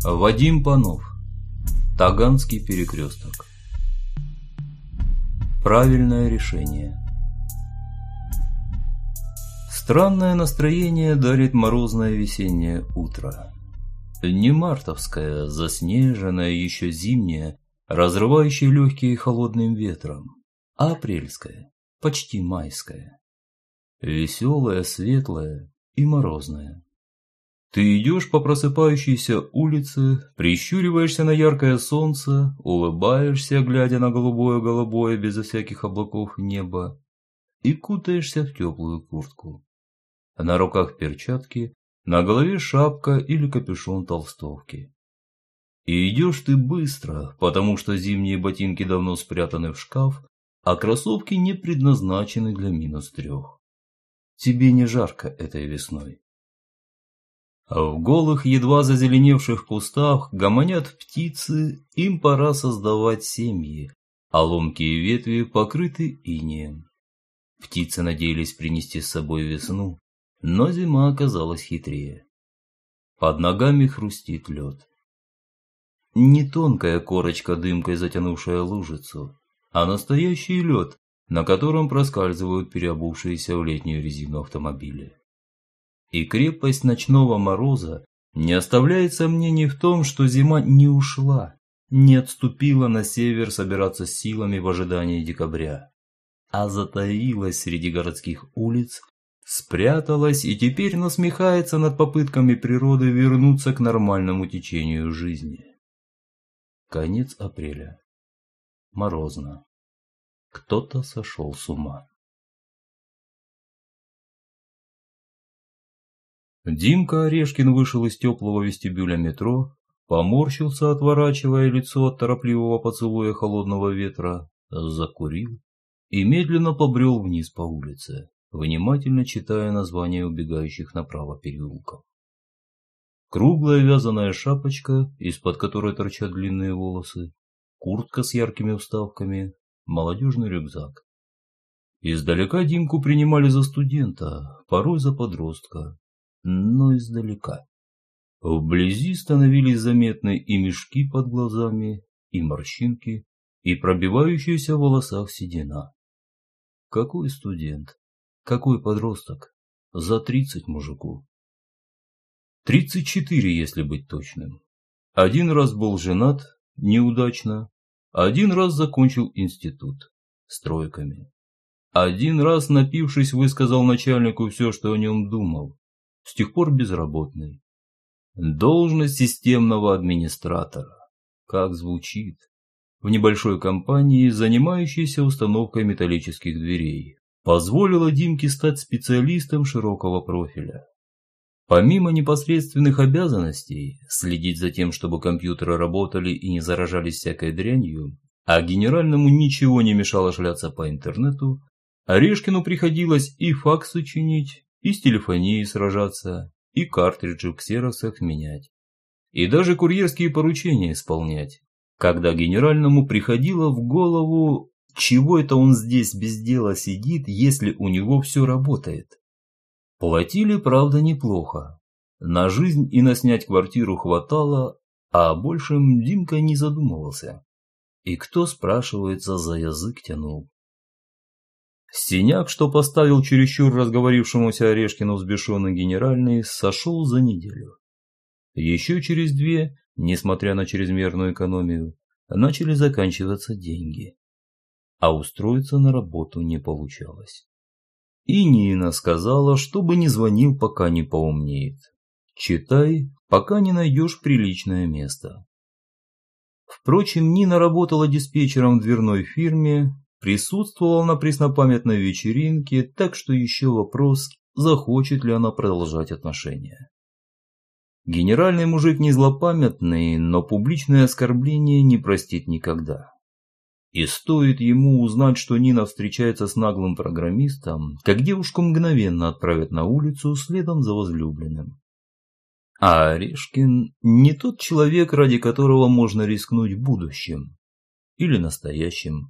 Вадим Панов. Таганский перекресток. Правильное решение. Странное настроение дарит морозное весеннее утро. Не мартовское, заснеженное, еще зимнее, разрывающее легкие холодным ветром, а апрельское, почти майское. Веселое, светлое и морозное. Ты идешь по просыпающейся улице, прищуриваешься на яркое солнце, улыбаешься, глядя на голубое-голубое, безо всяких облаков небо, и кутаешься в теплую куртку. На руках перчатки, на голове шапка или капюшон толстовки. И идешь ты быстро, потому что зимние ботинки давно спрятаны в шкаф, а кроссовки не предназначены для -3. Тебе не жарко этой весной. В голых, едва зазеленевших кустах гомонят птицы, им пора создавать семьи, а ломкие ветви покрыты инеем. Птицы надеялись принести с собой весну, но зима оказалась хитрее. Под ногами хрустит лед. Не тонкая корочка, дымкой затянувшая лужицу, а настоящий лед, на котором проскальзывают переобувшиеся в летнюю резину автомобили. И крепость ночного мороза не оставляет сомнений в том, что зима не ушла, не отступила на север собираться с силами в ожидании декабря, а затаилась среди городских улиц, спряталась и теперь насмехается над попытками природы вернуться к нормальному течению жизни. Конец апреля. Морозно. Кто-то сошел с ума. Димка Орешкин вышел из теплого вестибюля метро, поморщился, отворачивая лицо от торопливого поцелуя холодного ветра, закурил и медленно побрел вниз по улице, внимательно читая названия убегающих направо переулков. Круглая вязаная шапочка, из-под которой торчат длинные волосы, куртка с яркими вставками, молодежный рюкзак. Издалека Димку принимали за студента, порой за подростка, но издалека. Вблизи становились заметны и мешки под глазами, и морщинки, и пробивающаяся в волосах седина. Какой студент? Какой подросток? За 30 мужику. 34, если быть точным. Один раз был женат, неудачно. Один раз закончил институт. С тройками. Один раз, напившись, высказал начальнику все, что о нем думал. С тех пор безработный. Должность системного администратора. Как звучит. В небольшой компании, занимающейся установкой металлических дверей, позволила Димке стать специалистом широкого профиля. Помимо непосредственных обязанностей следить за тем, чтобы компьютеры работали и не заражались всякой дрянью, а генеральному ничего не мешало шляться по интернету, Орешкину приходилось и факсы чинить, и с телефонией сражаться, и картриджи в ксероксах менять, и даже курьерские поручения исполнять, когда генеральному приходило в голову, чего это он здесь без дела сидит, если у него все работает. Платили, правда, неплохо. На жизнь и на снять квартиру хватало, а о большем Димка не задумывался. И кто, спрашивается, за язык тянул? Синяк, что поставил чересчур разговорившемуся Орешкину взбешенный генеральный, сошел за неделю. Еще через 2, несмотря на чрезмерную экономию, начали заканчиваться деньги. А устроиться на работу не получалось. И Нина сказала, чтобы не звонил, пока не поумнеет. Читай, пока не найдешь приличное место. Впрочем, Нина работала диспетчером в дверной фирме, присутствовала на преснопамятной вечеринке, так что еще вопрос, захочет ли она продолжать отношения. Генеральный мужик не злопамятный, но публичное оскорбление не простит никогда. И стоит ему узнать, что Нина встречается с наглым программистом, как девушку мгновенно отправят на улицу следом за возлюбленным. А Орешкин не тот человек, ради которого можно рискнуть будущим или настоящим.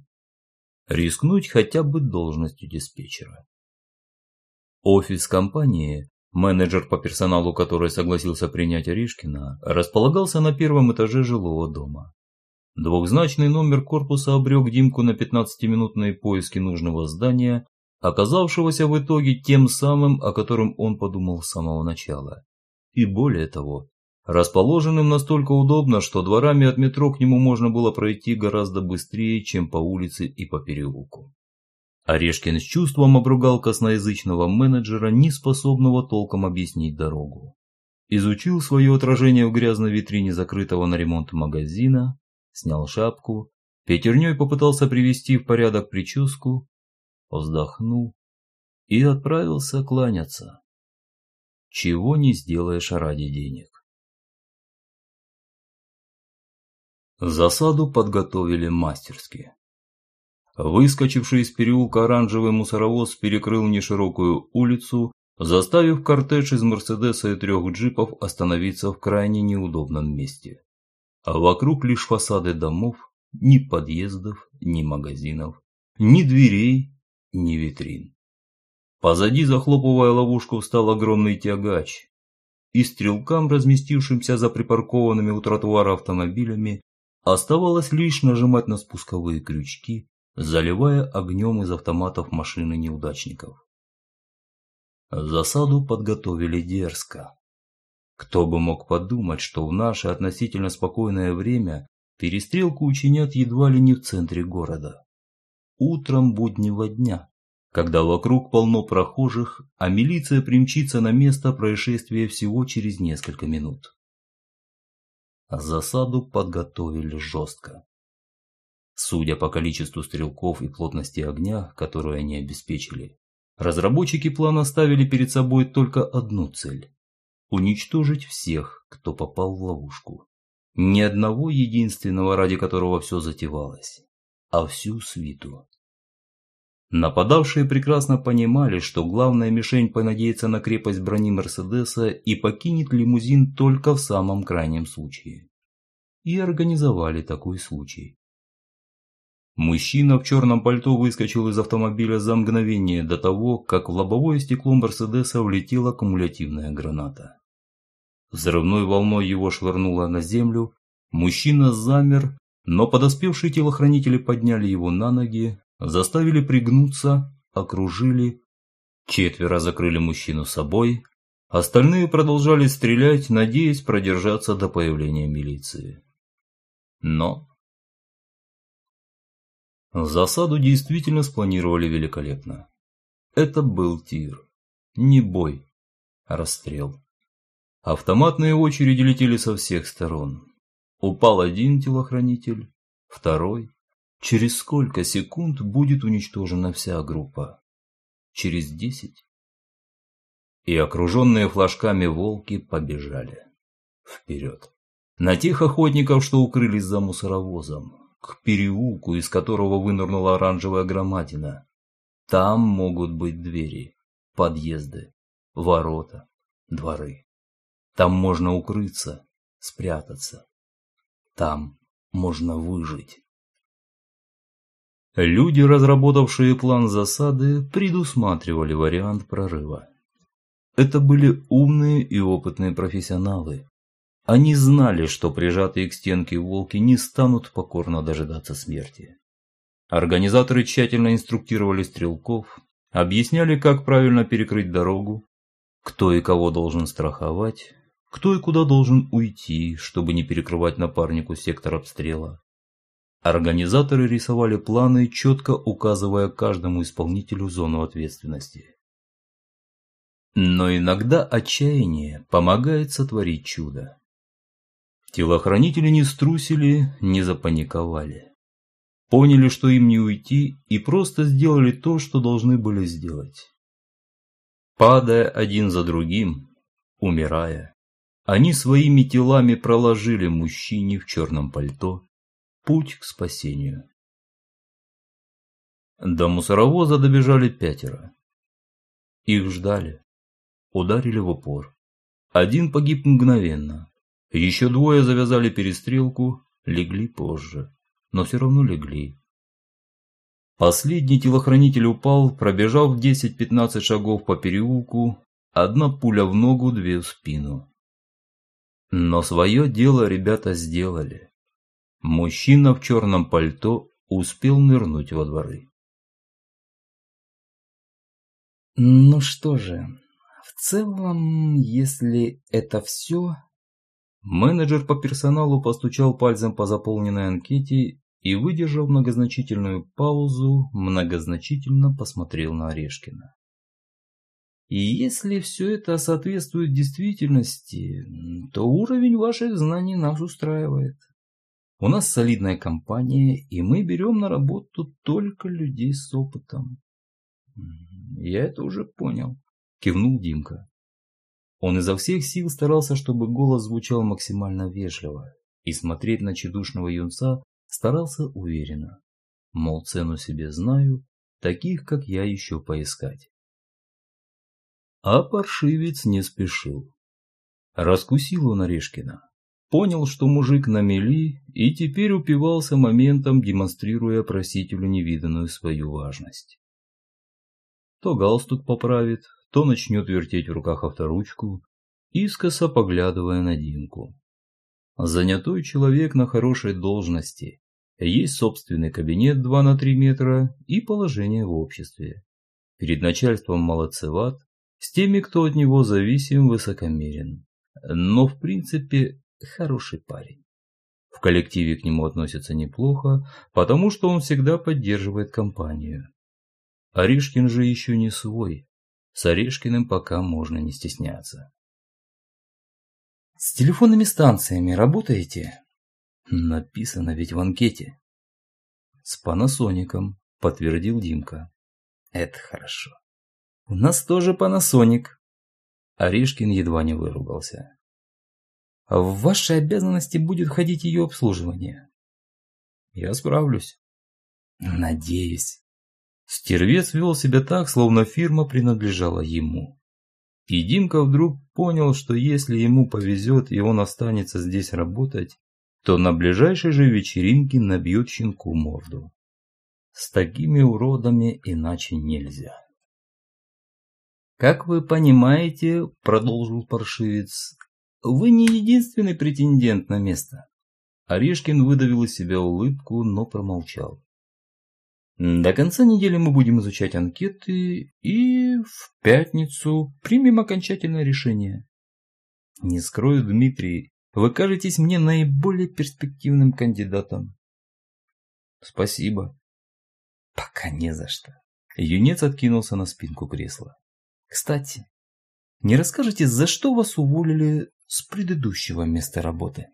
Рискнуть хотя бы должностью диспетчера. Офис компании, менеджер по персоналу, который согласился принять Орешкина, располагался на первом этаже жилого дома. Двухзначный номер корпуса обрек Димку на 15-минутные поиски нужного здания, оказавшегося в итоге тем самым, о котором он подумал с самого начала. И более того, расположенным настолько удобно, что дворами от метро к нему можно было пройти гораздо быстрее, чем по улице и по переулку. Орешкин с чувством обругал косноязычного менеджера, не способного толком объяснить дорогу. Изучил свое отражение в грязной витрине закрытого на ремонт магазина, снял шапку, пятерней попытался привести в порядок прическу, вздохнул и отправился кланяться. Чего не сделаешь ради денег. Засаду подготовили мастерски. Выскочивший из переулка оранжевый мусоровоз перекрыл неширокую улицу, заставив кортеж из Мерседеса и 3 джипов остановиться в крайне неудобном месте. А вокруг лишь фасады домов, ни подъездов, ни магазинов, ни дверей, ни витрин. Позади, захлопывая ловушку, встал огромный тягач, и стрелкам, разместившимся за припаркованными у тротуара автомобилями, оставалось лишь нажимать на спусковые крючки, заливая огнем из автоматов машины неудачников. Засаду подготовили дерзко. Кто бы мог подумать, что в наше относительно спокойное время перестрелку учинят едва ли не в центре города. Утром буднего дня, когда вокруг полно прохожих, а милиция примчится на место происшествия всего через несколько минут. Засаду подготовили жестко. Судя по количеству стрелков и плотности огня, которую они обеспечили, разработчики плана ставили перед собой только одну цель – уничтожить всех, кто попал в ловушку. Ни одного единственного, ради которого все затевалось, а всю свиту. Нападавшие прекрасно понимали, что главная мишень понадеется на крепость брони Мерседеса и покинет лимузин только в самом крайнем случае. И организовали такой случай. Мужчина в черном пальто выскочил из автомобиля за мгновение до того, как в лобовое стекло Мерседеса влетела кумулятивная граната. Взрывной волной его швырнуло на землю, мужчина замер, но подоспевшие телохранители подняли его на ноги, заставили пригнуться, окружили. 4 закрыли мужчину собой, остальные продолжали стрелять, надеясь продержаться до появления милиции. Но засаду действительно спланировали великолепно. Это был тир, не бой, а расстрел. Автоматные очереди летели со всех сторон. Упал один телохранитель, второй. Через сколько секунд будет уничтожена вся группа? Через 10? И окруженные флажками волки побежали вперед. На тех охотников, что укрылись за мусоровозом, к переулку, из которого вынырнула оранжевая громадина. Там могут быть двери, подъезды, ворота, дворы. Там можно укрыться, спрятаться. Там можно выжить. Люди, разработавшие план засады, предусматривали вариант прорыва. Это были умные и опытные профессионалы. Они знали, что прижатые к стенке волки не станут покорно дожидаться смерти. Организаторы тщательно инструктировали стрелков, объясняли, как правильно перекрыть дорогу, кто и кого должен страховать, кто и куда должен уйти, чтобы не перекрывать напарнику сектор обстрела. Организаторы рисовали планы, четко указывая каждому исполнителю зону ответственности. Но иногда отчаяние помогает сотворить чудо. Телохранители не струсили, не запаниковали. Поняли, что им не уйти, и просто сделали то, что должны были сделать. Падая один за другим, умирая, они своими телами проложили мужчине в черном пальто путь к спасению. До мусоровоза добежали 5. Их ждали. Ударили в упор. Один погиб мгновенно. Еще 2 завязали перестрелку, легли позже. Но все равно легли. Последний телохранитель упал, пробежав 10-15 шагов по переулку, Одна пуля в ногу, две в спину. Но свое дело ребята сделали. Мужчина в черном пальто успел нырнуть во дворы. Ну что же, в целом, если это все... Менеджер по персоналу постучал пальцем по заполненной анкете и, выдержав многозначительную паузу, многозначительно посмотрел на Орешкина. И если все это соответствует действительности, то уровень ваших знаний нас устраивает. У нас солидная компания, и мы берем на работу только людей с опытом. Я это уже понял, кивнул Димка. Он изо всех сил старался, чтобы голос звучал максимально вежливо, и смотреть на тщедушного юнца старался уверенно. Мол, цену себе знаю, таких, как я, еще поискать. А паршивец не спешил. Раскусил он Орешкина. Понял, что мужик на мели, и теперь упивался моментом, демонстрируя просителю невиданную свою важность. То галстук поправит, то начнет вертеть в руках авторучку, искоса поглядывая на Димку. Занятой человек на хорошей должности, есть собственный кабинет 2 на 3 метра и положение в обществе. Перед начальством молодцеват, с теми, кто от него зависим, высокомерен. Но в принципе хороший парень. В коллективе к нему относятся неплохо, потому что он всегда поддерживает компанию. Орешкин же еще не свой. С Орешкиным пока можно не стесняться. С телефонными станциями работаете? Написано ведь в анкете. С Панасоником, подтвердил Димка. Это хорошо. У нас тоже Panasonic. Орешкин едва не выругался. В ваши обязанности будет входить ее обслуживание. Я справлюсь. Надеюсь. Стервец вел себя так, словно фирма принадлежала ему. И Димка вдруг понял, что если ему повезет и он останется здесь работать, то на ближайшей же вечеринке набьет щенку морду. С такими уродами иначе нельзя. Как вы понимаете, продолжил паршивец, вы не единственный претендент на место. Орешкин выдавил из себя улыбку, но промолчал. До конца недели мы будем изучать анкеты и в пятницу примем окончательное решение. Не скрою, Дмитрий, вы кажетесь мне наиболее перспективным кандидатом. Спасибо. Пока не за что. Юнец откинулся на спинку кресла. Кстати, не расскажете, за что вас уволили с предыдущего места работы?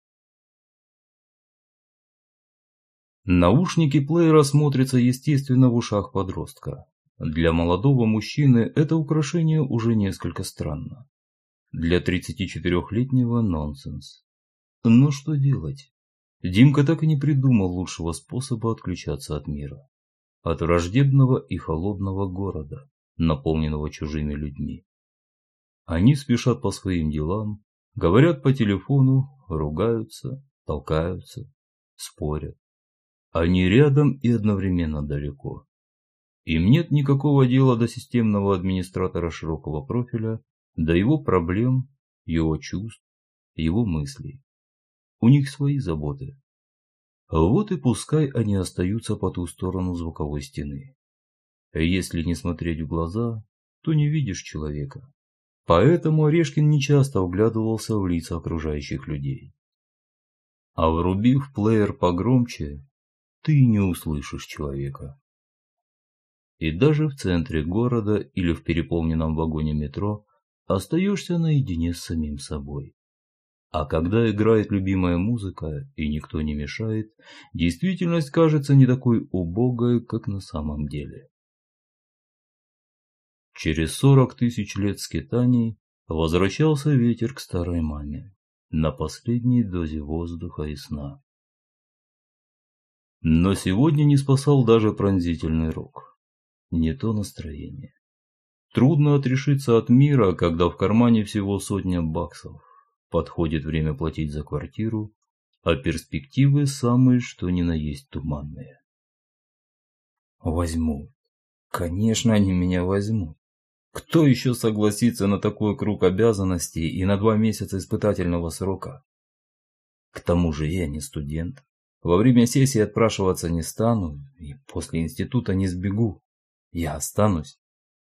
Наушники плеера смотрятся естественно в ушах подростка. Для молодого мужчины это украшение уже несколько странно. Для 34-летнего нонсенс. Но что делать? Димка так и не придумал лучшего способа отключаться от мира. От враждебного и холодного города, наполненного чужими людьми. Они спешат по своим делам, говорят по телефону, ругаются, толкаются, спорят. Они рядом и одновременно далеко. Им нет никакого дела до системного администратора широкого профиля, до его проблем, его чувств, его мыслей. У них свои заботы. Вот и пускай они остаются по ту сторону звуковой стены. Если не смотреть в глаза, то не видишь человека. Поэтому Орешкин нечасто вглядывался в лица окружающих людей. А врубив плеер погромче, ты не услышишь человека. И даже в центре города или в переполненном вагоне метро остаешься наедине с самим собой. А когда играет любимая музыка и никто не мешает, действительность кажется не такой убогой, как на самом деле. Через 40 тысяч лет скитаний возвращался ветер к старой маме на последней дозе воздуха и сна. Но сегодня не спасал даже пронзительный рок. Не то настроение. Трудно отрешиться от мира, когда в кармане всего $100. Подходит время платить за квартиру, а перспективы самые что ни на есть туманные. Возьмут. Конечно, они меня возьмут. Кто еще согласится на такой круг обязанностей и на 2 месяца испытательного срока? К тому же я не студент. Во время сессии отпрашиваться не стану и после института не сбегу. Я останусь.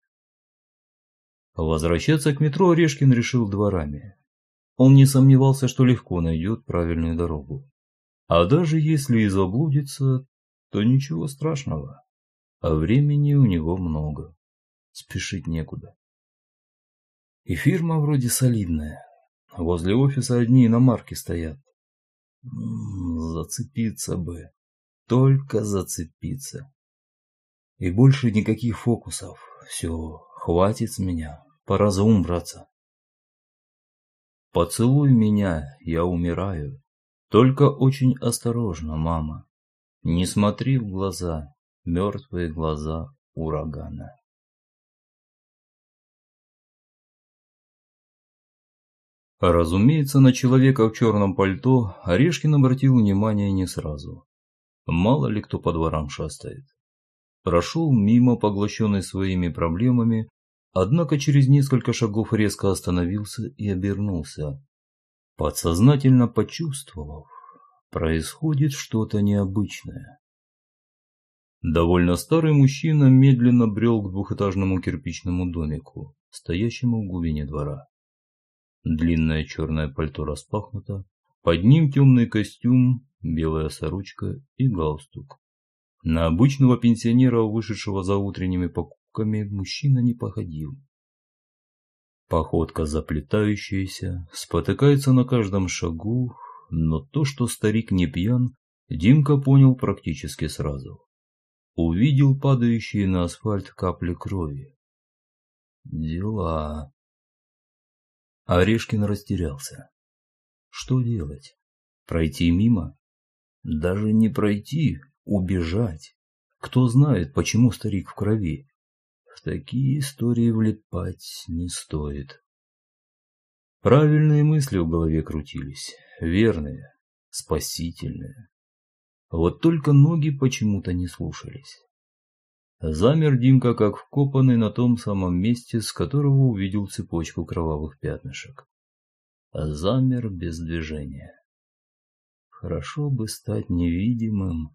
Возвращаться к метро Орешкин решил дворами. Он не сомневался, что легко найдет правильную дорогу. А даже если и заблудится, то ничего страшного. А времени у него много. Спешить некуда. И фирма вроде солидная. Возле офиса одни иномарки стоят. Зацепиться бы. Только зацепиться. И больше никаких фокусов. Все, хватит с меня. Пора за ум браться. Поцелуй меня, я умираю. Только очень осторожно, мама. Не смотри в глаза, мертвые глаза урагана. Разумеется, на человека в черном пальто Орешкин обратил внимание не сразу. Мало ли кто по дворам шастает. Прошел мимо, поглощенный своими проблемами, однако через несколько шагов резко остановился и обернулся, подсознательно почувствовав, происходит что-то необычное. Довольно старый мужчина медленно брел к двухэтажному кирпичному домику, стоящему в глубине двора. Длинное черное пальто распахнуто, под ним темный костюм, белая сорочка и галстук. На обычного пенсионера, вышедшего за утренними покупками, мужчина не походил. Походка заплетающаяся, спотыкается на каждом шагу, но то, что старик не пьян, Димка понял практически сразу. Увидел падающие на асфальт капли крови. Дела. Орешкин растерялся. Что делать? Пройти мимо? Даже не пройти, убежать. Кто знает, почему старик в крови. В такие истории влипать не стоит. Правильные мысли в голове крутились, верные, спасительные. Вот только ноги почему-то не слушались. Замер Димка, как вкопанный на том самом месте, с которого увидел цепочку кровавых пятнышек. Замер без движения. Хорошо бы стать невидимым.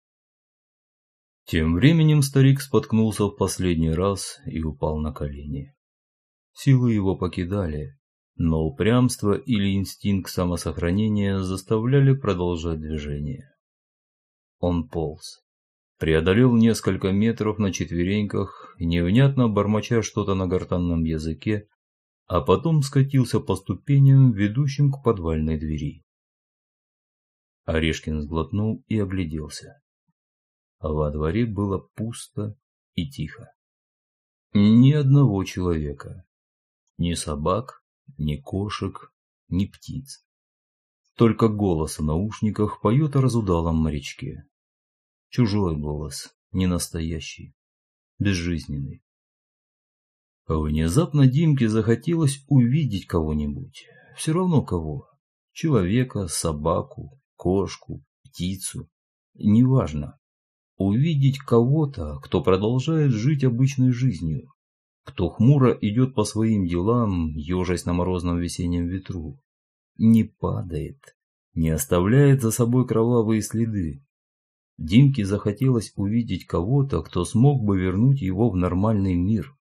Тем временем старик споткнулся в последний раз и упал на колени. Силы его покидали, но упрямство или инстинкт самосохранения заставляли продолжать движение. Он полз. Преодолел несколько метров на четвереньках, невнятно бормоча что-то на гортанном языке, а потом скатился по ступеням, ведущим к подвальной двери. Орешкин сглотнул и огляделся. Во дворе было пусто и тихо. Ни одного человека. Ни собак, ни кошек, ни птиц. Только голос в наушниках поет о разудалом морячке. Чужой голос, не настоящий, безжизненный. Внезапно Димке захотелось увидеть кого-нибудь, все равно кого. Человека, собаку, кошку, птицу, неважно. Увидеть кого-то, кто продолжает жить обычной жизнью, кто хмуро идет по своим делам, ежась на морозном весеннем ветру, не падает, не оставляет за собой кровавые следы. Димке захотелось увидеть кого-то, кто смог бы вернуть его в нормальный мир.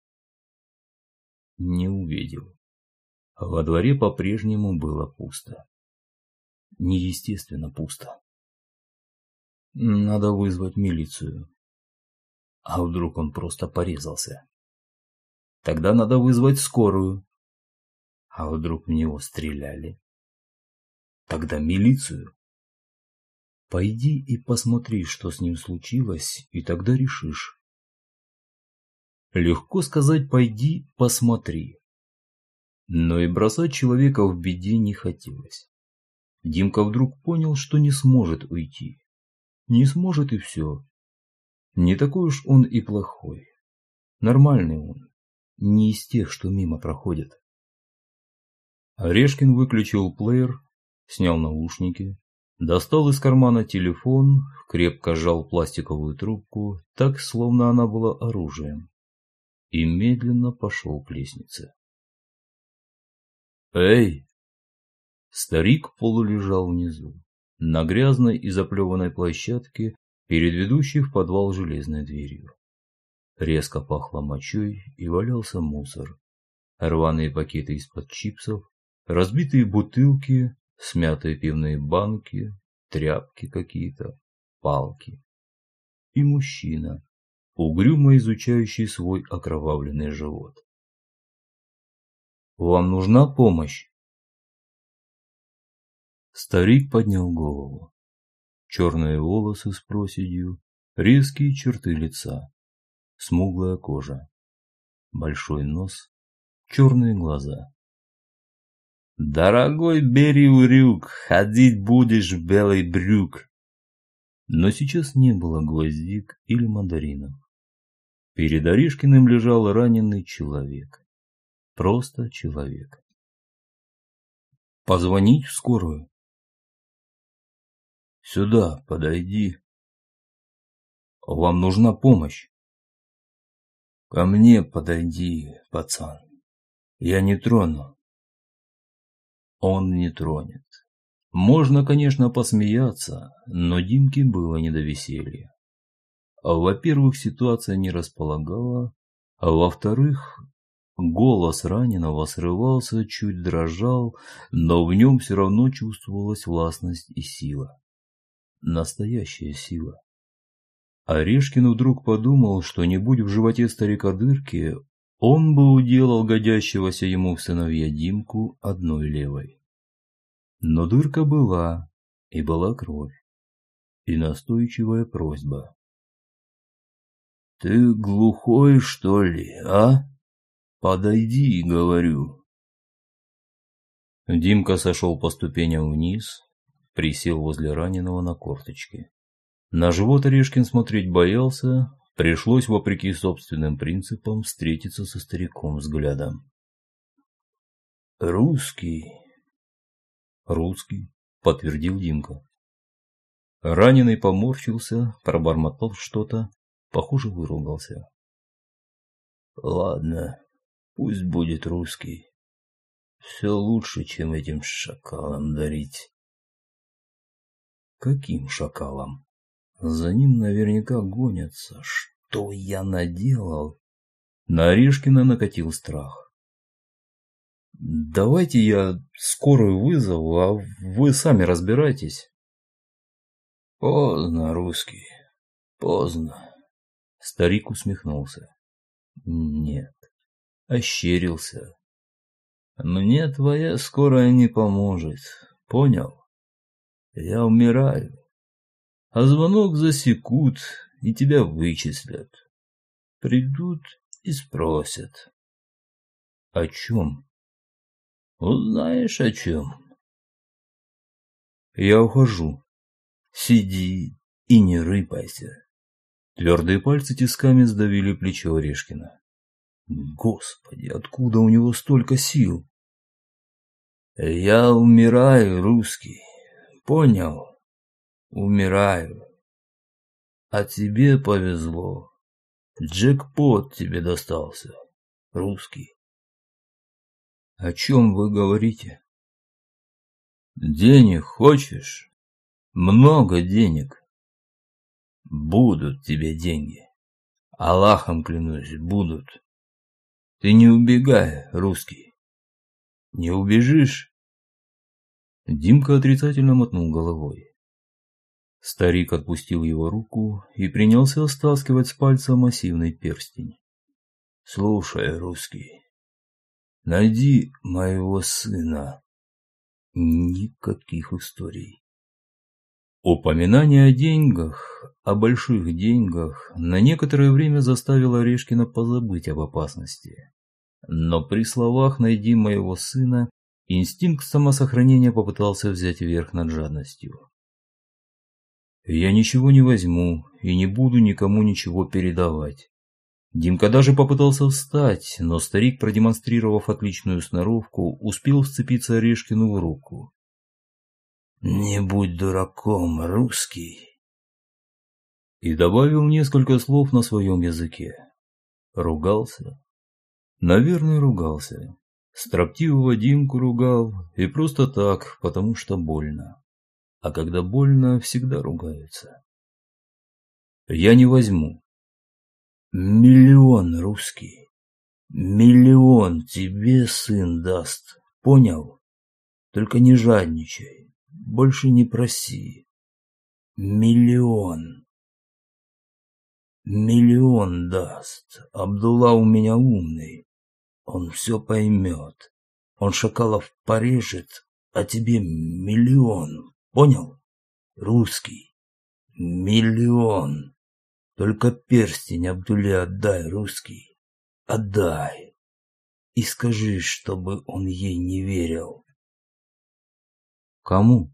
Не увидел. Во дворе по-прежнему было пусто. Неестественно пусто. Надо вызвать милицию. А вдруг он просто порезался? Тогда надо вызвать скорую. А вдруг в него стреляли? Тогда милицию. Пойди и посмотри, что с ним случилось, и тогда решишь. Легко сказать «пойди, посмотри». Но и бросать человека в беде не хотелось. Димка вдруг понял, что не сможет уйти. Не сможет и все. Не такой уж он и плохой. Нормальный он. Не из тех, что мимо проходят. Орешкин выключил плеер, снял наушники, достал из кармана телефон, крепко сжал пластиковую трубку, так, словно она была оружием. и медленно пошел к лестнице. «Эй!» Старик полулежал внизу, на грязной и заплеванной площадке перед ведущей в подвал железной дверью. Резко пахло мочой и валялся мусор. Рваные пакеты из-под чипсов, разбитые бутылки, смятые пивные банки, тряпки какие-то, палки. И мужчина, угрюмо изучающий свой окровавленный живот. «Вам нужна помощь?» Старик поднял голову. Черные волосы с проседью, резкие черты лица, смуглая кожа, большой нос, черные глаза. «Дорогой, бери урюк, ходить будешь в белый брюк!» Но сейчас не было гвоздик или мандаринов. Перед Орешкиным лежал раненый человек. Просто человек. «Позвонить в скорую?» «Сюда подойди. Вам нужна помощь?» «Ко мне подойди, пацан. Я не трону». Он не тронет. Можно, конечно, посмеяться, но Димке было не до веселья. Во-первых, ситуация не располагала, а во-вторых, голос раненого срывался, чуть дрожал, но в нем все равно чувствовалась властность и сила. Настоящая сила. Орешкин вдруг подумал, что не будь в животе старика дырки, он бы уделал годящегося ему в сыновья Димку одной левой. Но дырка была, и была кровь, и настойчивая просьба. «Ты глухой, что ли, а? Подойди, говорю». Димка сошел по ступеням вниз, присел возле раненого на корточки. На живот Орешкин смотреть боялся, пришлось, вопреки собственным принципам, встретиться со стариком взглядом. «Русский?» «Русский», — подтвердил Димка. Раненый поморщился, пробормотал что-то, похоже, выругался. «Ладно, пусть будет русский. Все лучше, чем этим шакалам дарить». «Каким шакалам? За ним наверняка гонятся. Что я наделал?» На Орешкина накатил страх. «Давайте я скорую вызову, а вы сами разбирайтесь». «Поздно, русский, поздно». Старик усмехнулся. «Нет, ощерился. Мне твоя скорая не поможет, понял? Я умираю. А звонок засекут и тебя вычислят. Придут и спросят». «О чем?» «Узнаешь, о чем?» «Я ухожу. Сиди и не рыпайся». Твердые пальцы тисками сдавили плечо Орешкина. Господи, откуда у него столько сил? «Я умираю, русский. Понял? Умираю. А тебе повезло. Джекпот тебе достался, русский». «О чем вы говорите?» «Денег хочешь? Много денег. Будут тебе деньги. Аллахом клянусь, будут. Ты не убегай, русский. Не убежишь?» Димка отрицательно мотнул головой. Старик отпустил его руку и принялся стаскивать с пальца массивный перстень. «Слушай, русский, найди моего сына». Никаких историй. Упоминание о деньгах, о больших деньгах, на некоторое время заставило Орешкина позабыть об опасности. Но при словах «найди моего сына» инстинкт самосохранения попытался взять верх над жадностью. «Я ничего не возьму и не буду никому ничего передавать». Димка даже попытался встать, но старик, продемонстрировав отличную сноровку, успел вцепиться Орешкину в руку. «Не будь дураком, русский!» И добавил несколько слов на своем языке. Ругался? Наверное, ругался. Строптивого Димку ругал, и просто так, потому что больно. А когда больно, всегда ругаются. Я не возьму. 1 миллион, русский. 1 миллион тебе сын даст. Понял? Только не жадничай. Больше не проси. 1 миллион. 1 миллион даст. Абдулла у меня умный. Он все поймет. Он шакалов порежет, а тебе 1 миллион. Понял? Русский. 1 миллион. Только перстень Абдулле отдай, русский. Отдай. И скажи, чтобы он ей не верил. Кому?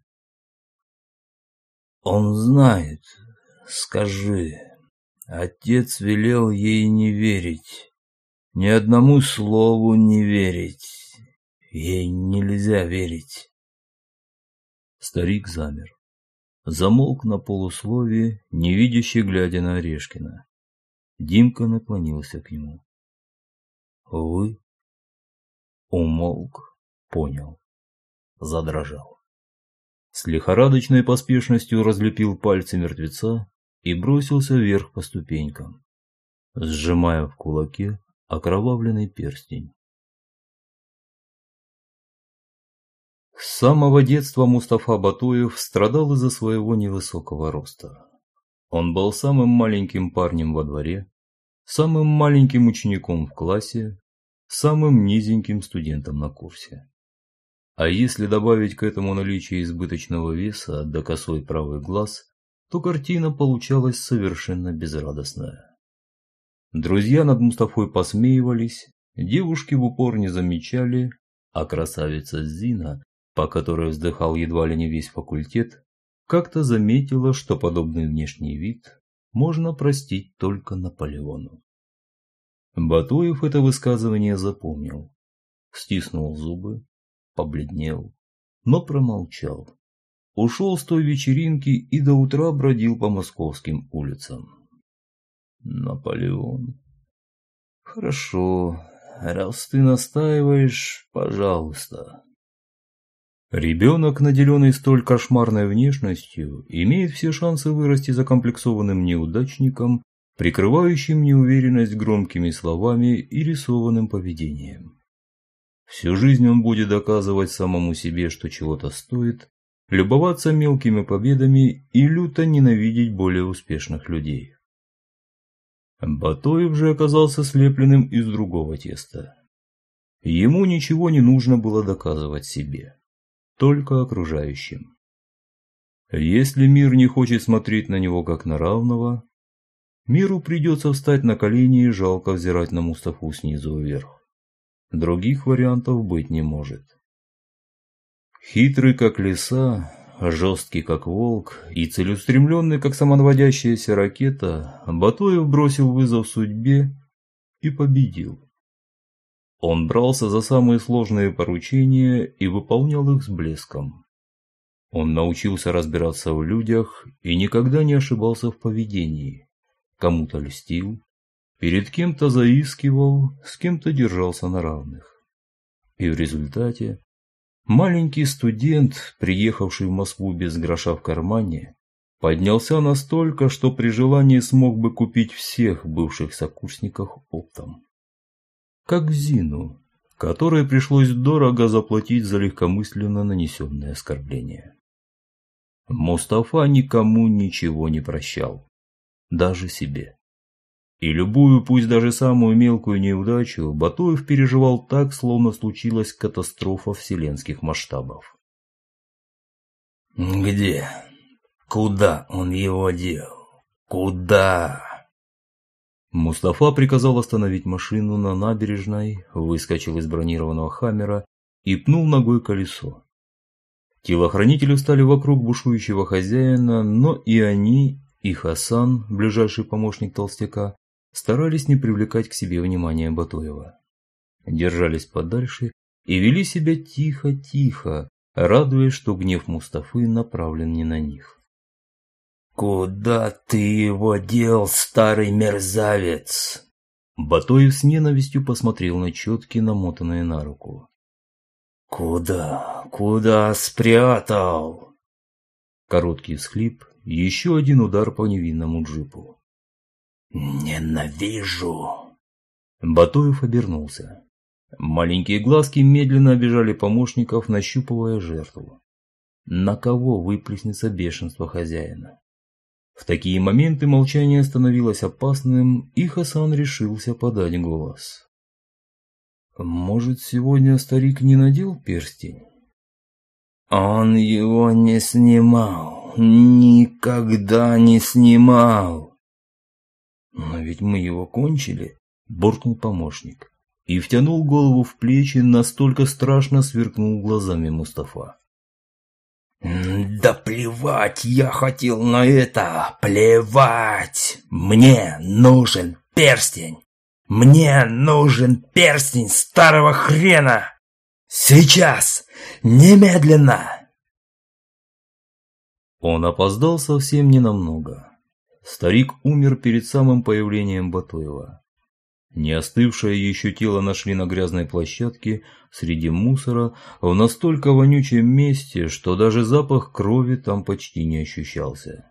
Он знает. Скажи. Отец велел ей не верить. Ни одному слову не верить. Ей нельзя верить. Старик замер. Замолк на полусловие, невидяще глядя на Орешкина. Димка наклонился к нему. Вы? Умолк, понял. Задрожал. С лихорадочной поспешностью разлепил пальцы мертвеца и бросился вверх по ступенькам, сжимая в кулаке окровавленный перстень. С самого детства Мустафа Батоев страдал из-за своего невысокого роста. Он был самым маленьким парнем во дворе, самым маленьким учеником в классе, самым низеньким студентом на курсе. А если добавить к этому наличие избыточного веса да косой правый глаз, то картина получалась совершенно безрадостная. Друзья над Мустафой посмеивались, девушки в упор не замечали, а красавица Зина, по которой вздыхал едва ли не весь факультет, как-то заметила, что подобный внешний вид можно простить только Наполеону. Батоев это высказывание запомнил, стиснул зубы, побледнел, но промолчал. Ушел с той вечеринки и до утра бродил по московским улицам. Наполеон. Хорошо, раз ты настаиваешь, пожалуйста. Ребенок, наделенный столь кошмарной внешностью, имеет все шансы вырасти закомплексованным неудачником, прикрывающим неуверенность громкими словами и рисованным поведением. Всю жизнь он будет доказывать самому себе, что чего-то стоит, любоваться мелкими победами и люто ненавидеть более успешных людей. Батоев же оказался слепленным из другого теста. Ему ничего не нужно было доказывать себе, только окружающим. Если мир не хочет смотреть на него как на равного, миру придется встать на колени и жалко взирать на Мустафу снизу вверх. Других вариантов быть не может. Хитрый как лиса, жесткий как волк и целеустремленный как самонаводящаяся ракета, Батоев бросил вызов судьбе и победил. Он брался за самые сложные поручения и выполнял их с блеском. Он научился разбираться в людях и никогда не ошибался в поведении. Кому-то льстил, перед кем-то заискивал, с кем-то держался на равных. И в результате маленький студент, приехавший в Москву без гроша в кармане, поднялся настолько, что при желании смог бы купить всех бывших сокурсников оптом. Как Зину, которой пришлось дорого заплатить за легкомысленно нанесенное оскорбление. Мустафа никому ничего не прощал, даже себе. И любую, пусть даже самую мелкую неудачу, Батоев переживал так, словно случилась катастрофа вселенских масштабов. Где? Куда он его дел? Куда? Мустафа приказал остановить машину на набережной, выскочил из бронированного «Хаммера» и пнул ногой колесо. Телохранители встали вокруг бушующего хозяина, но и они, и Хасан, ближайший помощник толстяка, старались не привлекать к себе внимания Батоева. Держались подальше и вели себя тихо-тихо, радуясь, что гнев Мустафы направлен не на них. «Куда ты его дел, старый мерзавец?» Батоев с ненавистью посмотрел на четки, намотанные на руку. Куда спрятал? Короткий всхлип, еще один удар по невинному джипу. Ненавижу. Батоев обернулся. Маленькие глазки медленно обижали помощников, нащупывая жертву. На кого выплеснется бешенство хозяина? В такие моменты молчание становилось опасным, и Хасан решился подать голос. Может, сегодня старик не надел перстень? Он его не снимал, никогда не снимал. Но ведь мы его кончили, буркнул помощник и втянул голову в плечи, настолько страшно сверкнул глазами Мустафа. Да плевать я хотел на это, плевать. Мне нужен перстень. Мне нужен перстень старого хрена. Сейчас, немедленно. Он опоздал совсем ненамного. Старик умер перед самым появлением Батоева. Не остывшее еще тело нашли на грязной площадке среди мусора в настолько вонючем месте, что даже запах крови там почти не ощущался.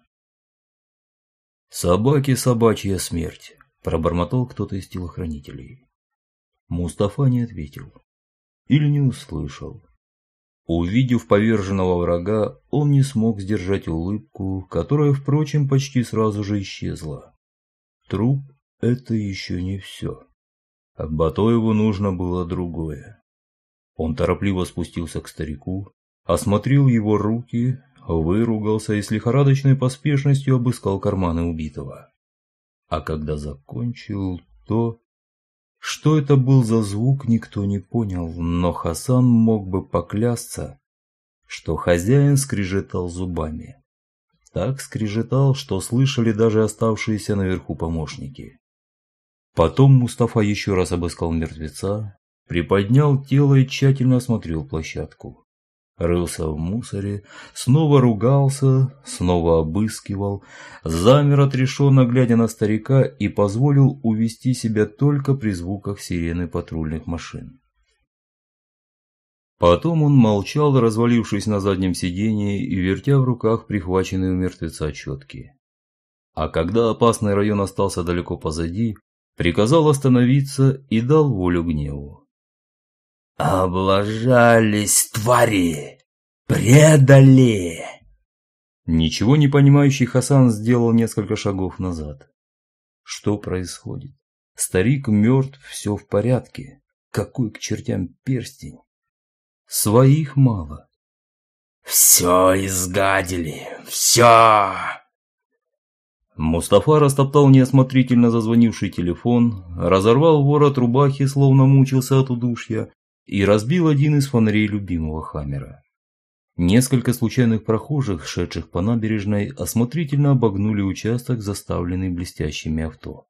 «Собаке собачья смерть», – пробормотал кто-то из телохранителей. Мустафа не ответил. Или не услышал. Увидев поверженного врага, он не смог сдержать улыбку, которая, впрочем, почти сразу же исчезла. Труп – это еще не все. Батоеву нужно было другое. Он торопливо спустился к старику, осмотрел его руки, выругался и с лихорадочной поспешностью обыскал карманы убитого. А когда закончил, то... Что это был за звук, никто не понял, но Хасан мог бы поклясться, что хозяин скрежетал зубами. Так скрежетал, что слышали даже оставшиеся наверху помощники. Потом Мустафа еще раз обыскал мертвеца, приподнял тело и тщательно осмотрел площадку. Рылся в мусоре, снова ругался, снова обыскивал, замер отрешенно глядя на старика и позволил увести себя только при звуках сирены патрульных машин. Потом он молчал, развалившись на заднем сиденье и вертя в руках прихваченные у мертвеца четки. А когда опасный район остался далеко позади, приказал остановиться и дал волю гневу. «Облажались, твари! Предали!» Ничего не понимающий Хасан сделал несколько шагов назад. Что происходит? Старик мертв, все в порядке. Какой к чертям перстень? Своих мало. «Все изгадили, все!» Мустафа растоптал неосмотрительно зазвонивший телефон, разорвал ворот рубахи, словно мучился от удушья, и разбил один из фонарей любимого Хаммера. Несколько случайных прохожих, шедших по набережной, осмотрительно обогнули участок, заставленный блестящими авто.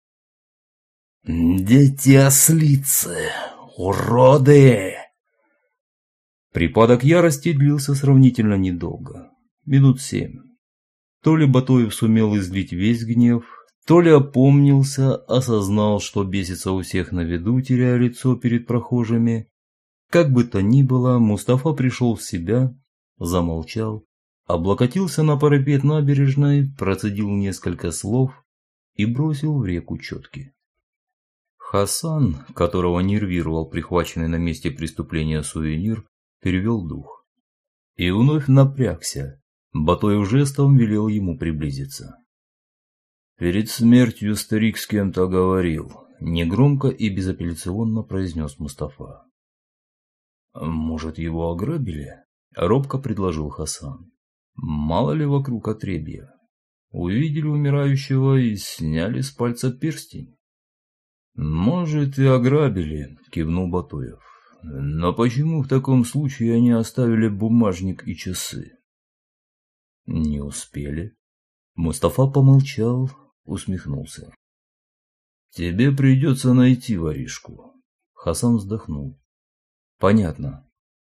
«Дети ослицы! Уроды!» Припадок ярости длился сравнительно недолго, минут 7. То ли Батоев сумел излить весь гнев, то ли опомнился, осознал, что бесится у всех на виду, теряя лицо перед прохожими. Как бы то ни было, Мустафа пришел в себя, замолчал, облокотился на парапет набережной, процедил несколько слов и бросил в реку четки. Хасан, которого нервировал прихваченный на месте преступления сувенир, перевел дух. И вновь напрягся. Батоев жестом велел ему приблизиться. «Перед смертью старик с кем-то говорил», – негромко и безапелляционно произнес Мустафа. «Может, его ограбили?» – робко предложил Хасан. «Мало ли вокруг отребья. Увидели умирающего и сняли с пальца перстень». «Может, и ограбили», – кивнул Батоев. «Но почему в таком случае они оставили бумажник и часы?» «Не успели». Мустафа помолчал, усмехнулся. «Тебе придется найти воришку». Хасан вздохнул. «Понятно».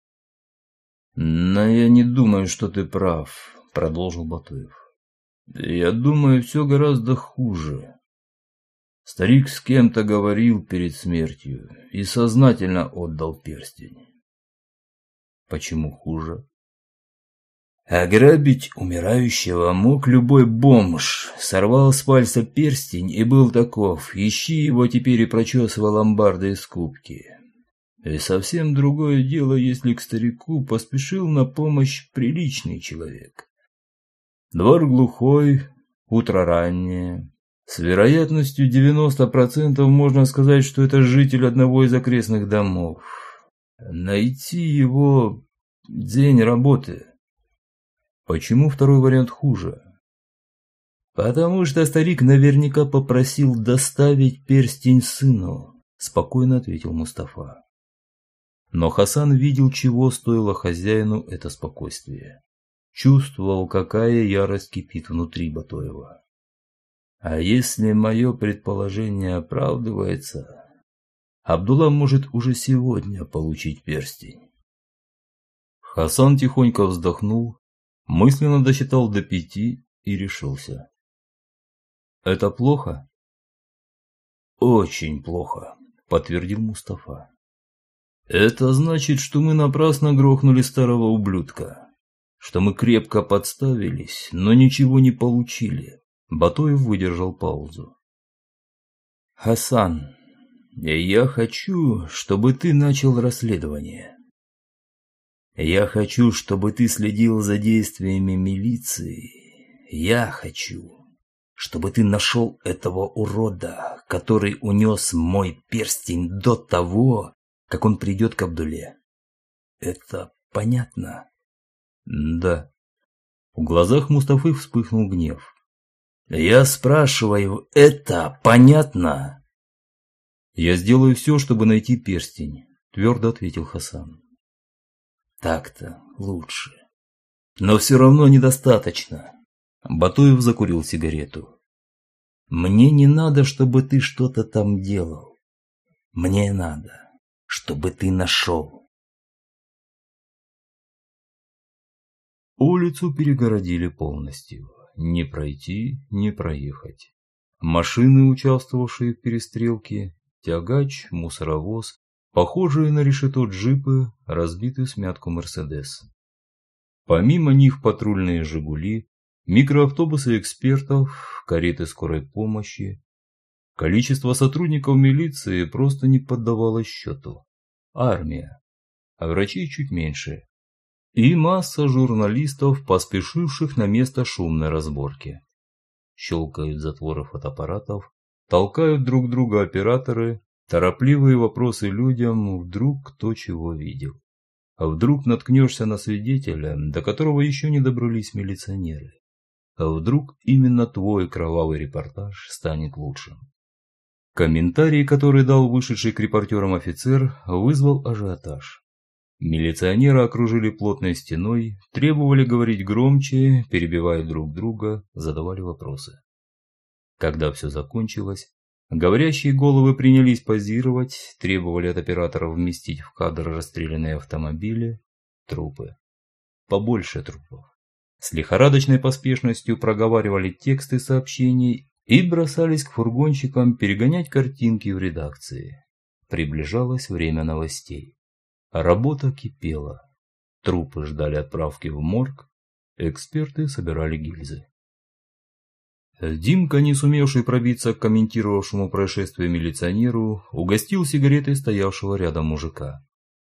«Но я не думаю, что ты прав», – продолжил Батоев. «Я думаю, все гораздо хуже. Старик с кем-то говорил перед смертью и сознательно отдал перстень. Почему хуже? Ограбить умирающего мог любой бомж. Сорвал с пальца перстень и был таков. Ищи его теперь и прочесывай ломбарды и скупки. И совсем другое дело, если к старику поспешил на помощь приличный человек. Двор глухой, утро раннее. С вероятностью 90% можно сказать, что это житель одного из окрестных домов. Найти его – день работы. Почему второй вариант хуже? Потому что старик наверняка попросил доставить перстень сыну, спокойно ответил Мустафа. Но Хасан видел, чего стоило хозяину это спокойствие. Чувствовал, какая ярость кипит внутри Батоева. А если мое предположение оправдывается, Абдулла может уже сегодня получить перстень. Хасан тихонько вздохнул, мысленно досчитал до 5 и решился. Это плохо? Очень плохо, подтвердил Мустафа. Это значит, что мы напрасно грохнули старого ублюдка, что мы крепко подставились, но ничего не получили. Батоев выдержал паузу. Хасан, я хочу, чтобы ты начал расследование. Я хочу, чтобы ты следил за действиями милиции. Я хочу, чтобы ты нашел этого урода, который унес мой перстень до того, как он придет к Абдулле. Это понятно? Да. В глазах Мустафы вспыхнул гнев. Я спрашиваю, это понятно? Я сделаю все, чтобы найти перстень, твердо ответил Хасан. Так-то лучше. Но все равно недостаточно. Батоев закурил сигарету. Мне не надо, чтобы ты что-то там делал. Мне надо, чтобы ты нашел. Улицу перегородили полностью. Не пройти, не проехать. Машины, участвовавшие в перестрелке, тягач, мусоровоз, похожие на решето джипы, разбитый всмятку Мерседес. Помимо них патрульные «Жигули», микроавтобусы экспертов, кареты скорой помощи. Количество сотрудников милиции просто не поддавалось счету. Армия, а врачей чуть меньше. И масса журналистов, поспешивших на место шумной разборки. Щелкают затворы фотоаппаратов, толкают друг друга операторы, торопливые вопросы людям, вдруг кто чего видел. А вдруг наткнешься на свидетеля, до которого еще не добрались милиционеры. А вдруг именно твой кровавый репортаж станет лучшим. Комментарий, который дал вышедший к репортерам офицер, вызвал ажиотаж. Милиционеры окружили плотной стеной, требовали говорить громче, перебивая друг друга, задавали вопросы. Когда все закончилось, говорящие головы принялись позировать, требовали от операторов вместить в кадр расстрелянные автомобили, трупы. Побольше трупов. С лихорадочной поспешностью проговаривали тексты сообщений и бросались к фургончикам перегонять картинки в редакции. Приближалось время новостей. Работа кипела. Трупы ждали отправки в морг, эксперты собирали гильзы. Димка, не сумевший пробиться к комментировавшему происшествие милиционеру, угостил сигаретой стоявшего рядом мужика.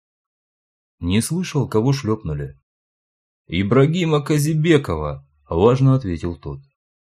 Не слышал, кого шлепнули. «Ибрагима Казибекова!» – важно ответил тот.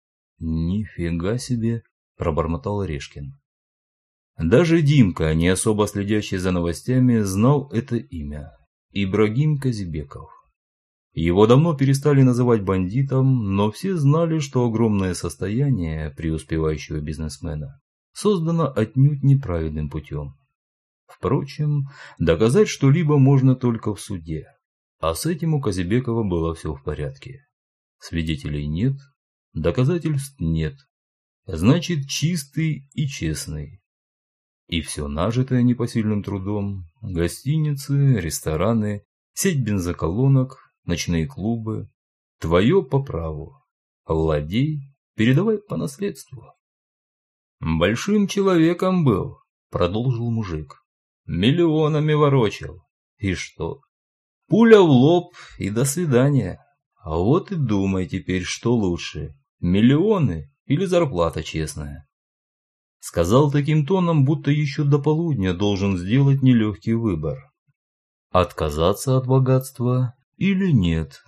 «Нифига себе!» – пробормотал Решкин. Даже Димка, не особо следящий за новостями, знал это имя – Ибрагим Казибеков. Его давно перестали называть бандитом, но все знали, что огромное состояние преуспевающего бизнесмена создано отнюдь неправедным путем. Впрочем, доказать что-либо можно только в суде, а с этим у Казибекова было все в порядке. Свидетелей нет, доказательств нет, значит чистый и честный. И все нажитое непосильным трудом – гостиницы, рестораны, сеть бензоколонок, ночные клубы – твое по праву. Владей, передавай по наследству. Большим человеком был, продолжил мужик. Миллионами ворочал. И что? Пуля в лоб и до свидания. А вот и думай теперь, что лучше, миллионы или зарплата честная. Сказал таким тоном, будто еще до полудня должен сделать нелегкий выбор. Отказаться от богатства или нет?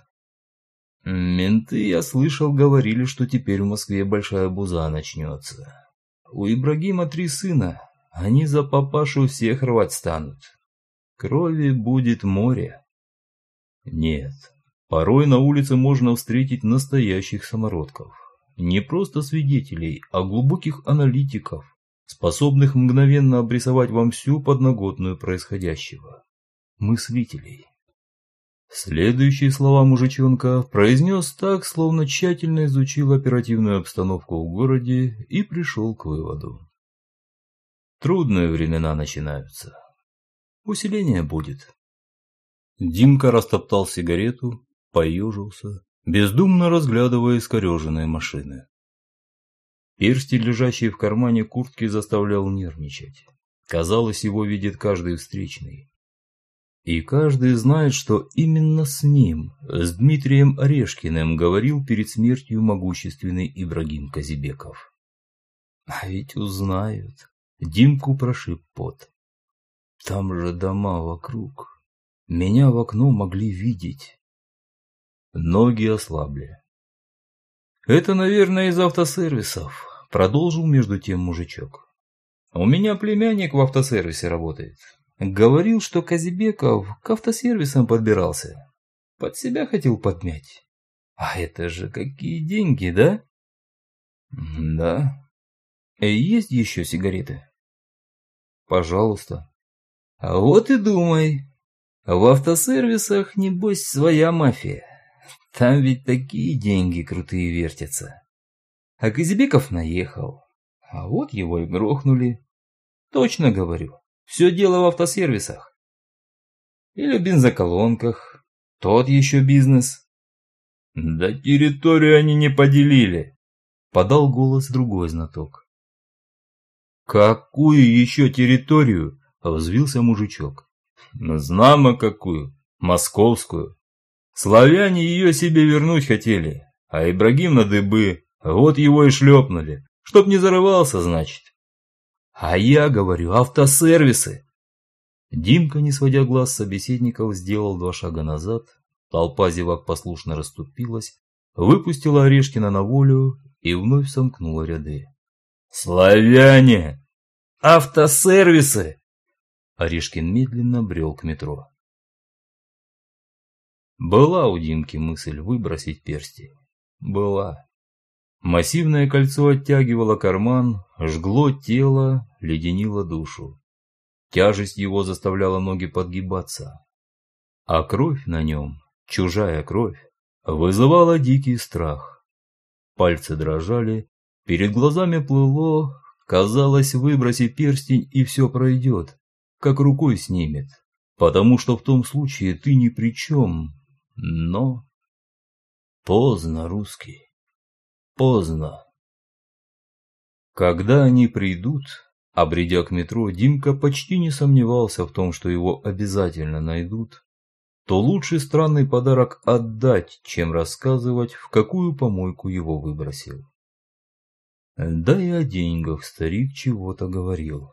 Менты, я слышал, говорили, что теперь в Москве большая буза начнется. У Ибрагима 3 сына, они за папашу всех рвать станут. Крови будет море. Нет, порой на улице можно встретить настоящих самородков. Не просто свидетелей, а глубоких аналитиков, способных мгновенно обрисовать вам всю подноготную происходящего. Мыслителей. Следующие слова мужичонка произнес так, словно тщательно изучил оперативную обстановку в городе и пришел к выводу. Трудные времена начинаются. Усиление будет. Димка растоптал сигарету, поежился, бездумно разглядывая искореженные машины. Перстень, лежащий в кармане куртки, заставлял нервничать. Казалось, его видит каждый встречный. И каждый знает, что именно с ним, с Дмитрием Орешкиным, говорил перед смертью могущественный Ибрагим Казибеков. А ведь узнают. Димку прошиб пот. Там же дома вокруг. Меня в окно могли видеть. Ноги ослабли. Это, наверное, из автосервисов, продолжил между тем мужичок. У меня племянник в автосервисе работает. Говорил, что Казибеков к автосервисам подбирался. Под себя хотел подмять. А это же какие деньги, да? Да. Есть еще сигареты? Пожалуйста. А вот и думай. В автосервисах, небось, своя мафия. Там ведь такие деньги крутые вертятся. А Казибеков наехал. А вот его и грохнули. Точно говорю. Все дело в автосервисах. Или в бензоколонках. Тот еще бизнес. Да территорию они не поделили. Подал голос другой знаток. Какую еще территорию? Взвился мужичок. Знамо какую. Московскую. Славяне ее себе вернуть хотели. А Ибрагим на дыбы. Вот его и шлепнули. Чтоб не зарывался, значит. А я говорю, автосервисы. Димка, не сводя глаз с собеседников, сделал 2 шага назад. Толпа зевак послушно расступилась, выпустила Орешкина на волю и вновь сомкнула ряды. Славяне! Автосервисы! Орешкин медленно брел к метро. Была у Димки мысль выбросить перстень. Была. Массивное кольцо оттягивало карман, жгло тело, леденило душу. Тяжесть его заставляла ноги подгибаться. А кровь на нем, чужая кровь, вызывала дикий страх. Пальцы дрожали, перед глазами плыло, казалось, выброси перстень и все пройдет, как рукой снимет, потому что в том случае ты ни при чем, но... Поздно, русский. Поздно. Когда они придут, обредя к метро, Димка почти не сомневался в том, что его обязательно найдут, то лучше странный подарок отдать, чем рассказывать, в какую помойку его выбросил. Да и о деньгах старик чего-то говорил.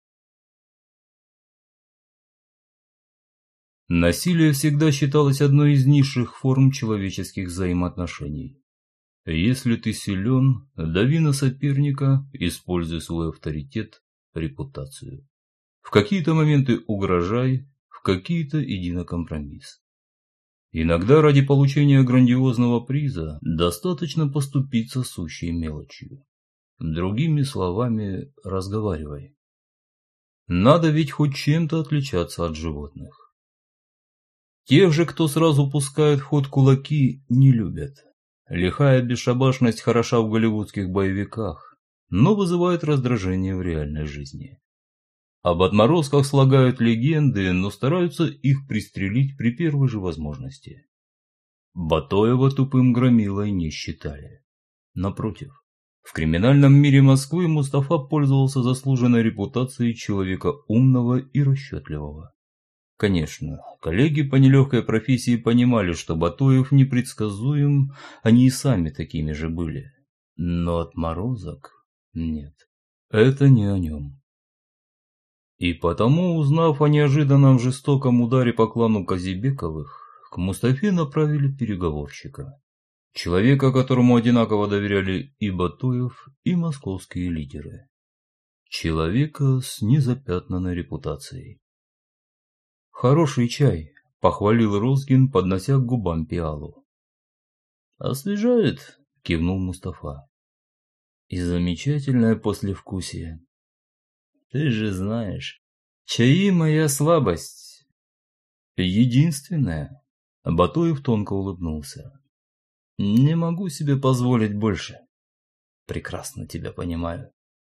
Насилие всегда считалось одной из низших форм человеческих взаимоотношений. Если ты силен, дави на соперника, используй свой авторитет, репутацию. В какие-то моменты угрожай, в какие-то иди на компромисс. Иногда ради получения грандиозного приза достаточно поступиться сущей мелочью. Другими словами, разговаривай. Надо ведь хоть чем-то отличаться от животных. Тех же, кто сразу пускает в ход кулаки, не любят. Лихая бесшабашность хороша в голливудских боевиках, но вызывает раздражение в реальной жизни. Об отморозках слагают легенды, но стараются их пристрелить при первой же возможности. Батоева тупым громилой не считали. Напротив, В криминальном мире Москвы Мустафа пользовался заслуженной репутацией человека умного и расчетливого. Конечно, коллеги по нелегкой профессии понимали, что Батоев непредсказуем, они и сами такими же были. Но отморозок? Нет, это не о нем. И потому, узнав о неожиданном жестоком ударе по клану Казибековых, к Мустафе направили переговорщика. Человека, которому одинаково доверяли и Батоев, и московские лидеры. Человека с незапятнанной репутацией. «Хороший чай», – похвалил Розгин, поднося к губам пиалу. «Освежает?» – кивнул Мустафа. «И замечательное послевкусие. Ты же знаешь, чаи моя слабость. Единственная». Батоев тонко улыбнулся. «Не могу себе позволить больше. Прекрасно тебя понимаю».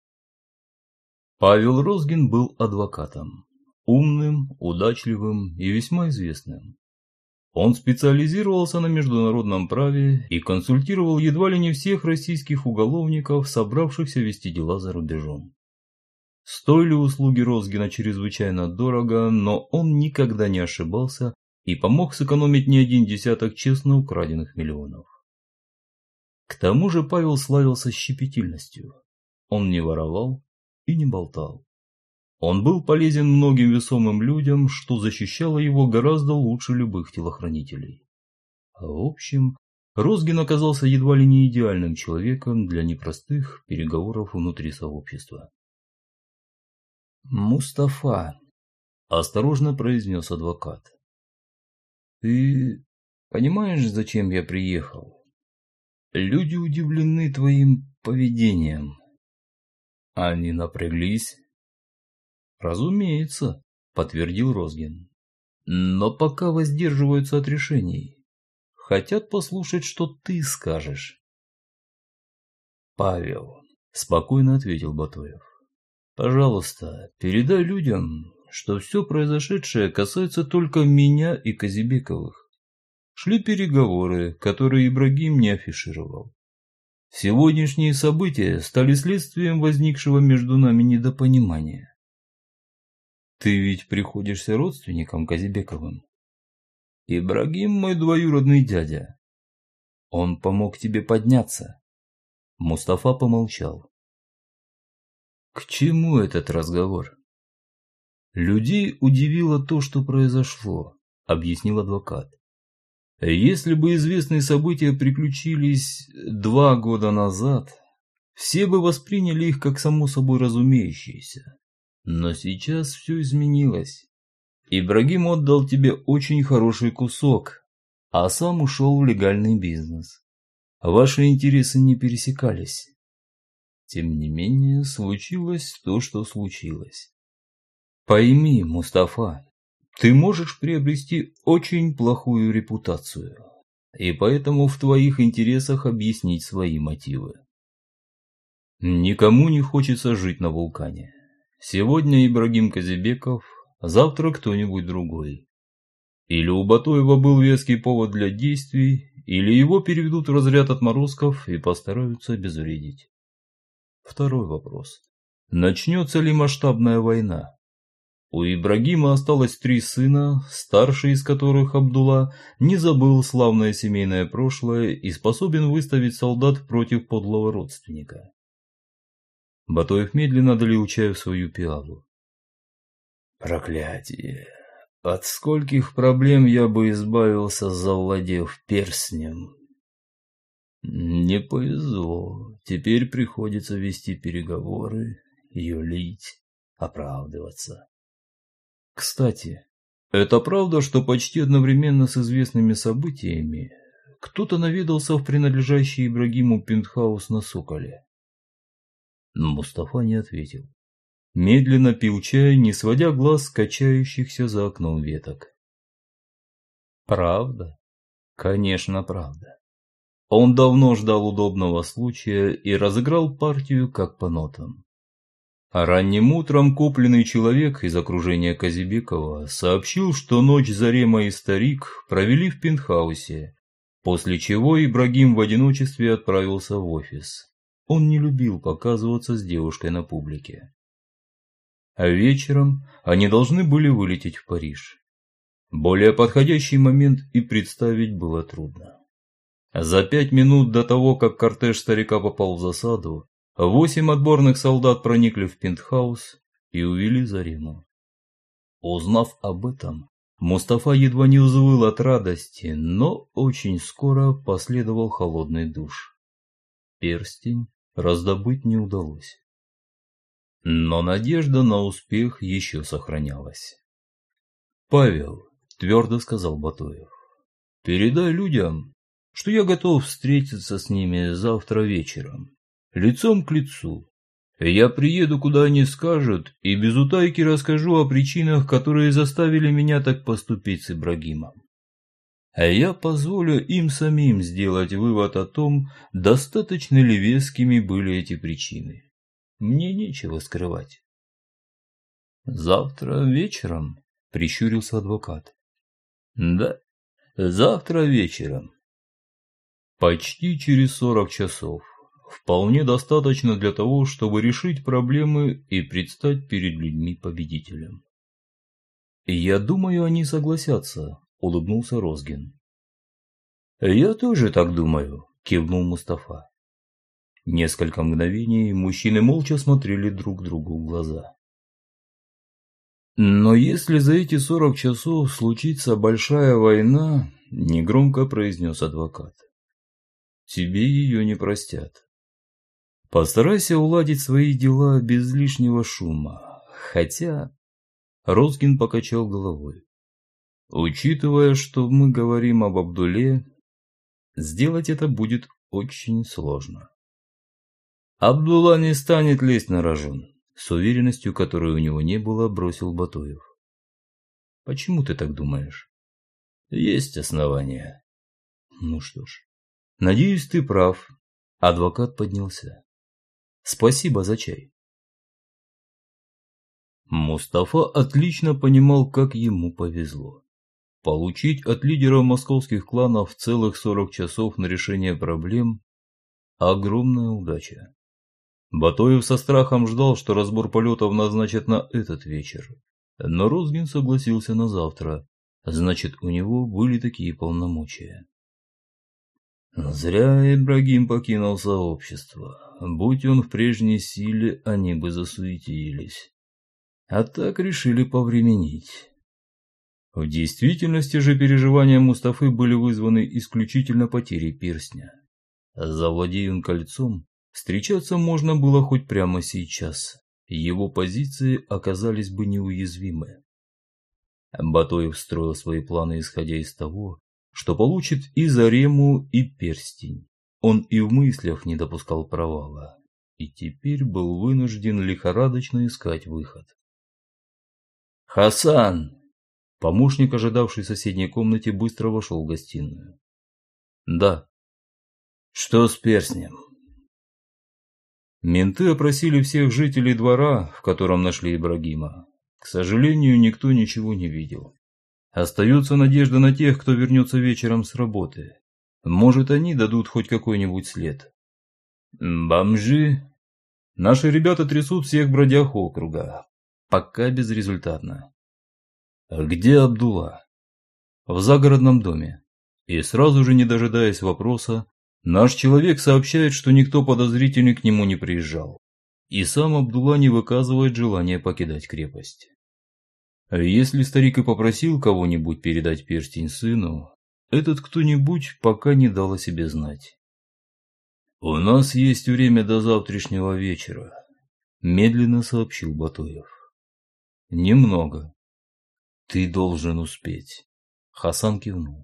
Павел Розгин был адвокатом. Умным, удачливым и весьма известным. Он специализировался на международном праве и консультировал едва ли не всех российских уголовников, собравшихся вести дела за рубежом. Стоили услуги Розгина чрезвычайно дорого, но он никогда не ошибался и помог сэкономить не один десяток честно украденных миллионов. К тому же Павел славился щепетильностью. Он не воровал и не болтал. Он был полезен многим весомым людям, что защищало его гораздо лучше любых телохранителей. В общем, Розгин оказался едва ли не идеальным человеком для непростых переговоров внутри сообщества. «Мустафа», – осторожно произнес адвокат, – «ты понимаешь, зачем я приехал? Люди удивлены твоим поведением». Они напряглись. «Разумеется», – подтвердил Розгин. «Но пока воздерживаются от решений. Хотят послушать, что ты скажешь». «Павел», – спокойно ответил Батоев, – «пожалуйста, передай людям, что все произошедшее касается только меня и Казибековых. Шли переговоры, которые Ибрагим не афишировал. Сегодняшние события стали следствием возникшего между нами недопонимания. Ты ведь приходишься родственником Казибековым. Ибрагим мой двоюродный дядя. Он помог тебе подняться». Мустафа помолчал. «К чему этот разговор?» «Людей удивило то, что произошло», — объяснил адвокат. «Если бы известные события приключились 2 года назад, все бы восприняли их как само собой разумеющееся. Но сейчас все изменилось. Ибрагим отдал тебе очень хороший кусок, а сам ушел в легальный бизнес. Ваши интересы не пересекались. Тем не менее, случилось то, что случилось. Пойми, Мустафа, ты можешь приобрести очень плохую репутацию, и поэтому в твоих интересах объяснить свои мотивы. Никому не хочется жить на вулкане. Сегодня Ибрагим Казибеков, завтра кто-нибудь другой. Или у Батоева был веский повод для действий, или его переведут в разряд отморозков и постараются обезвредить. Второй вопрос. Начнется ли масштабная война? У Ибрагима осталось 3 сына, старший из которых, Абдулла, не забыл славное семейное прошлое и способен выставить солдат против подлого родственника. Батоев медленно долил чай в свою пиалу. «Проклятие! От скольких проблем я бы избавился, завладев перстнем!» «Не повезло. Теперь приходится вести переговоры, юлить, оправдываться». «Кстати, это правда, что почти одновременно с известными событиями кто-то наведался в принадлежащий Ибрагиму пентхаус на Соколе?» Мустафа не ответил. Медленно пил чай, не сводя глаз с качающихся за окном веток. «Правда? Конечно, правда. Он давно ждал удобного случая и разыграл партию как по нотам. А ранним утром купленный человек из окружения Казибекова сообщил, что ночь Зарема и старик провели в пентхаусе, после чего Ибрагим в одиночестве отправился в офис. он не любил показываться с девушкой на публике. А вечером они должны были вылететь в Париж. Более подходящий момент и представить было трудно. За 5 минут до того, как кортеж старика попал в засаду, 8 отборных солдат проникли в пентхаус и увели Зарему. Узнав об этом, Мустафа едва не взвыл от радости, но очень скоро последовал холодный душ. Перстень раздобыть не удалось. Но надежда на успех еще сохранялась. «Павел», — твердо сказал Батоев, — «передай людям, что я готов встретиться с ними завтра вечером, лицом к лицу. Я приеду, куда они скажут, и без утайки расскажу о причинах, которые заставили меня так поступить с Ибрагимом. А я позволю им самим сделать вывод о том, достаточно ли вескими были эти причины. Мне нечего скрывать». «Завтра вечером?» — прищурился адвокат. «Да, завтра вечером. Почти через 40 часов. Вполне достаточно для того, чтобы решить проблемы и предстать перед людьми победителем». «Я думаю, они согласятся», — улыбнулся Розгин. «Я тоже так думаю», — кивнул Мустафа. Несколько мгновений мужчины молча смотрели друг другу в глаза. «Но если за эти 40 часов случится большая война», — негромко произнес адвокат, — «тебе ее не простят. Постарайся уладить свои дела без лишнего шума, хотя...» Розгин покачал головой. «Учитывая, что мы говорим об Абдуле, сделать это будет очень сложно». «Абдулла не станет лезть на рожон», — с уверенностью, которой у него не было, бросил Батоев. «Почему ты так думаешь?» «Есть основания». «Ну что ж, надеюсь, ты прав». Адвокат поднялся. «Спасибо за чай». Мустафа отлично понимал, как ему повезло. Получить от лидеров московских кланов целых 40 часов на решение проблем – огромная удача. Батоев со страхом ждал, что разбор полетов назначат на этот вечер. Но Розгин согласился на завтра, значит, у него были такие полномочия. Зря Ибрагим покинул сообщество. Будь он в прежней силе, они бы засуетились. А так решили повременить. В действительности же переживания Мустафы были вызваны исключительно потерей перстня. Завладея он кольцом, встречаться можно было хоть прямо сейчас. Его позиции оказались бы неуязвимы. Батоев строил свои планы, исходя из того, что получит и Зарему, и перстень. Он и в мыслях не допускал провала, и теперь был вынужден лихорадочно искать выход. «Хасан!» Помощник, ожидавший в соседней комнате, быстро вошел в гостиную. «Да». «Что с перстнем?» Менты опросили всех жителей двора, в котором нашли Ибрагима. К сожалению, никто ничего не видел. Остается надежда на тех, кто вернется вечером с работы. Может, они дадут хоть какой-нибудь след. Бомжи? Наши ребята трясут всех бродяг округа. Пока безрезультатно. Где Абдулла? В загородном доме. И сразу же, не дожидаясь вопроса, наш человек сообщает, что никто подозрительный к нему не приезжал. И сам Абдулла не выказывает желания покидать крепость. Если старик и попросил кого-нибудь передать перстень сыну, этот кто-нибудь пока не дал о себе знать. «У нас есть время до завтрашнего вечера», – медленно сообщил Батоев. «Немного. Ты должен успеть». Хасан кивнул.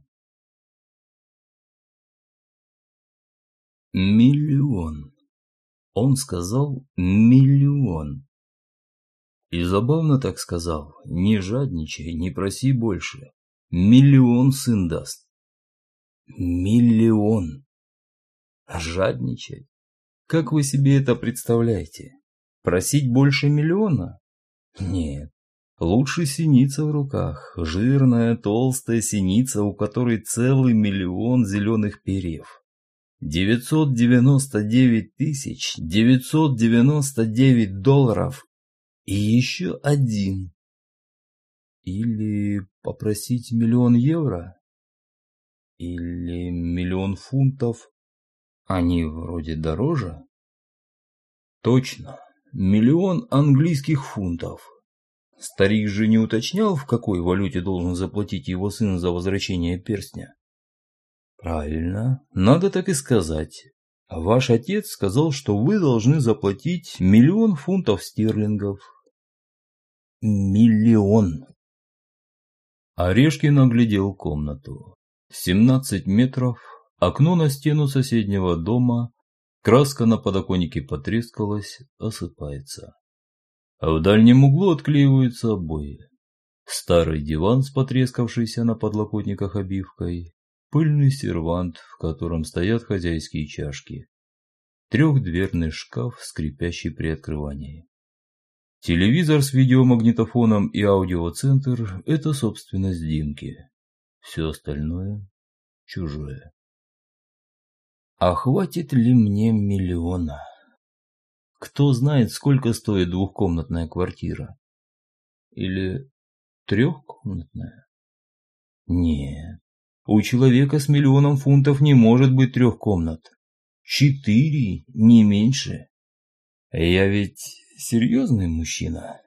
«Миллион». Он сказал «миллион». И забавно так сказал: не жадничай, не проси больше. Миллион сын даст. Миллион. Жадничать? Как вы себе это представляете? Просить больше миллиона? Нет. Лучше синица в руках. Жирная, толстая синица, у которой целый миллион зеленых перьев. 999 999 долларов и еще один. Или попросить 1 000 000 евро? Или 1 000 000 фунтов? Они вроде дороже. Точно, 1 000 000 английских фунтов. Старик же не уточнял, в какой валюте должен заплатить его сын за возвращение перстня. Правильно, надо так и сказать. Ваш отец сказал, что вы должны заплатить 1 000 000 фунтов стерлингов. 1 000 000. Орешкин оглядел комнату. 17 метров, окно на стену соседнего дома, краска на подоконнике потрескалась, осыпается. В дальнем углу отклеиваются обои. Старый диван с потрескавшейся на подлокотниках обивкой, пыльный сервант, в котором стоят хозяйские чашки, трехдверный шкаф, скрипящий при открывании. Телевизор с видеомагнитофоном и аудиоцентр – это собственность Димки. Все остальное – чужое. А хватит ли мне 1 000 000? Кто знает, сколько стоит двухкомнатная квартира? Или трехкомнатная? Нет, у человека с 1 000 000 фунтов не может быть 3 комнат. 4, не меньше. Я ведь серьезный мужчина.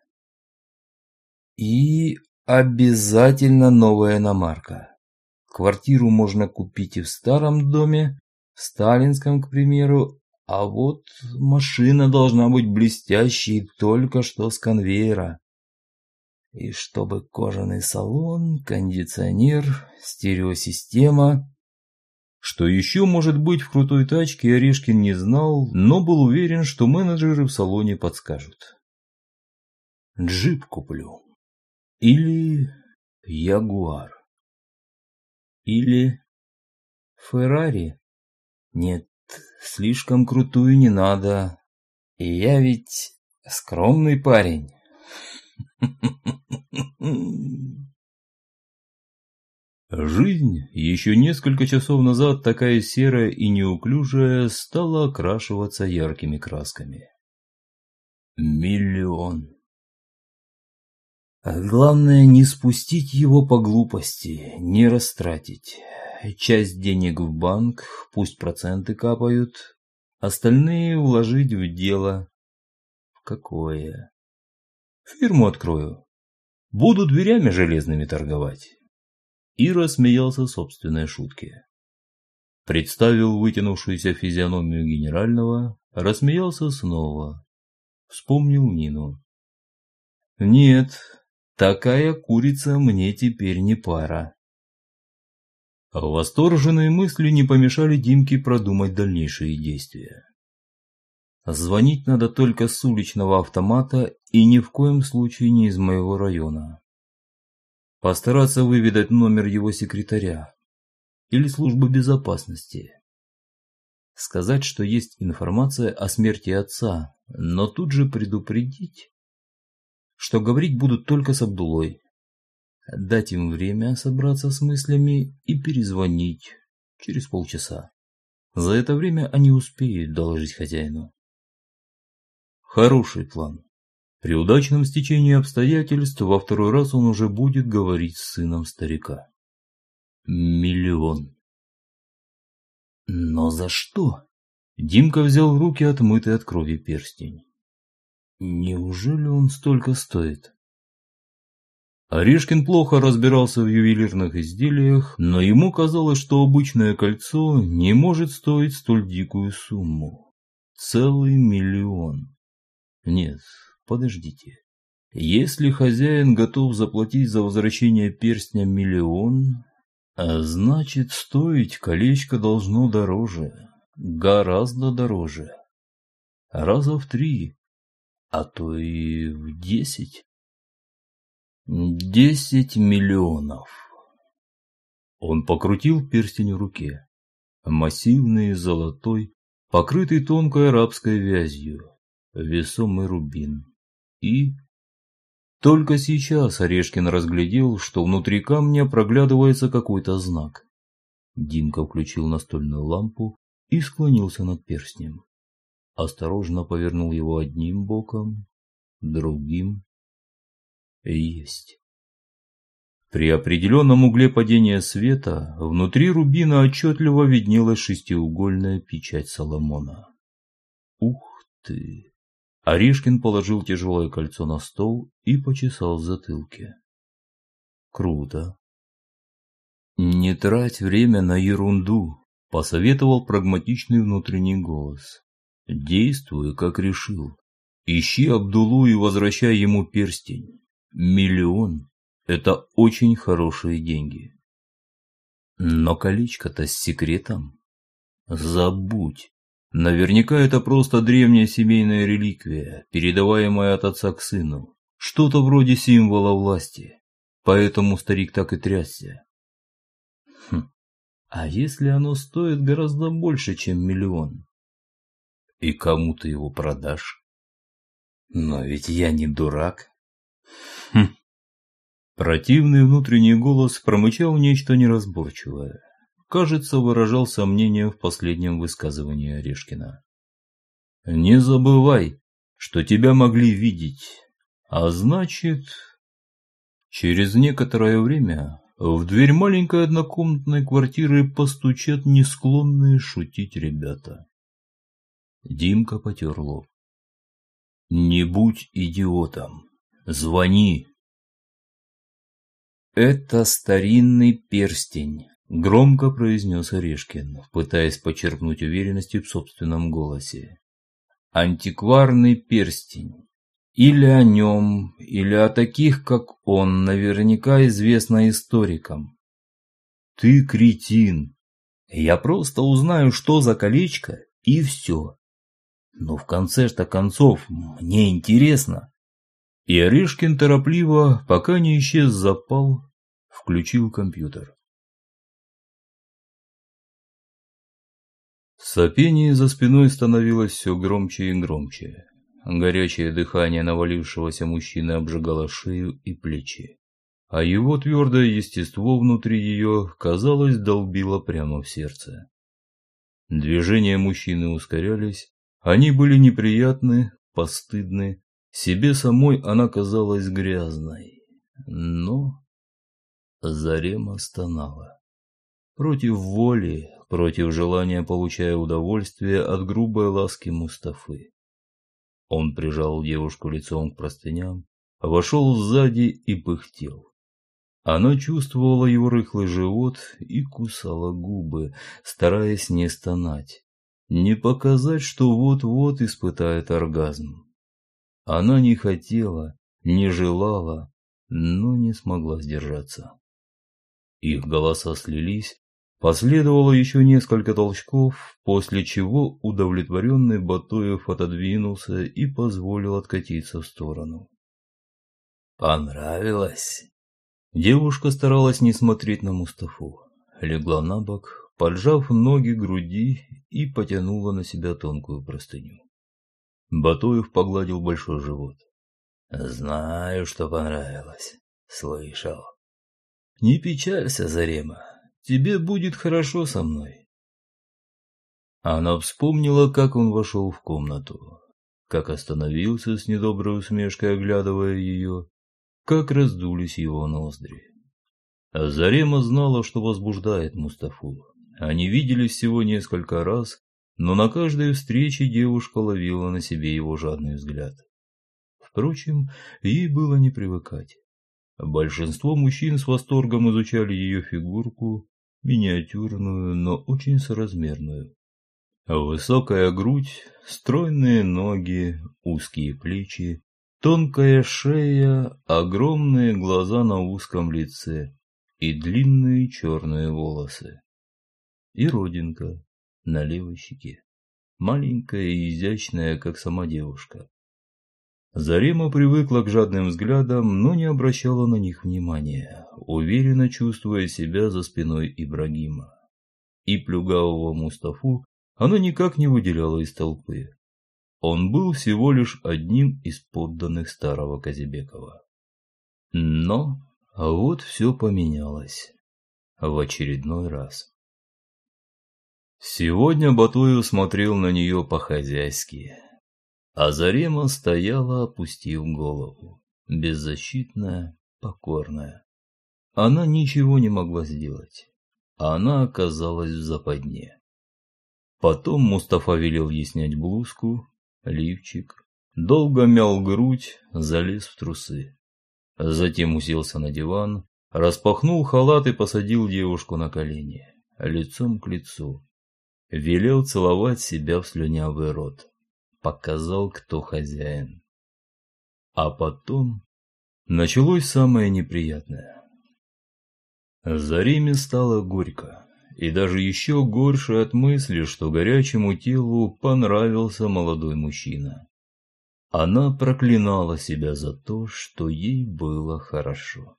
И обязательно новая иномарка. Квартиру можно купить и в старом доме, в сталинском, к примеру, а вот машина должна быть блестящей, только что с конвейера. И чтобы кожаный салон, кондиционер, стереосистема. Что еще может быть в крутой тачке, Орешкин не знал, но был уверен, что менеджеры в салоне подскажут. Джип куплю. Или Ягуар. Или Феррари. Нет, слишком крутую не надо. И я ведь скромный парень. Жизнь, еще несколько часов назад такая серая и неуклюжая, стала окрашиваться яркими красками. 1 000 000. Главное не спустить его по глупости, не растратить. Часть денег в банк, пусть проценты капают, остальные вложить в дело. В какое? Фирму открою. Буду дверями железными торговать. И рассмеялся собственной шутке. Представил вытянувшуюся физиономию генерального, рассмеялся снова. Вспомнил Нину. Нет, такая курица мне теперь не пара. Восторженные мысли не помешали Димке продумать дальнейшие действия. Звонить надо только с уличного автомата и ни в коем случае не из моего района. Постараться выведать номер его секретаря или службы безопасности. Сказать, что есть информация о смерти отца, но тут же предупредить, что говорить будут только с Абдулой. Дать им время собраться с мыслями и перезвонить через полчаса. За это время они успеют доложить хозяину. Хороший план. При удачном стечении обстоятельств во второй раз он уже будет говорить с сыном старика. 1 000 000. Но за что? Димка взял в руки отмытый от крови перстень. Неужели он столько стоит? Орешкин плохо разбирался в ювелирных изделиях, но ему казалось, что обычное кольцо не может стоить столь дикую сумму. Целый 1 000 000. Нет, подождите. Если хозяин готов заплатить за возвращение перстня 1 000 000, значит, стоить колечко должно дороже. Гораздо дороже. Раза в 3, а то и в 10. 10 миллионов. Он покрутил перстень в руке. Массивный, золотой, покрытый тонкой арабской вязью. Весомый рубин. И... Только сейчас Орешкин разглядел, что внутри камня проглядывается какой-то знак. Димка включил настольную лампу и склонился над перстнем. Осторожно повернул его одним боком, другим. Есть. При определенном угле падения света внутри рубина отчетливо виднелась шестиугольная печать Соломона. Ух ты! Орешкин положил тяжелое кольцо на стол и почесал в затылке. Круто. Не трать время на ерунду, посоветовал прагматичный внутренний голос. Действуй, как решил. Ищи Абдулу и возвращай ему перстень. 1 000 000 – это очень хорошие деньги. Но колечко-то с секретом. Забудь. Наверняка это просто древняя семейная реликвия, передаваемая от отца к сыну. Что-то вроде символа власти. Поэтому старик так и трясся. А если оно стоит гораздо больше, чем 1 000 000? И кому ты его продашь? Но ведь я не дурак. Противный внутренний голос промычал нечто неразборчивое. Кажется, выражал сомнение в последнем высказывании Орешкина. Не забывай, что тебя могли видеть. А значит... Через некоторое время в дверь маленькой однокомнатной квартиры постучат не склонные шутить ребята. Димка потер лоб. Не будь идиотом. Звони. Это старинный перстень, громко произнес Орешкин, пытаясь почерпнуть уверенности в собственном голосе. Антикварный перстень. Или о нем, или о таких, как он, наверняка известно историкам. Ты кретин. Я просто узнаю, что за колечко, и все. Но в конце-то концов, мне интересно. И Орешкин торопливо, пока не исчез запал, включил компьютер. Сопение за спиной становилось все громче и громче. Горячее дыхание навалившегося мужчины обжигало шею и плечи, а его твердое естество внутри ее, казалось, долбило прямо в сердце. Движения мужчины ускорялись, они были неприятны, постыдны, себе самой она казалась грязной, но Зарема стонала. Против воли, против желания, получая удовольствие от грубой ласки Мустафы. Он прижал девушку лицом к простыням, вошел сзади и пыхтел. Она чувствовала его рыхлый живот и кусала губы, стараясь не стонать, не показать, что вот-вот испытает оргазм. Она не хотела, не желала, но не смогла сдержаться. Их голоса слились. Последовало еще несколько толчков, после чего удовлетворенный Батоев отодвинулся и позволил откатиться в сторону. Понравилось? Девушка старалась не смотреть на Мустафу, легла на бок, поджав ноги к груди и потянула на себя тонкую простыню. Батоев погладил большой живот. Знаю, что понравилось. Слышал. Не печалься, Зарема. Тебе будет хорошо со мной. Она вспомнила, как он вошел в комнату, как остановился с недоброй усмешкой, оглядывая ее, как раздулись его ноздри. Зарема знала, что возбуждает Мустафу. Они виделись всего несколько раз, но на каждой встрече девушка ловила на себе его жадный взгляд. Впрочем, ей было не привыкать. Большинство мужчин с восторгом изучали ее фигурку, миниатюрную, но очень соразмерную. Высокая грудь, стройные ноги, узкие плечи, тонкая шея, огромные глаза на узком лице и длинные черные волосы. И родинка на левой щеке, маленькая и изящная, как сама девушка. Зарема привыкла к жадным взглядам, но не обращала на них внимания, уверенно чувствуя себя за спиной Ибрагима. И плюгавого Мустафу она никак не выделяла из толпы. Он был всего лишь одним из подданных старого Казибекова. Но вот все поменялось в очередной раз. Сегодня Батоев смотрел на нее по-хозяйски, а Зарема стояла, опустив голову, беззащитная, покорная. Она ничего не могла сделать. Она оказалась в западне. Потом Мустафа велел ей снять блузку, лифчик, долго мял грудь, залез в трусы. Затем уселся на диван, распахнул халат и посадил девушку на колени, лицом к лицу. Велел целовать себя в слюнявый рот. Показал, кто хозяин. А потом началось самое неприятное. Зареме стало горько, и даже еще горше от мысли, что горячему телу понравился молодой мужчина. Она проклинала себя за то, что ей было хорошо.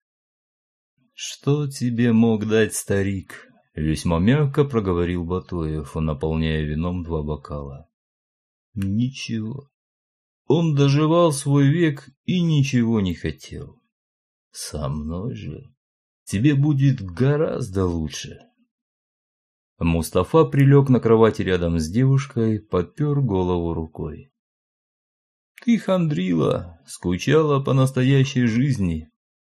«Что тебе мог дать старик?» — весьма мягко проговорил Батоев, наполняя вином 2 бокала. «Ничего. Он доживал свой век и ничего не хотел. Со мной же тебе будет гораздо лучше». Мустафа прилег на кровати рядом с девушкой, подпер голову рукой. «Ты хандрила, скучала по настоящей жизни».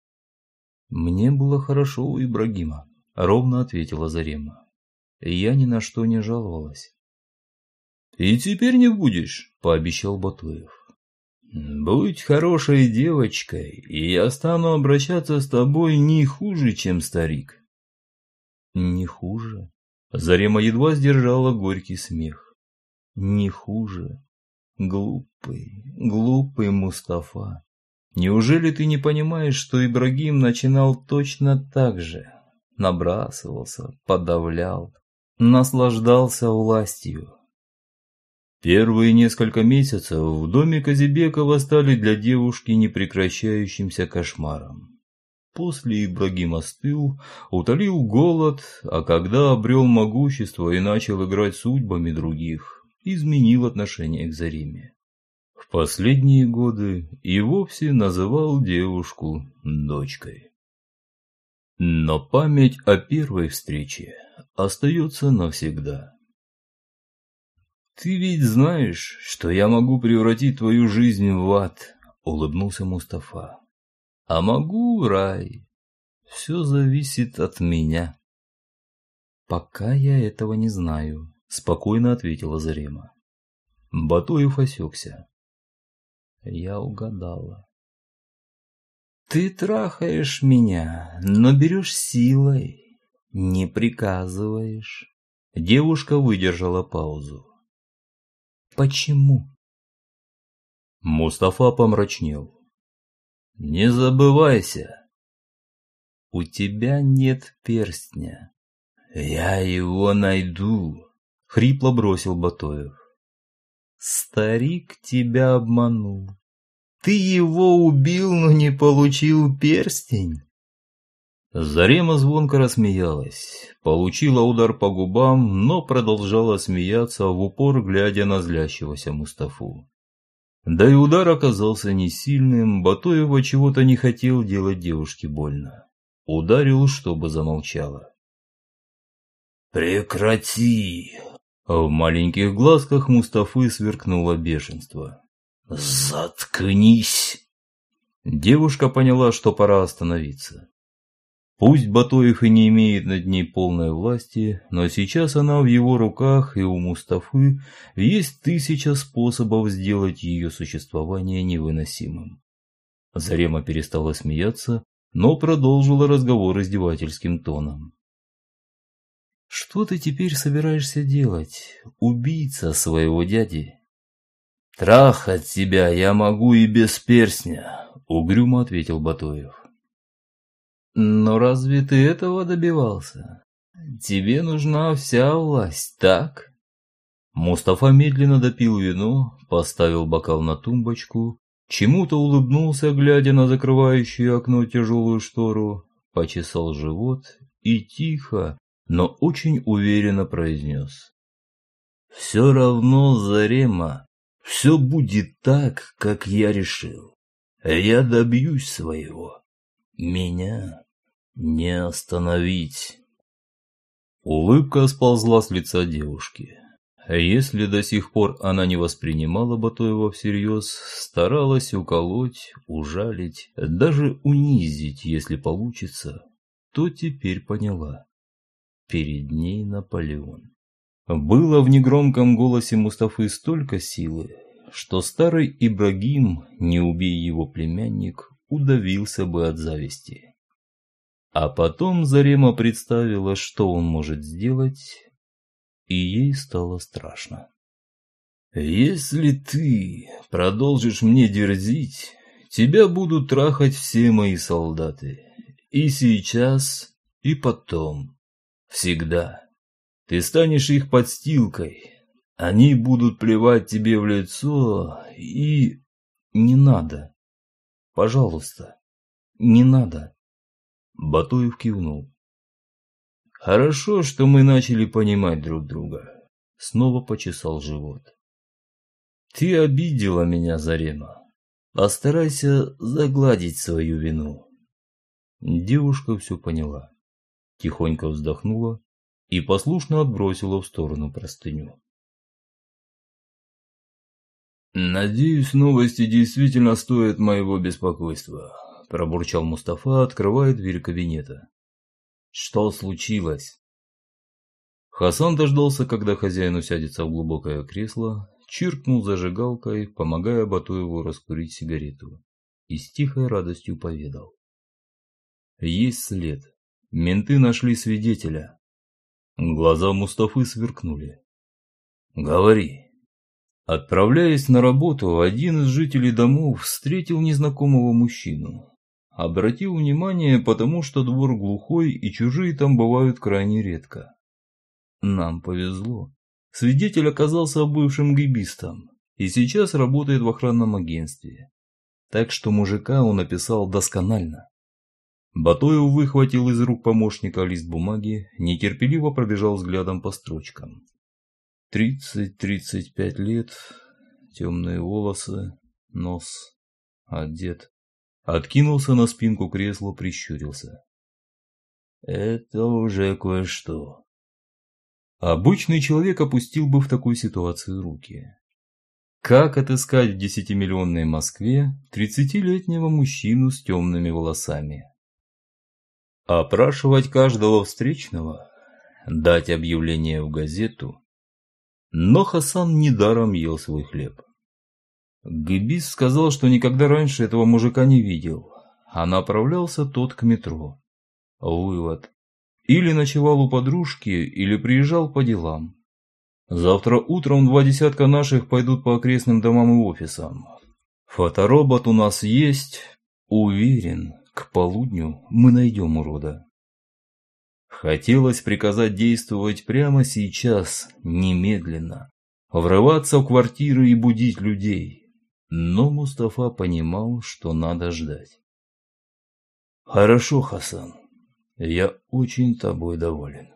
«Мне было хорошо у Ибрагима», — ровно ответила Зарема. «Я ни на что не жаловалась». «И теперь не будешь», — пообещал Батоев. «Будь хорошей девочкой, и я стану обращаться с тобой не хуже, чем старик». «Не хуже?» Зарема едва сдержала горький смех. «Не хуже? Глупый, глупый Мустафа. Неужели ты не понимаешь, что Ибрагим начинал точно так же? Набрасывался, подавлял, наслаждался властью». Первые несколько месяцев в доме Казибекова стали для девушки непрекращающимся кошмаром. После Ибрагим остыл, утолил голод, а когда обрел могущество и начал играть судьбами других, изменил отношение к Зареме. В последние годы и вовсе называл девушку дочкой. Но память о первой встрече остается навсегда. «Ты ведь знаешь, что я могу превратить твою жизнь в ад», — улыбнулся Мустафа. «А могу в рай. Все зависит от меня». «Пока я этого не знаю», — спокойно ответила Зарема. Батоев осекся. «Я угадала». «Ты трахаешь меня, но берешь силой, не приказываешь». Девушка выдержала паузу. «Почему?» Мустафа помрачнел. «Не забывайся. У тебя нет перстня». «Я его найду», — хрипло бросил Батоев. «Старик тебя обманул. Ты его убил, но не получил перстень». Зарема звонко рассмеялась, получила удар по губам, но продолжала смеяться в упор, глядя на злящегося Мустафу. Да и удар оказался не сильным, Батоев чего-то не хотел делать девушке больно. Ударил, чтобы замолчала. «Прекрати!» В маленьких глазках Мустафы сверкнуло бешенство. «Заткнись!» Девушка поняла, что пора остановиться. Пусть Батоев и не имеет над ней полной власти, но сейчас она в его руках, и у Мустафы есть 1000 способов сделать ее существование невыносимым. Зарема перестала смеяться, но продолжила разговор издевательским тоном. «Что ты теперь собираешься делать, убийца своего дяди?» «Трахать тебя я могу и без перстня», — угрюмо ответил Батоев. «Но разве ты этого добивался? Тебе нужна вся власть, так?» Мустафа медленно допил вино, поставил бокал на тумбочку, чему-то улыбнулся, глядя на закрывающую окно тяжелую штору, почесал живот и тихо, но очень уверенно произнес. «Все равно, Зарема, все будет так, как я решил. Я добьюсь своего. Меня не остановить». Улыбка сползла с лица девушки. Если до сих пор она не воспринимала Батоева всерьез, старалась уколоть, ужалить, даже унизить, если получится, то теперь поняла. Перед ней Наполеон. Было в негромком голосе Мустафы столько силы, что старый Ибрагим, не убей его племянник, удавился бы от зависти. А потом Зарема представила, что он может сделать, и ей стало страшно. «Если ты продолжишь мне дерзить, тебя будут трахать все мои солдаты. И сейчас, и потом. Всегда. Ты станешь их подстилкой. Они будут плевать тебе в лицо и... Не надо. Пожалуйста, не надо». Батоев кивнул. «Хорошо, что мы начали понимать друг друга». Снова почесал живот. «Ты обидела меня, Зарема. Постарайся загладить свою вину». Девушка все поняла. Тихонько вздохнула и послушно отбросила в сторону простыню. «Надеюсь, новости действительно стоят моего беспокойства», – пробурчал Мустафа, открывая дверь кабинета. «Что случилось?» Хасан дождался, когда хозяин усядется в глубокое кресло, чиркнул зажигалкой, помогая Батоеву раскурить сигарету, и с тихой радостью поведал. «Есть след. Менты нашли свидетеля». Глаза Мустафы сверкнули. «Говори». Отправляясь на работу, один из жителей домов встретил незнакомого мужчину. Обратил внимание, потому что двор глухой и чужие там бывают крайне редко. Нам повезло. Свидетель оказался бывшим гэбистом и сейчас работает в охранном агентстве. Так что мужика он описал досконально. Батоев выхватил из рук помощника лист бумаги, нетерпеливо пробежал взглядом по строчкам. 30-35 лет, темные волосы, нос, одет. Откинулся на спинку кресла, прищурился. Это уже кое-что. Обычный человек опустил бы в такой ситуации руки. Как отыскать в 10-миллионной Москве 30-летнего мужчину с темными волосами? Опрашивать каждого встречного? Дать объявление в газету? Но Хасан недаром ел свой хлеб. Гэбист сказал, что никогда раньше этого мужика не видел, а направлялся тот к метро. Вывод. Или ночевал у подружки, или приезжал по делам. Завтра утром 2 десятка наших пойдут по окрестным домам и офисам. Фоторобот у нас есть. Уверен, к полудню мы найдем урода. Хотелось приказать действовать прямо сейчас, немедленно. Врываться в квартиры и будить людей. Но Мустафа понимал, что надо ждать. «Хорошо, Хасан. Я очень тобой доволен».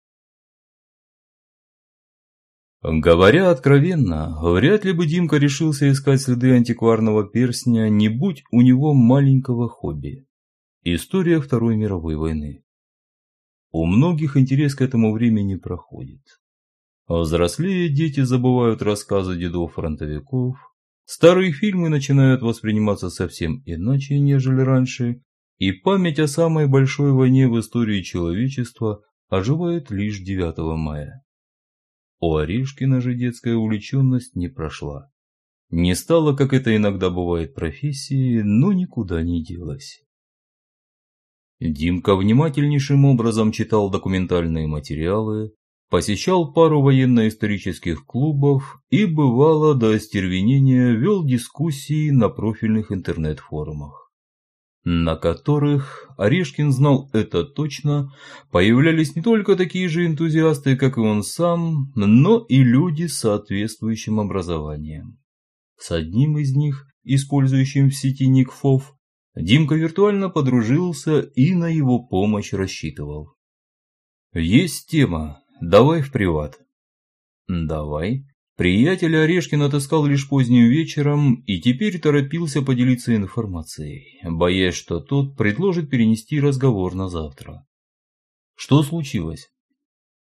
Говоря откровенно, вряд ли бы Димка решился искать следы антикварного перстня, не будь у него маленького хобби – история Второй мировой войны. У многих интерес к этому времени проходит. Взрослее дети забывают рассказы дедов-фронтовиков, старые фильмы начинают восприниматься совсем иначе, нежели раньше, и память о самой большой войне в истории человечества оживает лишь 9 мая. У Орешкина же детская увлеченность не прошла. Не стало, как это иногда бывает, профессией, но никуда не делась. Димка внимательнейшим образом читал документальные материалы, посещал пару военно-исторических клубов и, бывало, до остервенения вел дискуссии на профильных интернет-форумах, на которых, Орешкин знал это точно, появлялись не только такие же энтузиасты, как и он сам, но и люди с соответствующим образованием. С одним из них, использующим в сети ник ФОВ, Димка виртуально подружился и на его помощь рассчитывал. «Есть тема, давай в приват». «Давай». Приятеля Орешкин отыскал лишь поздним вечером и теперь торопился поделиться информацией, боясь, что тот предложит перенести разговор на завтра. «Что случилось?»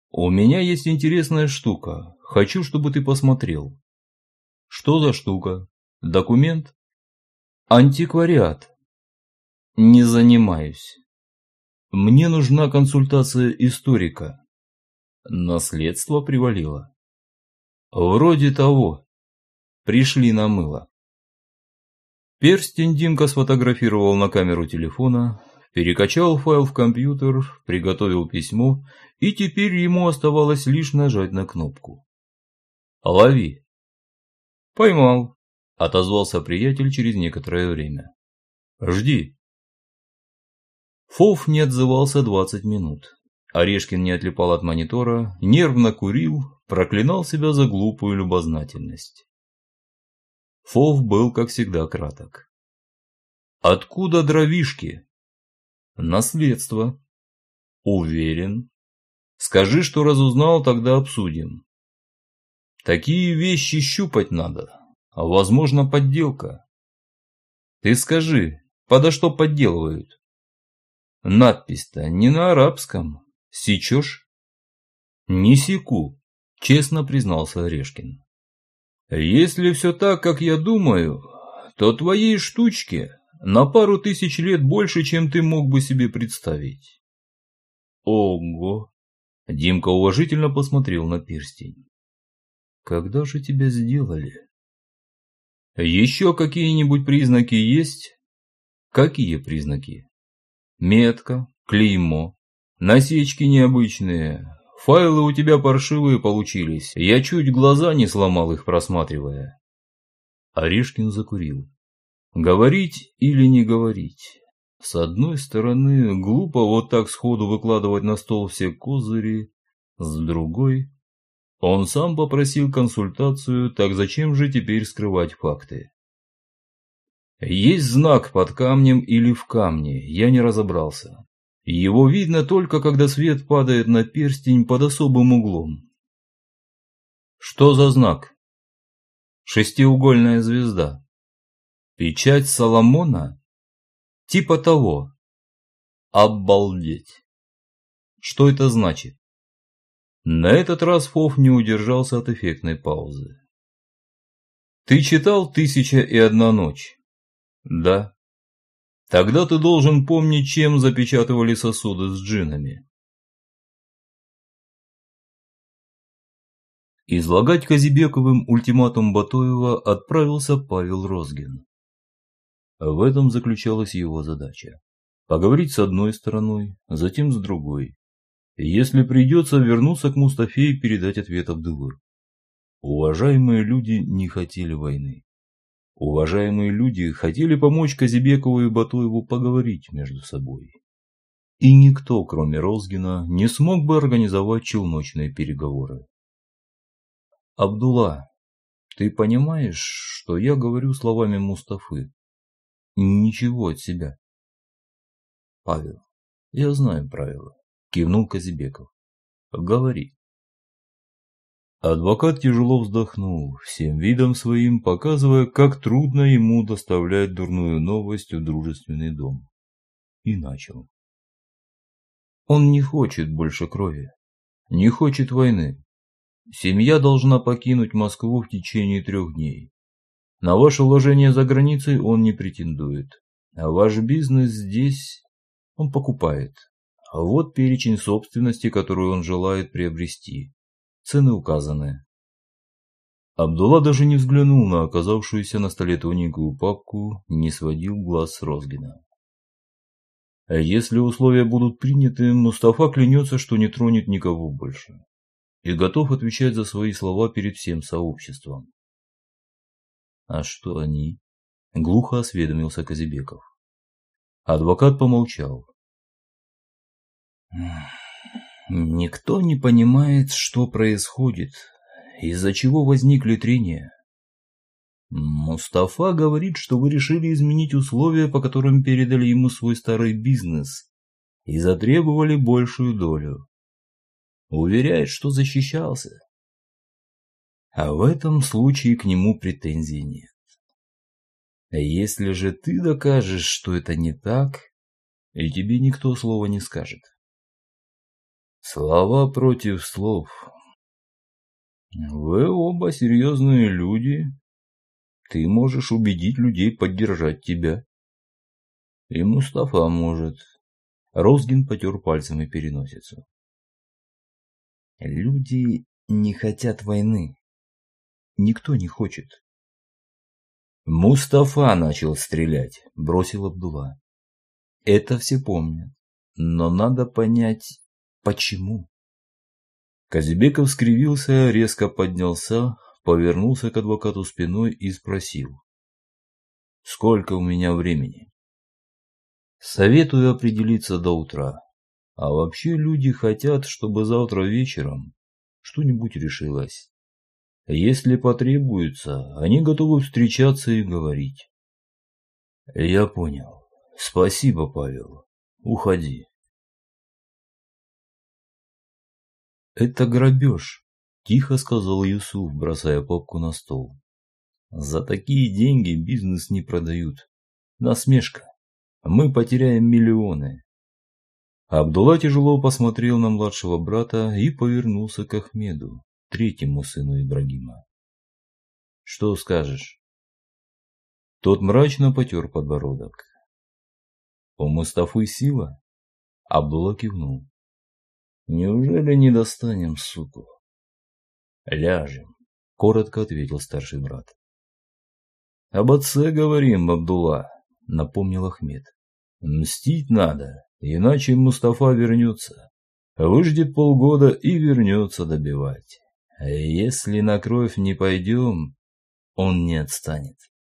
У меня есть интересная штука. Хочу, чтобы ты посмотрел. Что за штука? Документ? Антиквариат. Не занимаюсь. Мне нужна консультация историка. Наследство привалило. Вроде того. Пришли на мыло. Перстень Димка сфотографировал на камеру телефона, перекачал файл в компьютер, приготовил письмо, и теперь ему оставалось лишь нажать на кнопку. «Лови!» «Поймал», — отозвался приятель через некоторое время. «Жди». Фов не отзывался 20 минут. Орешкин не отлипал от монитора, нервно курил, проклинал себя за глупую любознательность. Фов был, как всегда, краток. «Откуда дровишки?» «Наследство». «Уверен?» «Скажи, что разузнал, тогда обсудим». «Такие вещи щупать надо, а возможно подделка». «Ты скажи, подо что подделывают?» «Надпись-то не на арабском. Сечешь?» «Не секу», честно признался Орешкин. «Если все так, как я думаю, то твоей штучке на пару тысяч лет больше, чем ты мог бы себе представить». «Ого!» Димка уважительно посмотрел на перстень. «Когда же тебя сделали?» «Еще какие-нибудь признаки есть?» «Какие признаки?» «Метка, клеймо, насечки необычные. Файлы у тебя паршивые получились. Я чуть глаза не сломал их, просматривая». Орешкин закурил. Говорить или не говорить? С одной стороны, глупо вот так сходу выкладывать на стол все козыри. С другой, он сам попросил консультацию, так зачем же теперь скрывать факты? Есть знак под камнем или в камне, я не разобрался. Его видно только, когда свет падает на перстень под особым углом. Что за знак? Шестиугольная звезда. Печать Соломона? Типа того. Обалдеть. Что это значит? На этот раз Фов не удержался от эффектной паузы. Ты читал «1001 ночь»? Да. Тогда ты должен помнить, чем запечатывали сосуды с джиннами. Излагать Казибековым ультиматум Батоева отправился Павел Розгин. В этом заключалась его задача. Поговорить с одной стороной, затем с другой. Если придется, вернуться к Мустафе и передать ответ Абдулы. Уважаемые люди не хотели войны. Уважаемые люди хотели помочь Казибекову и Батоеву поговорить между собой. И никто, кроме Розгина, не смог бы организовать челночные переговоры. Абдулла, ты понимаешь, что я говорю словами Мустафы? Ничего от себя. Павел, я знаю правила, кивнул Казибеков. Говори. Адвокат тяжело вздохнул, всем видом своим показывая, как трудно ему доставлять дурную новость в дружественный дом. И начал. Он не хочет больше крови, не хочет войны. Семья должна покинуть Москву в течение 3 дней. На ваше вложение за границей он не претендует, а ваш бизнес здесь он покупает. А вот перечень собственности, которую он желает приобрести. Цены указаны. Абдулла даже не взглянул на оказавшуюся на столе тоненькую папку, не сводил глаз с Розгина. А если условия будут приняты, Мустафа клянется, что не тронет никого больше. И готов отвечать за свои слова перед всем сообществом. А что они? Глухо осведомился Казибеков. Адвокат помолчал. Никто не понимает, что происходит, из-за чего возникли трения. Мустафа говорит, что вы решили изменить условия, по которым передали ему свой старый бизнес, и затребовали большую долю. Уверяет, что защищался. А в этом случае к нему претензий нет. Если же ты докажешь, что это не так, и тебе никто слова не скажет. Слова против слов. Вы оба серьезные люди. Ты можешь убедить людей поддержать тебя. И Мустафа может. Розгин потер пальцами переносицу. Люди не хотят войны. Никто не хочет. Мустафа начал стрелять, бросил Абдулла. Это все помнят. Но надо понять, почему. Казибеков скривился, резко поднялся, повернулся к адвокату спиной и спросил. Сколько у меня времени? Советую определиться до утра. А вообще люди хотят, чтобы завтра вечером что-нибудь решилось. Если потребуется, они готовы встречаться и говорить. Я понял. Спасибо, Павел. Уходи. Это грабеж, тихо сказал Юсуф, бросая папку на стол. За такие деньги бизнес не продают. Насмешка. Мы потеряем миллионы. Абдулла тяжело посмотрел на младшего брата и повернулся к Ахмеду, третьему сыну Ибрагима. Что скажешь? Тот мрачно потер подбородок. У Мустафы сила? Абдулла кивнул. Неужели не достанем суку? Ляжем, коротко ответил старший брат. Об отце говорим, Абдулла, напомнил Ахмед. Мстить надо, иначе Мустафа вернется. Выждет полгода и вернется добивать. А если на кровь не пойдем, он не отстанет.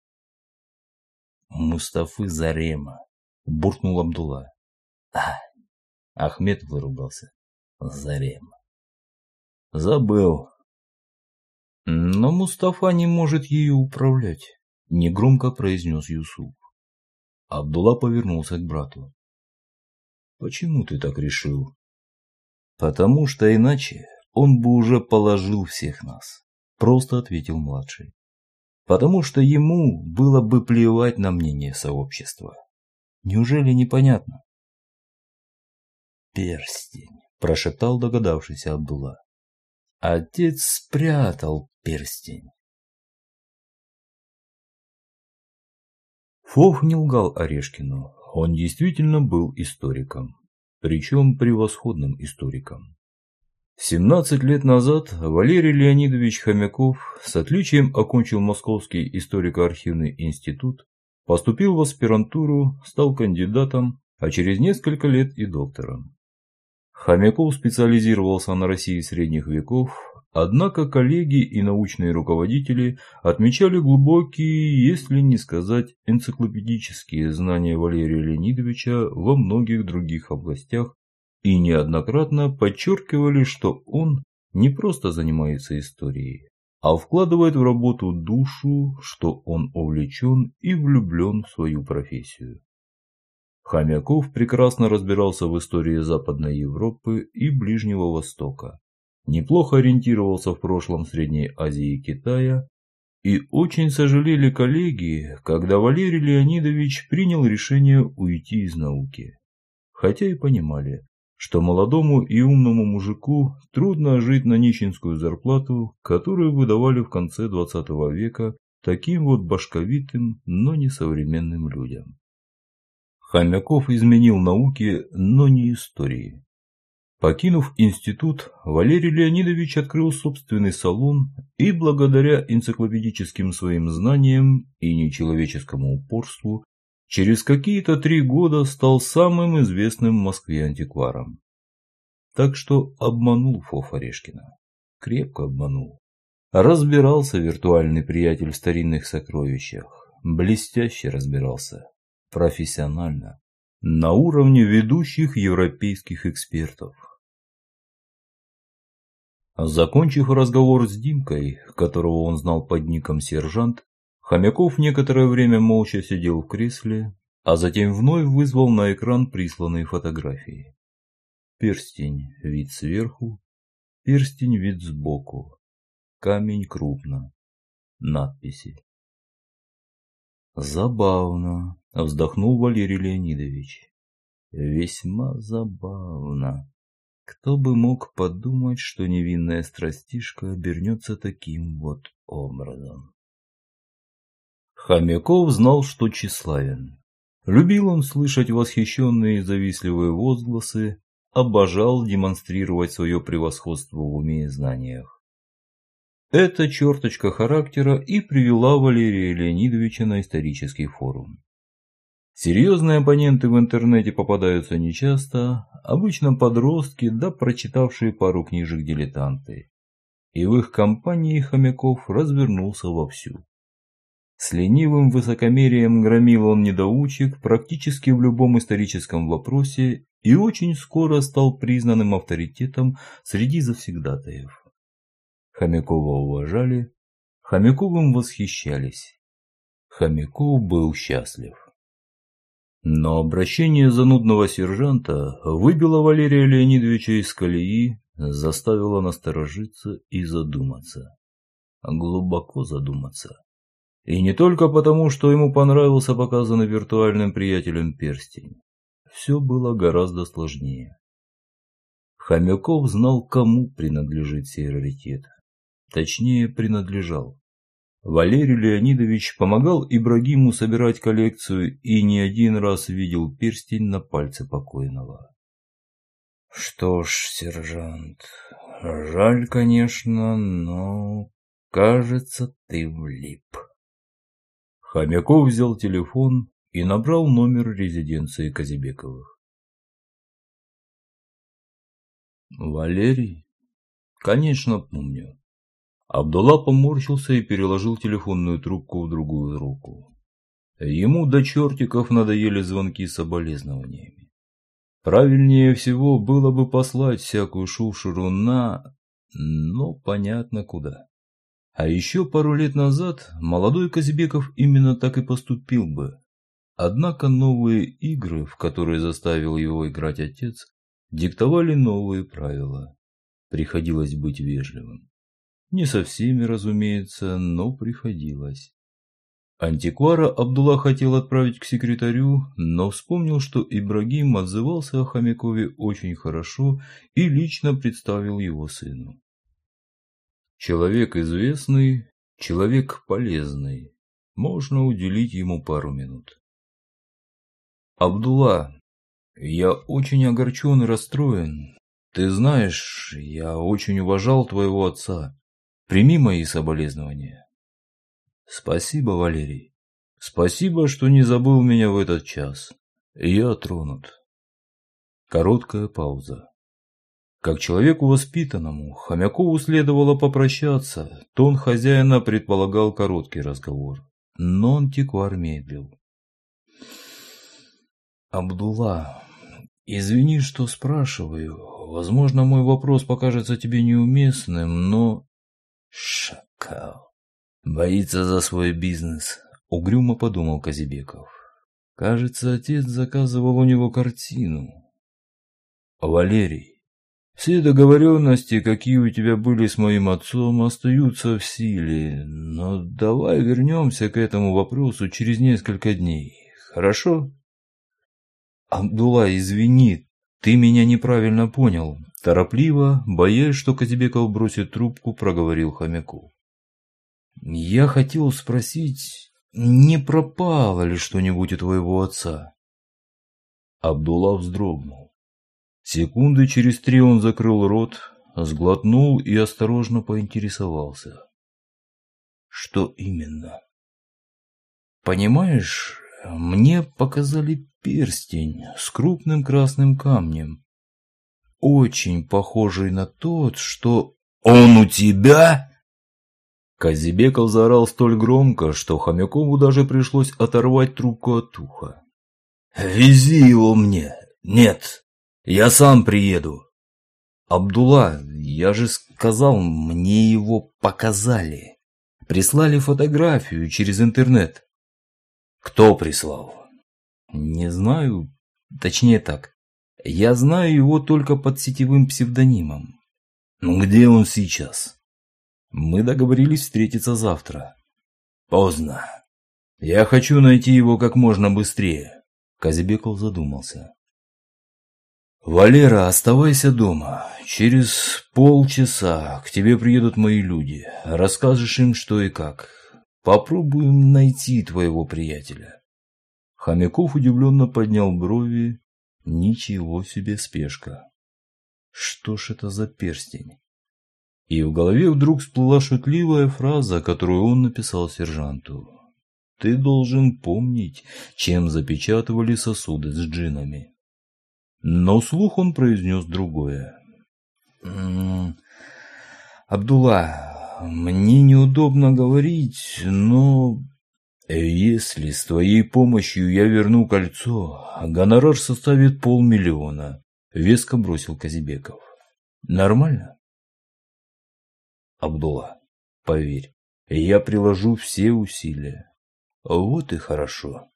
Мустафы Зарема, буркнул Абдулла. Ахмед вырубался. Зарема. Забыл. Но Мустафа не может ею управлять, негромко произнес Юсуф. Абдулла повернулся к брату. Почему ты так решил? Потому что иначе он бы уже положил всех нас, просто ответил младший. Потому что ему было бы плевать на мнение сообщества. Неужели непонятно? Перстень, прошептал догадавшийся Абдулла. Отец спрятал перстень. Фов не лгал Орешкину. Он действительно был историком. Причем превосходным историком. 17 лет назад Валерий Леонидович Хомяков с отличием окончил Московский историко-архивный институт, поступил в аспирантуру, стал кандидатом, а через несколько лет и доктором. Хомяков специализировался на России средних веков, однако коллеги и научные руководители отмечали глубокие, если не сказать энциклопедические знания Валерия Леонидовича во многих других областях и неоднократно подчеркивали, что он не просто занимается историей, а вкладывает в работу душу, что он увлечен и влюблен в свою профессию. Хомяков прекрасно разбирался в истории Западной Европы и Ближнего Востока, неплохо ориентировался в прошлом Средней Азии и Китая, и очень сожалели коллеги, когда Валерий Леонидович принял решение уйти из науки. Хотя и понимали, что молодому и умному мужику трудно жить на нищенскую зарплату, которую выдавали в конце 20 века таким вот башковитым, но несовременным людям. Хомяков изменил науке, но не истории. Покинув институт, Валерий Леонидович открыл собственный салон и благодаря энциклопедическим своим знаниям и нечеловеческому упорству через какие-то 3 года стал самым известным в Москве антикваром. Так что обманул Фов Орешкина. Крепко обманул. Разбирался виртуальный приятель в старинных сокровищах. Блестяще разбирался. Профессионально. На уровне ведущих европейских экспертов. Закончив разговор с Димкой, которого он знал под ником Сержант, Хомяков некоторое время молча сидел в кресле, а затем вновь вызвал на экран присланные фотографии. Перстень вид сверху, перстень вид сбоку, камень крупно, надписи. Забавно, вздохнул Валерий Леонидович. Весьма забавно. Кто бы мог подумать, что невинная страстишка обернется таким вот образом. Хомяков знал, что тщеславен. Любил он слышать восхищенные и завистливые возгласы, обожал демонстрировать свое превосходство в уме и знаниях. Эта черточка характера и привела Валерия Леонидовича на исторический форум. Серьезные оппоненты в интернете попадаются нечасто, обычно подростки да прочитавшие пару книжек дилетанты. И в их компании Хомяков развернулся вовсю. С ленивым высокомерием громил он недоучек практически в любом историческом вопросе и очень скоро стал признанным авторитетом среди завсегдатаев. Хомякова уважали, Хомяковым восхищались. Хомяков был счастлив. Но обращение занудного сержанта выбило Валерия Леонидовича из колеи, заставило насторожиться и задуматься. Глубоко задуматься. И не только потому, что ему понравился показанный виртуальным приятелем перстень. Все было гораздо сложнее. Хомяков знал, кому принадлежит сей раритет. Точнее, принадлежал. Валерий Леонидович помогал Ибрагиму собирать коллекцию и не один раз видел перстень на пальце покойного. Что ж, сержант, жаль, конечно, но, кажется, ты влип. Хомяков взял телефон и набрал номер резиденции Казибековых. Валерий? Конечно, помню. Абдулла поморщился и переложил телефонную трубку в другую руку. Ему до чертиков надоели звонки с соболезнованиями. Правильнее всего было бы послать всякую шушеру но понятно куда. А еще пару лет назад молодой Казибеков именно так и поступил бы. Однако новые игры, в которые заставил его играть отец, диктовали новые правила. Приходилось быть вежливым. Не со всеми, разумеется, но приходилось. Антиквара Абдулла хотел отправить к секретарю, но вспомнил, что Ибрагим отзывался о Хомякове очень хорошо и лично представил его сыну. Человек известный, человек полезный. Можно уделить ему пару минут. Абдулла, я очень огорчен и расстроен. Ты знаешь, я очень уважал твоего отца. Прими мои соболезнования. Спасибо, Валерий. Спасибо, что не забыл меня в этот час. Я тронут. Короткая пауза. Как человеку воспитанному, Хомякову следовало попрощаться. Тон хозяина предполагал короткий разговор. Но антиквар медлил. Абдулла, извини, что спрашиваю. Возможно, мой вопрос покажется тебе неуместным, но... Шакал. Боится за свой бизнес, угрюмо подумал Казибеков. Кажется, отец заказывал у него картину. Валерий, все договоренности, какие у тебя были с моим отцом, остаются в силе, но давай вернемся к этому вопросу через несколько дней, хорошо? Абдулла, извини, ты меня неправильно понял. Торопливо, боясь, что Казибеков бросит трубку, проговорил Хомяков. Я хотел спросить, не пропало ли что-нибудь у твоего отца? Абдулла вздрогнул. Секунды через 3 он закрыл рот, сглотнул и осторожно поинтересовался. Что именно? Понимаешь, мне показали перстень с крупным красным камнем. Очень похожий на тот, что... Он у тебя? Казибеков заорал столь громко, что Хомякову даже пришлось оторвать трубку от уха. Вези его мне. Нет, я сам приеду. Абдулла, я же сказал, мне его показали. Прислали фотографию через интернет. Кто прислал? Не знаю, точнее так. Я знаю его только под сетевым псевдонимом. Ну где он сейчас? Мы договорились встретиться завтра. Поздно. Я хочу найти его как можно быстрее. Казибеков задумался. «Валера, оставайся дома. Через полчаса к тебе приедут мои люди. Расскажешь им, что и как. Попробуем найти твоего приятеля». Хомяков удивленно поднял брови. Ничего себе спешка. Что ж это за перстень? И в голове вдруг всплыла шутливая фраза, которую он написал сержанту. «Ты должен помнить, чем запечатывали сосуды с джинами». Но вслух он произнес другое. «Абдулла, мне неудобно говорить, но если с твоей помощью я верну кольцо, гонорар составит 500 000, — веско бросил Казибеков. Нормально?» «Абдулла, поверь, я приложу все усилия». «Вот и хорошо».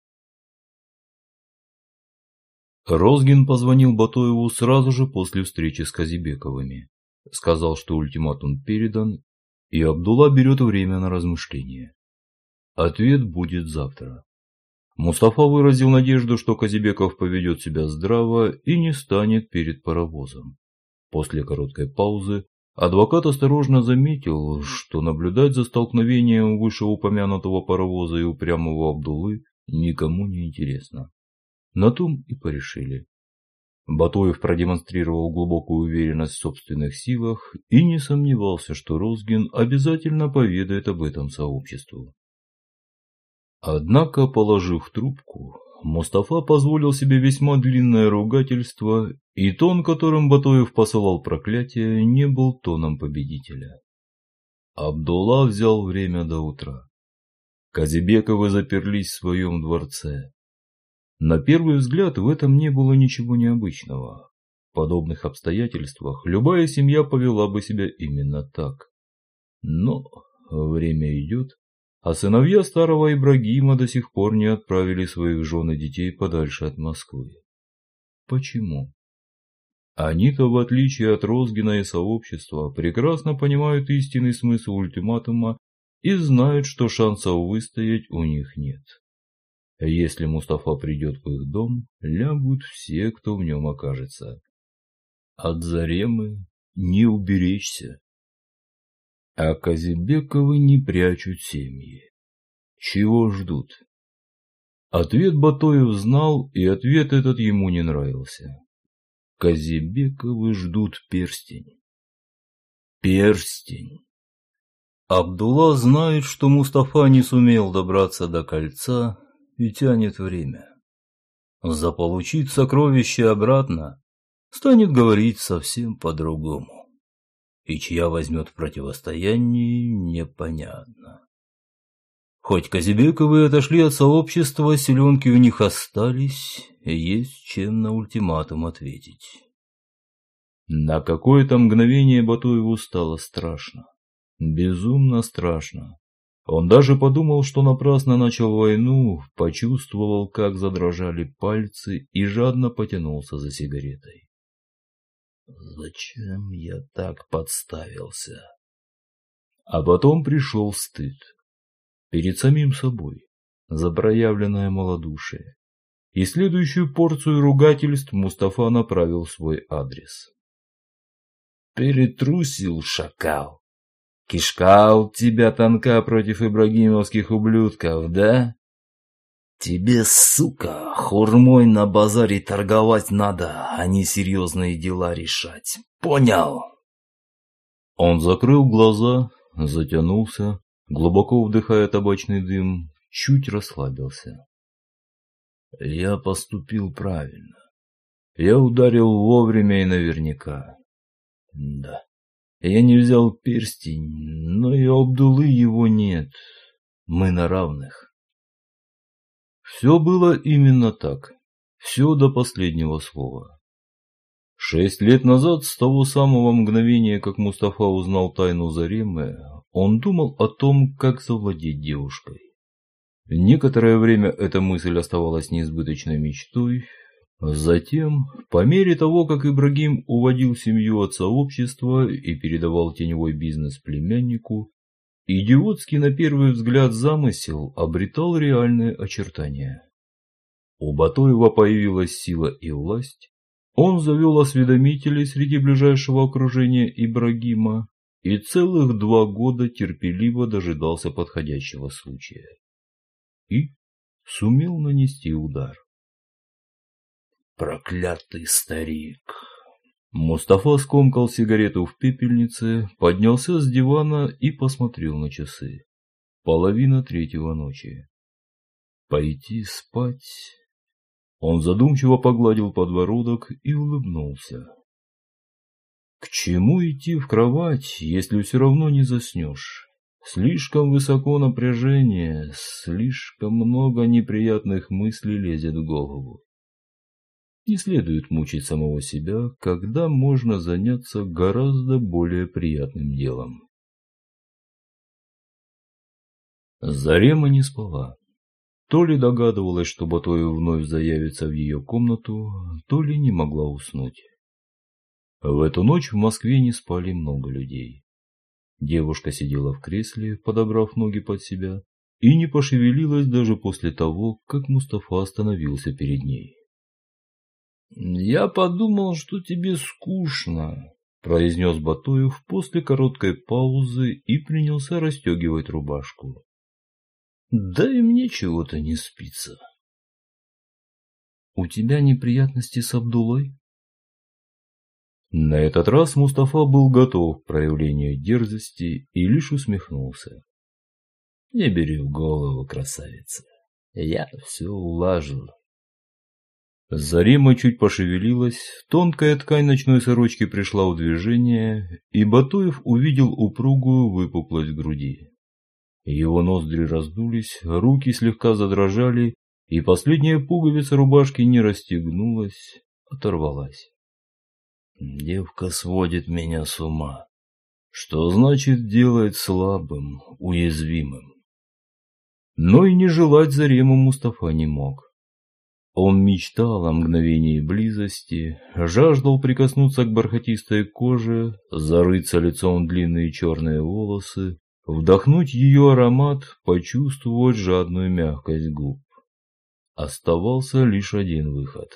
Розгин позвонил Батоеву сразу же после встречи с Казибековыми. Сказал, что ультиматум передан, и Абдулла берет время на размышление. Ответ будет завтра. Мустафа выразил надежду, что Казибеков поведет себя здраво и не станет перед паровозом. После короткой паузы адвокат осторожно заметил, что наблюдать за столкновением вышеупомянутого паровоза и упрямого Абдуллы никому не интересно. На том и порешили. Батоев продемонстрировал глубокую уверенность в собственных силах и не сомневался, что Розгин обязательно поведает об этом сообществу. Однако, положив трубку, Мустафа позволил себе весьма длинное ругательство, и тон, которым Батоев посылал проклятие, не был тоном победителя. Абдулла взял время до утра. Казибековы заперлись в своем дворце. На первый взгляд в этом не было ничего необычного. В подобных обстоятельствах любая семья повела бы себя именно так. Но время идет, а сыновья старого Ибрагима до сих пор не отправили своих жен и детей подальше от Москвы. Почему? Они-то, в отличие от Розгина и сообщества, прекрасно понимают истинный смысл ультиматума и знают, что шансов выстоять у них нет. Если Мустафа придет в их дом, лягут все, кто в нем окажется. От Заремы не уберечься. А Казибековы не прячут семьи. Чего ждут? Ответ Батоев знал, и ответ этот ему не нравился. Казибековы ждут перстень. Перстень. Абдулла знает, что Мустафа не сумел добраться до кольца и тянет время. Заполучить сокровище обратно станет говорить совсем по-другому. И чья возьмет в противостоянии, непонятно. Хоть Казибековы отошли от сообщества, селенки у них остались, и есть чем на ультиматум ответить. На какое-то мгновение Батоеву стало страшно. Безумно страшно. Он даже подумал, что напрасно начал войну, почувствовал, как задрожали пальцы и жадно потянулся за сигаретой. Зачем я так подставился? А потом пришел стыд. Перед самим собой, за проявленное малодушие. И следующую порцию ругательств Мустафа направил в свой адрес. Перетрусил, шакал. Кишка у тебя тонка против ибрагимовских ублюдков, да? Тебе, сука, хурмой на базаре торговать надо, а не серьезные дела решать. Понял? Он закрыл глаза, затянулся, глубоко вдыхая табачный дым, чуть расслабился. Я поступил правильно. Я ударил вовремя и наверняка. Да. Я не взял перстень, но и у Абдуллы его нет. Мы на равных. Все было именно так. Все до последнего слова. 6 лет назад, с того самого мгновения, как Мустафа узнал тайну Заремы, он думал о том, как завладеть девушкой. Некоторое время эта мысль оставалась несбыточной мечтой. Затем, по мере того, как Ибрагим уводил семью от сообщества и передавал теневой бизнес племяннику, идиотский на первый взгляд замысел обретал реальные очертания. У Батоева появилась сила и власть, Он завел осведомителей среди ближайшего окружения Ибрагима и целых 2 года терпеливо дожидался подходящего случая. И сумел нанести удар. Проклятый старик! Мустафа скомкал сигарету в пепельнице, поднялся с дивана и посмотрел на часы. 2:30 ночи. Пойти спать? Он задумчиво погладил подбородок и улыбнулся. К чему идти в кровать, если все равно не заснешь? Слишком высоко напряжение, слишком много неприятных мыслей лезет в голову. Не следует мучить самого себя, когда можно заняться гораздо более приятным делом. Зарема не спала. То ли догадывалась, что Батоев вновь заявится в ее комнату, то ли не могла уснуть. В эту ночь в Москве не спали много людей. Девушка сидела в кресле, подобрав ноги под себя, и не пошевелилась даже после того, как Мустафа остановился перед ней. «Я подумал, что тебе скучно», – произнес Батоев после короткой паузы и принялся расстегивать рубашку. «Да и мне чего-то не спится». «У тебя неприятности с Абдулой?» На этот раз Мустафа был готов к проявлению дерзости и лишь усмехнулся. «Не бери в голову, красавица. Я все улажу». Зарема чуть пошевелилась, тонкая ткань ночной сорочки пришла в движение, и Батоев увидел упругую выпуклость груди. Его ноздри раздулись, руки слегка задрожали, и последняя пуговица рубашки не расстегнулась, оторвалась. «Девка сводит меня с ума. Что значит делает слабым, уязвимым?» Но и не желать Зарему Мустафа не мог. Он мечтал о мгновении близости, жаждал прикоснуться к бархатистой коже, зарыться лицом в длинные черные волосы, вдохнуть ее аромат, почувствовать жадную мягкость губ. Оставался лишь один выход.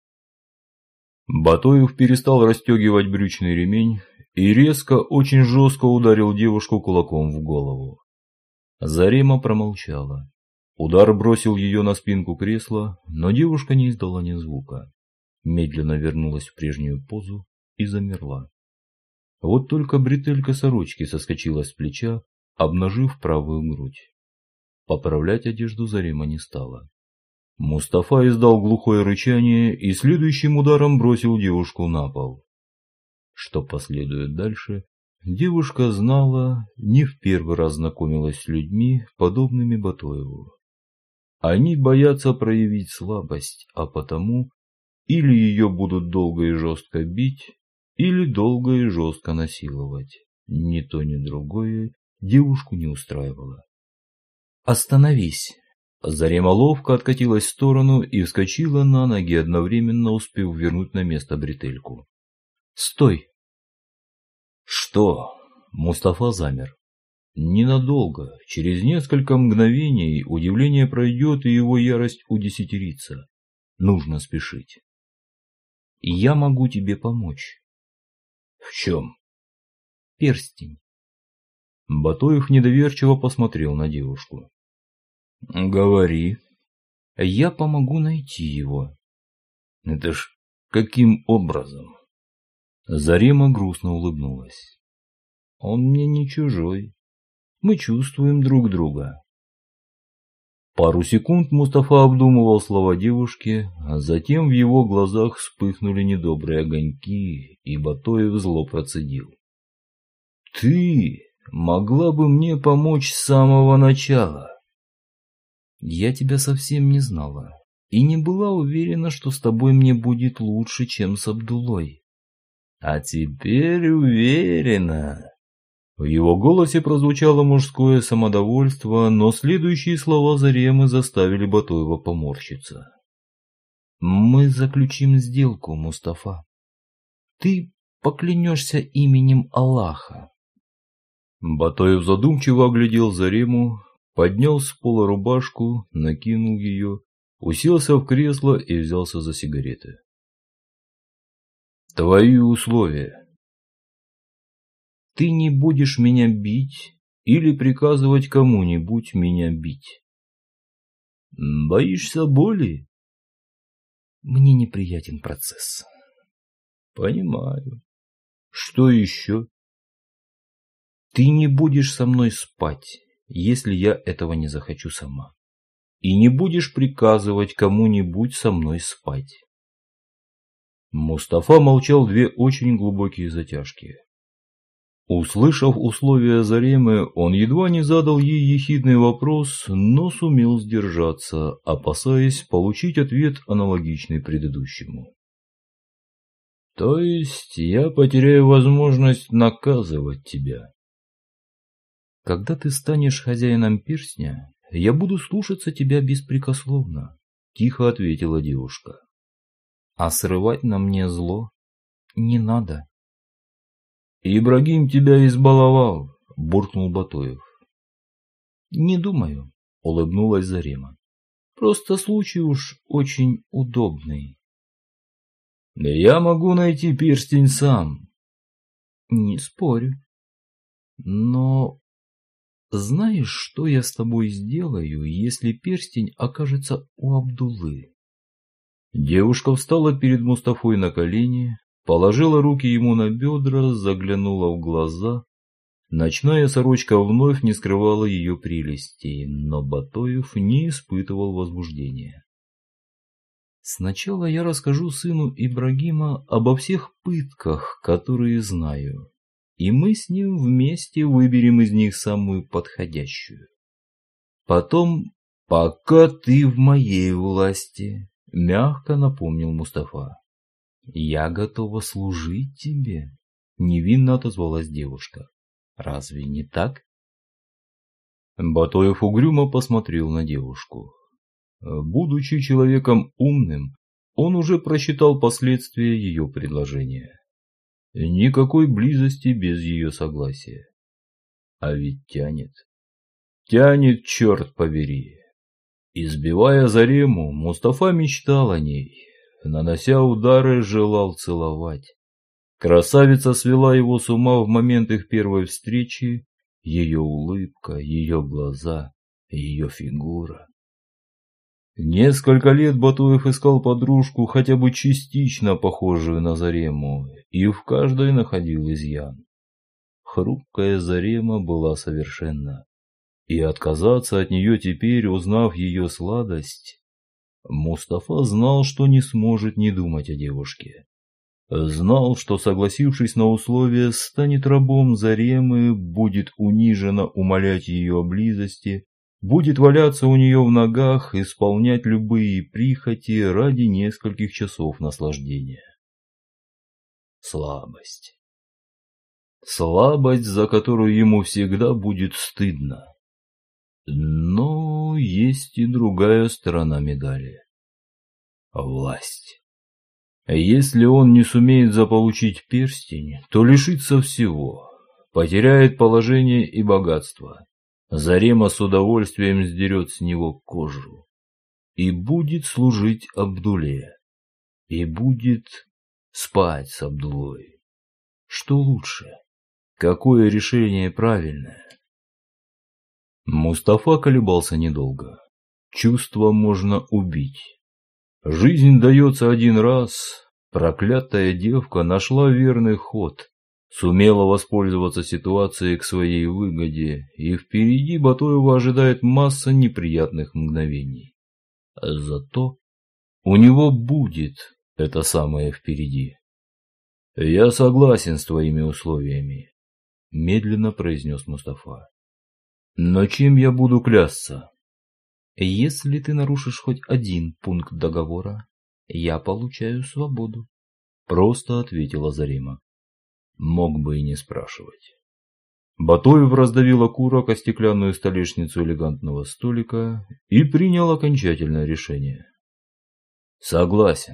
Батоев перестал расстегивать брючный ремень и резко, очень жестко ударил девушку кулаком в голову. Зарема промолчала. Удар бросил ее на спинку кресла, но девушка не издала ни звука. Медленно вернулась в прежнюю позу и замерла. Вот только бретелька сорочки соскочила с плеча, обнажив правую грудь. Поправлять одежду Зарема не стала. Мустафа издал глухое рычание и следующим ударом бросил девушку на пол. Что последует дальше, девушка знала, не в первый раз знакомилась с людьми, подобными Батоеву. Они боятся проявить слабость, а потому или ее будут долго и жестко бить, или долго и жестко насиловать. Ни то, ни другое девушку не устраивало. «Остановись!» Зарема ловко откатилась в сторону и вскочила на ноги, одновременно успев вернуть на место бретельку. «Стой!» «Что?» Мустафа замер. Ненадолго, через несколько мгновений удивление пройдет и его ярость удесятерится. Нужно спешить. «Я могу тебе помочь». «В чем?» «Перстень». Батоев недоверчиво посмотрел на девушку. «Говори». «Я помогу найти его». «Это ж каким образом?» Зарема грустно улыбнулась. «Он мне не чужой. Мы чувствуем друг друга». Пару секунд Мустафа обдумывал слова девушки, а затем в его глазах вспыхнули недобрые огоньки, и Батоев зло процедил. «Ты могла бы мне помочь с самого начала». «Я тебя совсем не знала и не была уверена, что с тобой мне будет лучше, чем с Абдулой». «А теперь уверена». В его голосе прозвучало мужское самодовольство, но следующие слова Заремы заставили Батоева поморщиться. «Мы заключим сделку, Мустафа. Ты поклянешься именем Аллаха». Батоев задумчиво оглядел Зарему, поднял с пола рубашку, накинул ее, уселся в кресло и взялся за сигареты. Твои условия. Ты не будешь меня бить или приказывать кому-нибудь меня бить. Боишься боли? Мне неприятен процесс. Понимаю. Что еще? Ты не будешь со мной спать, если я этого не захочу сама. И не будешь приказывать кому-нибудь со мной спать. Мустафа молчал 2 очень глубокие затяжки. Услышав условия Заремы, он едва не задал ей ехидный вопрос, но сумел сдержаться, опасаясь получить ответ аналогичный предыдущему. То есть я потеряю возможность наказывать тебя? Когда ты станешь хозяином перстня, я буду слушаться тебя беспрекословно, тихо ответила девушка. А срывать на мне зло не надо. Ибрагим тебя избаловал, буркнул Батоев. Не думаю, улыбнулась Зарема. Просто случай уж очень удобный. Я могу найти перстень сам. Не спорю. Но знаешь, что я с тобой сделаю, если перстень окажется у Абдуллы? Девушка встала перед Мустафой на колени, положила руки ему на бедра, заглянула в глаза. Ночная сорочка вновь не скрывала ее прелестей, но Батоев не испытывал возбуждения. Сначала я расскажу сыну Ибрагима обо всех пытках, которые знаю, и мы с ним вместе выберем из них самую подходящую. Потом, пока ты в моей власти, мягко напомнил Мустафа. Я готова служить тебе, невинно отозвалась девушка. Разве не так? Батоев угрюмо посмотрел на девушку. Будучи человеком умным, он уже просчитал последствия ее предложения. Никакой близости без ее согласия. А ведь тянет. Тянет, черт побери. Избивая Зарему, Мустафа мечтал о ней. Нанося удары, желал целовать. Красавица свела его с ума в момент их первой встречи. Ее улыбка, ее глаза, ее фигура. Несколько лет Батуев искал подружку, хотя бы частично похожую на Зарему, и в каждой находил изъян. Хрупкая Зарема была совершенна, и отказаться от нее теперь, узнав ее сладость, Мустафа знал, что не сможет не думать о девушке. Знал, что, согласившись на условия, станет рабом Заремы, будет униженно умолять ее о близости, будет валяться у нее в ногах, исполнять любые прихоти ради нескольких часов наслаждения. Слабость. Слабость, за которую ему всегда будет стыдно. Но есть и другая сторона медали. Власть. Если он не сумеет заполучить перстень, то лишится всего, потеряет положение и богатство. Зарема с удовольствием сдерет с него кожу. И будет служить Абдулле. И будет спать с Абдуллой. Что лучше? Какое решение правильное? Мустафа колебался недолго. Чувство можно убить. Жизнь дается один раз. Проклятая девка нашла верный ход. Сумела воспользоваться ситуацией к своей выгоде, и впереди Батоева ожидает масса неприятных мгновений. Зато у него будет это самое впереди. «Я согласен с твоими условиями», – медленно произнес Мустафа. «Но чем я буду клясться?» «Если ты нарушишь хоть один пункт договора, я получаю свободу», – просто ответила Зарема. Мог бы и не спрашивать. Батоев раздавил окурок о стеклянную столешницу элегантного столика и принял окончательное решение. Согласен.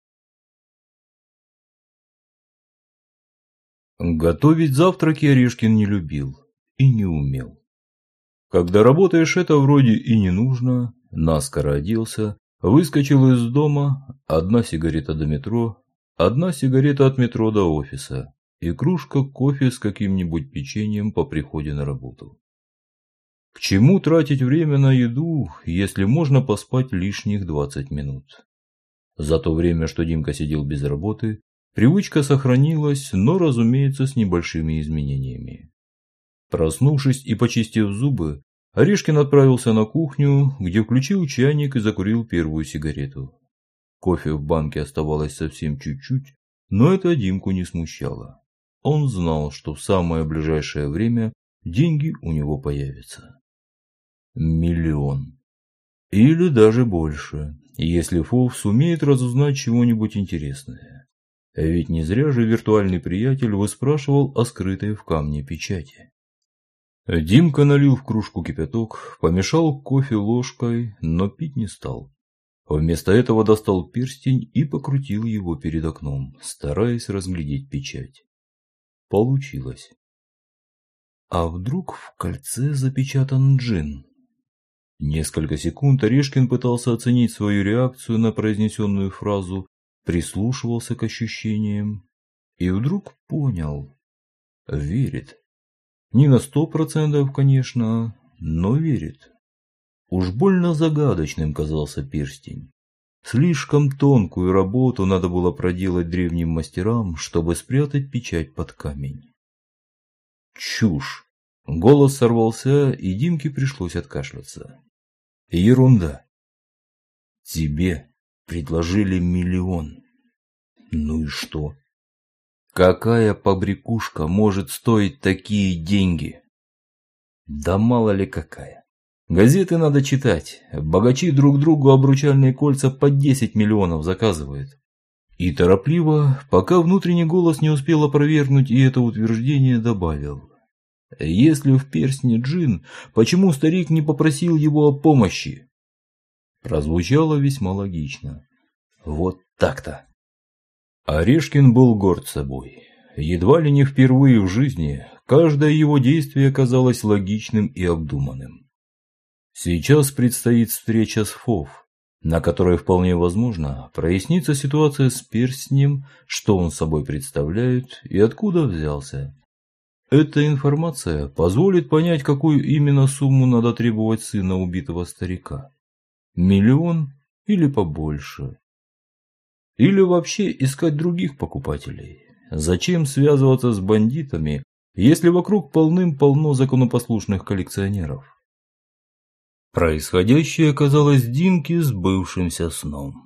Готовить завтраки Орешкин не любил и не умел. Когда работаешь, это вроде и не нужно, наскоро оделся, выскочил из дома, одна сигарета до метро, одна сигарета от метро до офиса и кружка кофе с каким-нибудь печеньем по приходе на работу. К чему тратить время на еду, если можно поспать лишних 20 минут? За то время, что Димка сидел без работы, привычка сохранилась, но, разумеется, с небольшими изменениями. Проснувшись и почистив зубы, Орешкин отправился на кухню, где включил чайник и закурил первую сигарету. Кофе в банке оставалось совсем чуть-чуть, но это Димку не смущало. Он знал, что в самое ближайшее время деньги у него появятся. 1 миллион. Или даже больше, если Фов сумеет разузнать чего-нибудь интересное. Ведь не зря же виртуальный приятель выспрашивал о скрытой в камне печати. Димка налил в кружку кипяток, помешал кофе ложкой, но пить не стал. Вместо этого достал перстень и покрутил его перед окном, стараясь разглядеть печать. Получилось. А вдруг в кольце запечатан джин? Несколько секунд Орешкин пытался оценить свою реакцию на произнесенную фразу, прислушивался к ощущениям и вдруг понял. Верит. Не на 100%, конечно, но верит. Уж больно загадочным казался перстень. Слишком тонкую работу надо было проделать древним мастерам, чтобы спрятать печать под камень. Чушь! Голос сорвался, и Димке пришлось откашляться. Ерунда. Тебе предложили 1 миллион. Ну и что? Какая побрякушка может стоить такие деньги? Да мало ли какая. Газеты надо читать. Богачи друг другу обручальные кольца по 10 миллионов заказывают. И торопливо, пока внутренний голос не успел опровергнуть и это утверждение, добавил. Если в перстне джин, почему старик не попросил его о помощи? Прозвучало весьма логично. Вот так-то. Орешкин был горд собой. Едва ли не впервые в жизни каждое его действие казалось логичным и обдуманным. Сейчас предстоит встреча с Фов, на которой вполне возможно прояснится ситуация с перстнем, что он собой представляет и откуда взялся. Эта информация позволит понять, какую именно сумму надо требовать сына убитого старика. 1 миллион или побольше. Или вообще искать других покупателей. Зачем связываться с бандитами, если вокруг полным-полно законопослушных коллекционеров? Происходящее казалось Димке сбывшимся сном.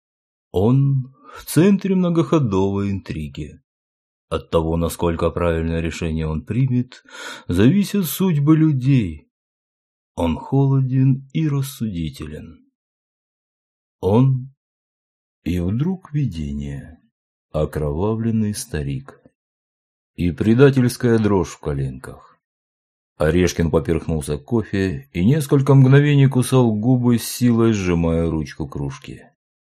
Он в центре многоходовой интриги. От того, насколько правильное решение он примет, зависят судьбы людей. Он холоден и рассудителен. Он... И вдруг видение. Окровавленный старик. И предательская дрожь в коленках. Орешкин поперхнулся кофе и несколько мгновений кусал губы, с силой сжимая ручку кружки.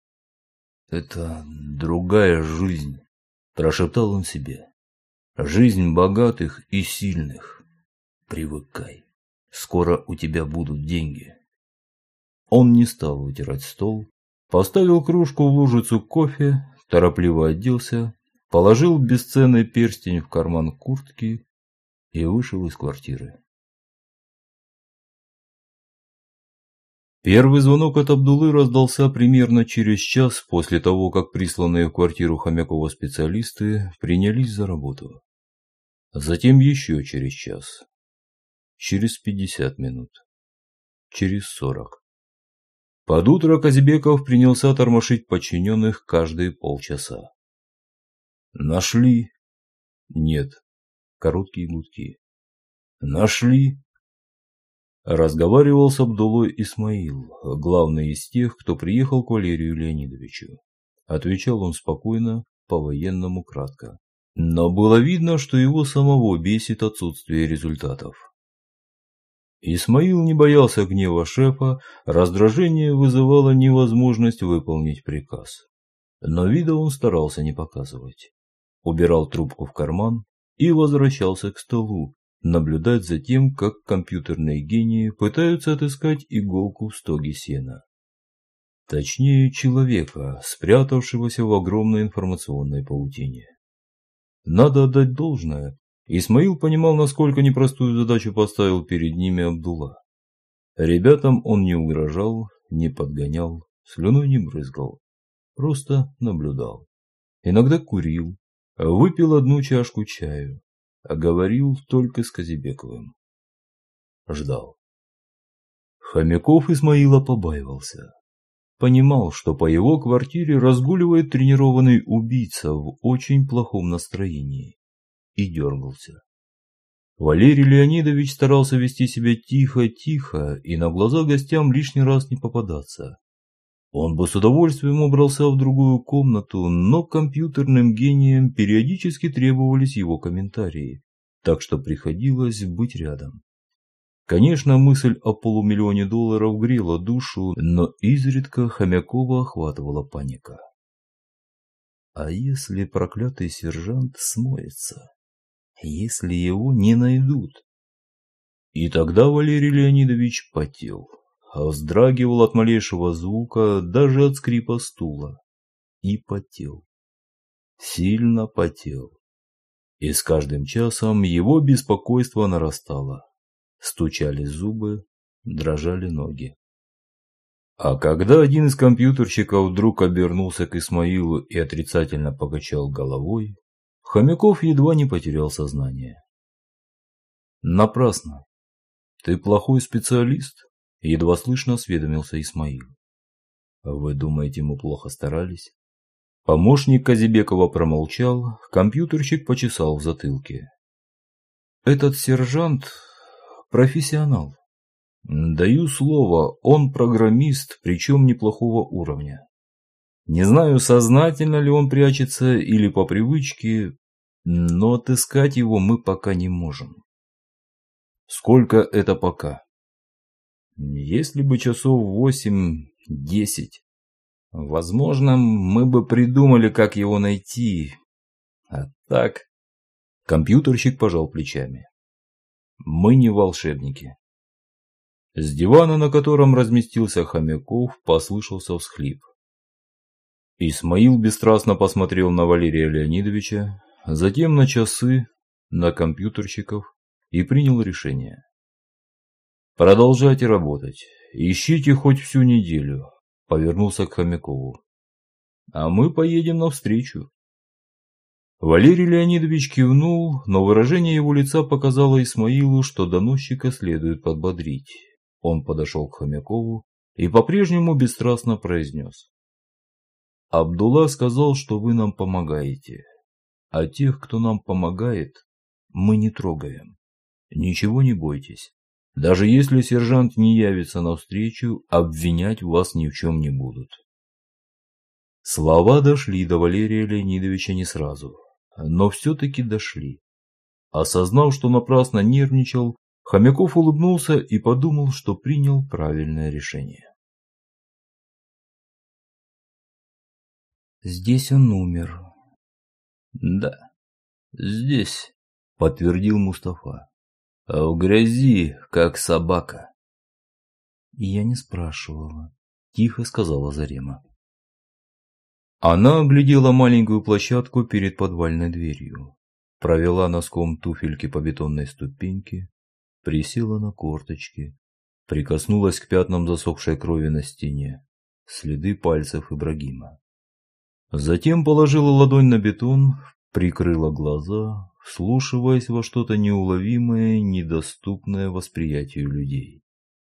«Это другая жизнь», – прошептал он себе. «Жизнь богатых и сильных. Привыкай. Скоро у тебя будут деньги». Он не стал вытирать стол, поставил кружку в лужицу кофе, торопливо оделся, положил бесценный перстень в карман куртки и вышел из квартиры. Первый звонок от Абдуллы раздался примерно через час после того, как присланные в квартиру Хомякова специалисты принялись за работу. Затем еще через час. Через 50 минут. Через 40. Под утро Казибеков принялся тормошить подчиненных каждые полчаса. Нашли? Нет. Короткие гудки. Нашли? Разговаривал с Абдуллой Исмаил, главный из тех, кто приехал к Валерию Леонидовичу. Отвечал он спокойно, по-военному кратко. Но было видно, что его самого бесит отсутствие результатов. Исмаил не боялся гнева шефа, раздражение вызывало невозможность выполнить приказ. Но вида он старался не показывать. Убирал трубку в карман и возвращался к столу, наблюдать за тем, как компьютерные гении пытаются отыскать иголку в стоге сена. Точнее, человека, спрятавшегося в огромной информационной паутине. Надо отдать должное, Исмаил понимал, насколько непростую задачу поставил перед ними Абдулла. Ребятам он не угрожал, не подгонял, слюной не брызгал, просто наблюдал. Иногда курил, выпил одну чашку чаю, а говорил только с Казибековым. Ждал. Хомяков Исмаила побаивался. Понимал, что по его квартире разгуливает тренированный убийца в очень плохом настроении. И дергался. Валерий Леонидович старался вести себя тихо-тихо и на глаза гостям лишний раз не попадаться. Он бы с удовольствием убрался в другую комнату, но компьютерным гениям периодически требовались его комментарии, так что приходилось быть рядом. Конечно, мысль о $500 000 грела душу, но изредка Хомякова охватывала паника. А если проклятый сержант смоется? Если его не найдут? И тогда Валерий Леонидович потел, вздрагивал от малейшего звука, даже от скрипа стула. И потел. Сильно потел. И с каждым часом его беспокойство нарастало. Стучали зубы, дрожали ноги. А когда один из компьютерщиков вдруг обернулся к Исмаилу и отрицательно покачал головой, Хомяков едва не потерял сознание. Напрасно. Ты плохой специалист? Едва слышно осведомился Исмаил. Вы думаете, мы плохо старались? Помощник Казибекова промолчал, компьютерщик почесал в затылке. Этот сержант профессионал. Даю слово, он программист, причем неплохого уровня. Не знаю, сознательно ли он прячется или по привычке, но отыскать его мы пока не можем. Сколько это пока? Если бы часов 8-10. Возможно, мы бы придумали, как его найти. А так... Компьютерщик пожал плечами. Мы не волшебники. С дивана, на котором разместился Хомяков, послышался всхлип. Исмаил бесстрастно посмотрел на Валерия Леонидовича, затем на часы, на компьютерщиков и принял решение. Продолжайте работать, ищите хоть всю неделю, повернулся к Хомякову. А мы поедем навстречу. Валерий Леонидович кивнул, но выражение его лица показало Исмаилу, что доносчика следует подбодрить. Он подошел к Хомякову и по-прежнему бесстрастно произнес. Абдулла сказал, что вы нам помогаете, а тех, кто нам помогает, мы не трогаем. Ничего не бойтесь. Даже если сержант не явится навстречу, обвинять вас ни в чем не будут. Слова дошли до Валерия Леонидовича не сразу, но все-таки дошли. Осознав, что напрасно нервничал, Хомяков улыбнулся и подумал, что принял правильное решение. Здесь он умер. Да, здесь, подтвердил Мустафа. А в грязи, как собака. Я не спрашивала, тихо сказала Зарема. Она оглядела маленькую площадку перед подвальной дверью, провела носком туфельки по бетонной ступеньке, присела на корточки, прикоснулась к пятнам засохшей крови на стене, следы пальцев Ибрагима. Затем положила ладонь на бетон, прикрыла глаза, вслушиваясь во что-то неуловимое, недоступное восприятию людей.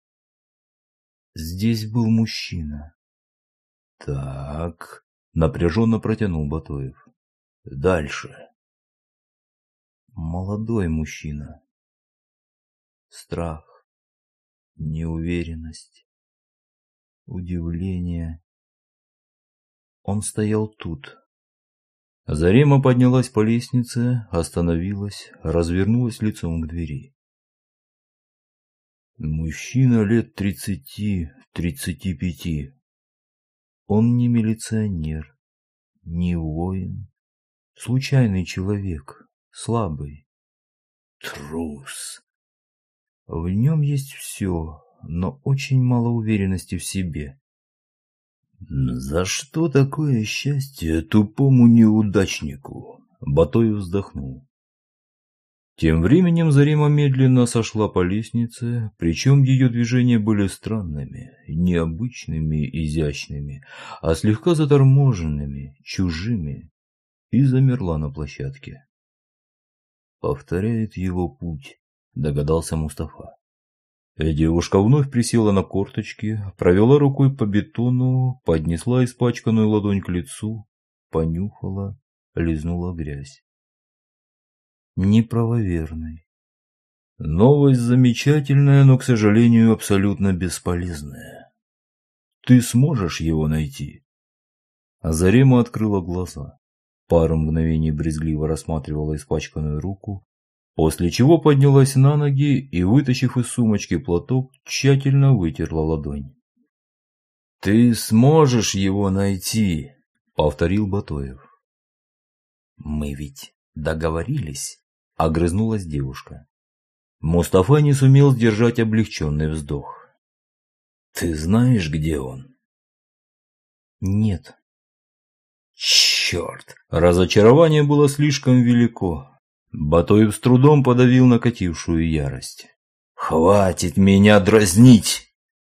Здесь был мужчина. Так, напряженно протянул Батоев. Дальше. Молодой мужчина. Страх, неуверенность, удивление. Он стоял тут. Зарема поднялась по лестнице, остановилась, развернулась лицом к двери. Мужчина лет 30-35. Он не милиционер, не воин. Случайный человек, слабый. Трус. В нем есть все, но очень мало уверенности в себе. За что такое счастье тупому неудачнику? Батоев вздохнул. Тем временем Зарима медленно сошла по лестнице, причем ее движения были странными, необычными, изящными, а слегка заторможенными, чужими, и замерла на площадке. «Повторяет его путь», — догадался Мустафа. Девушка вновь присела на корточки, провела рукой по бетону, поднесла испачканную ладонь к лицу, понюхала, лизнула грязь. Неправоверный. Новость замечательная, но, к сожалению, абсолютно бесполезная. Ты сможешь его найти? Зарема открыла глаза. Пару мгновений брезгливо рассматривала испачканную руку, после чего поднялась на ноги и, вытащив из сумочки платок, тщательно вытерла ладонь. «Ты сможешь его найти», — повторил Батоев. «Мы ведь договорились», — огрызнулась девушка. Мустафа не сумел сдержать облегченный вздох. «Ты знаешь, где он?» «Нет». «Черт!» Разочарование было слишком велико. Батоев с трудом подавил накатившую ярость. «Хватит меня дразнить!»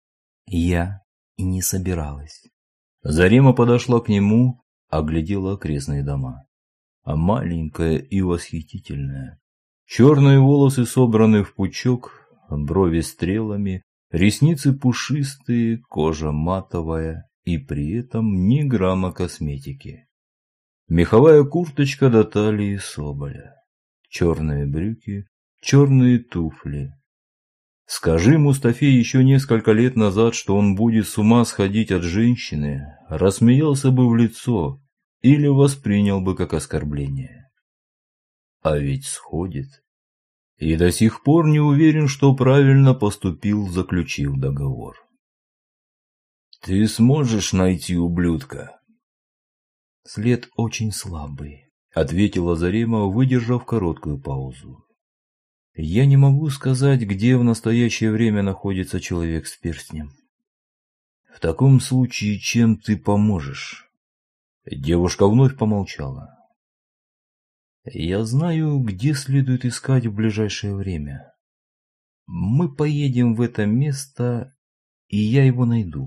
Я и не собиралась. Зарема подошла к нему, оглядела окрестные дома. А маленькая и восхитительная. Черные волосы собраны в пучок, брови стрелами, ресницы пушистые, кожа матовая и при этом ни грамма косметики. Меховая курточка до талии соболя. Черные брюки, черные туфли. Скажи Мустафе еще несколько лет назад, что он будет с ума сходить от женщины, рассмеялся бы в лицо или воспринял бы как оскорбление. А ведь сходит. И до сих пор не уверен, что правильно поступил, заключив договор. «Ты сможешь найти ублюдка?» «След очень слабый», — ответила Зарема, выдержав короткую паузу. «Я не могу сказать, где в настоящее время находится человек с перстнем». «В таком случае, чем ты поможешь?» Девушка вновь помолчала. «Я знаю, где следует искать в ближайшее время. Мы поедем в это место, и я его найду».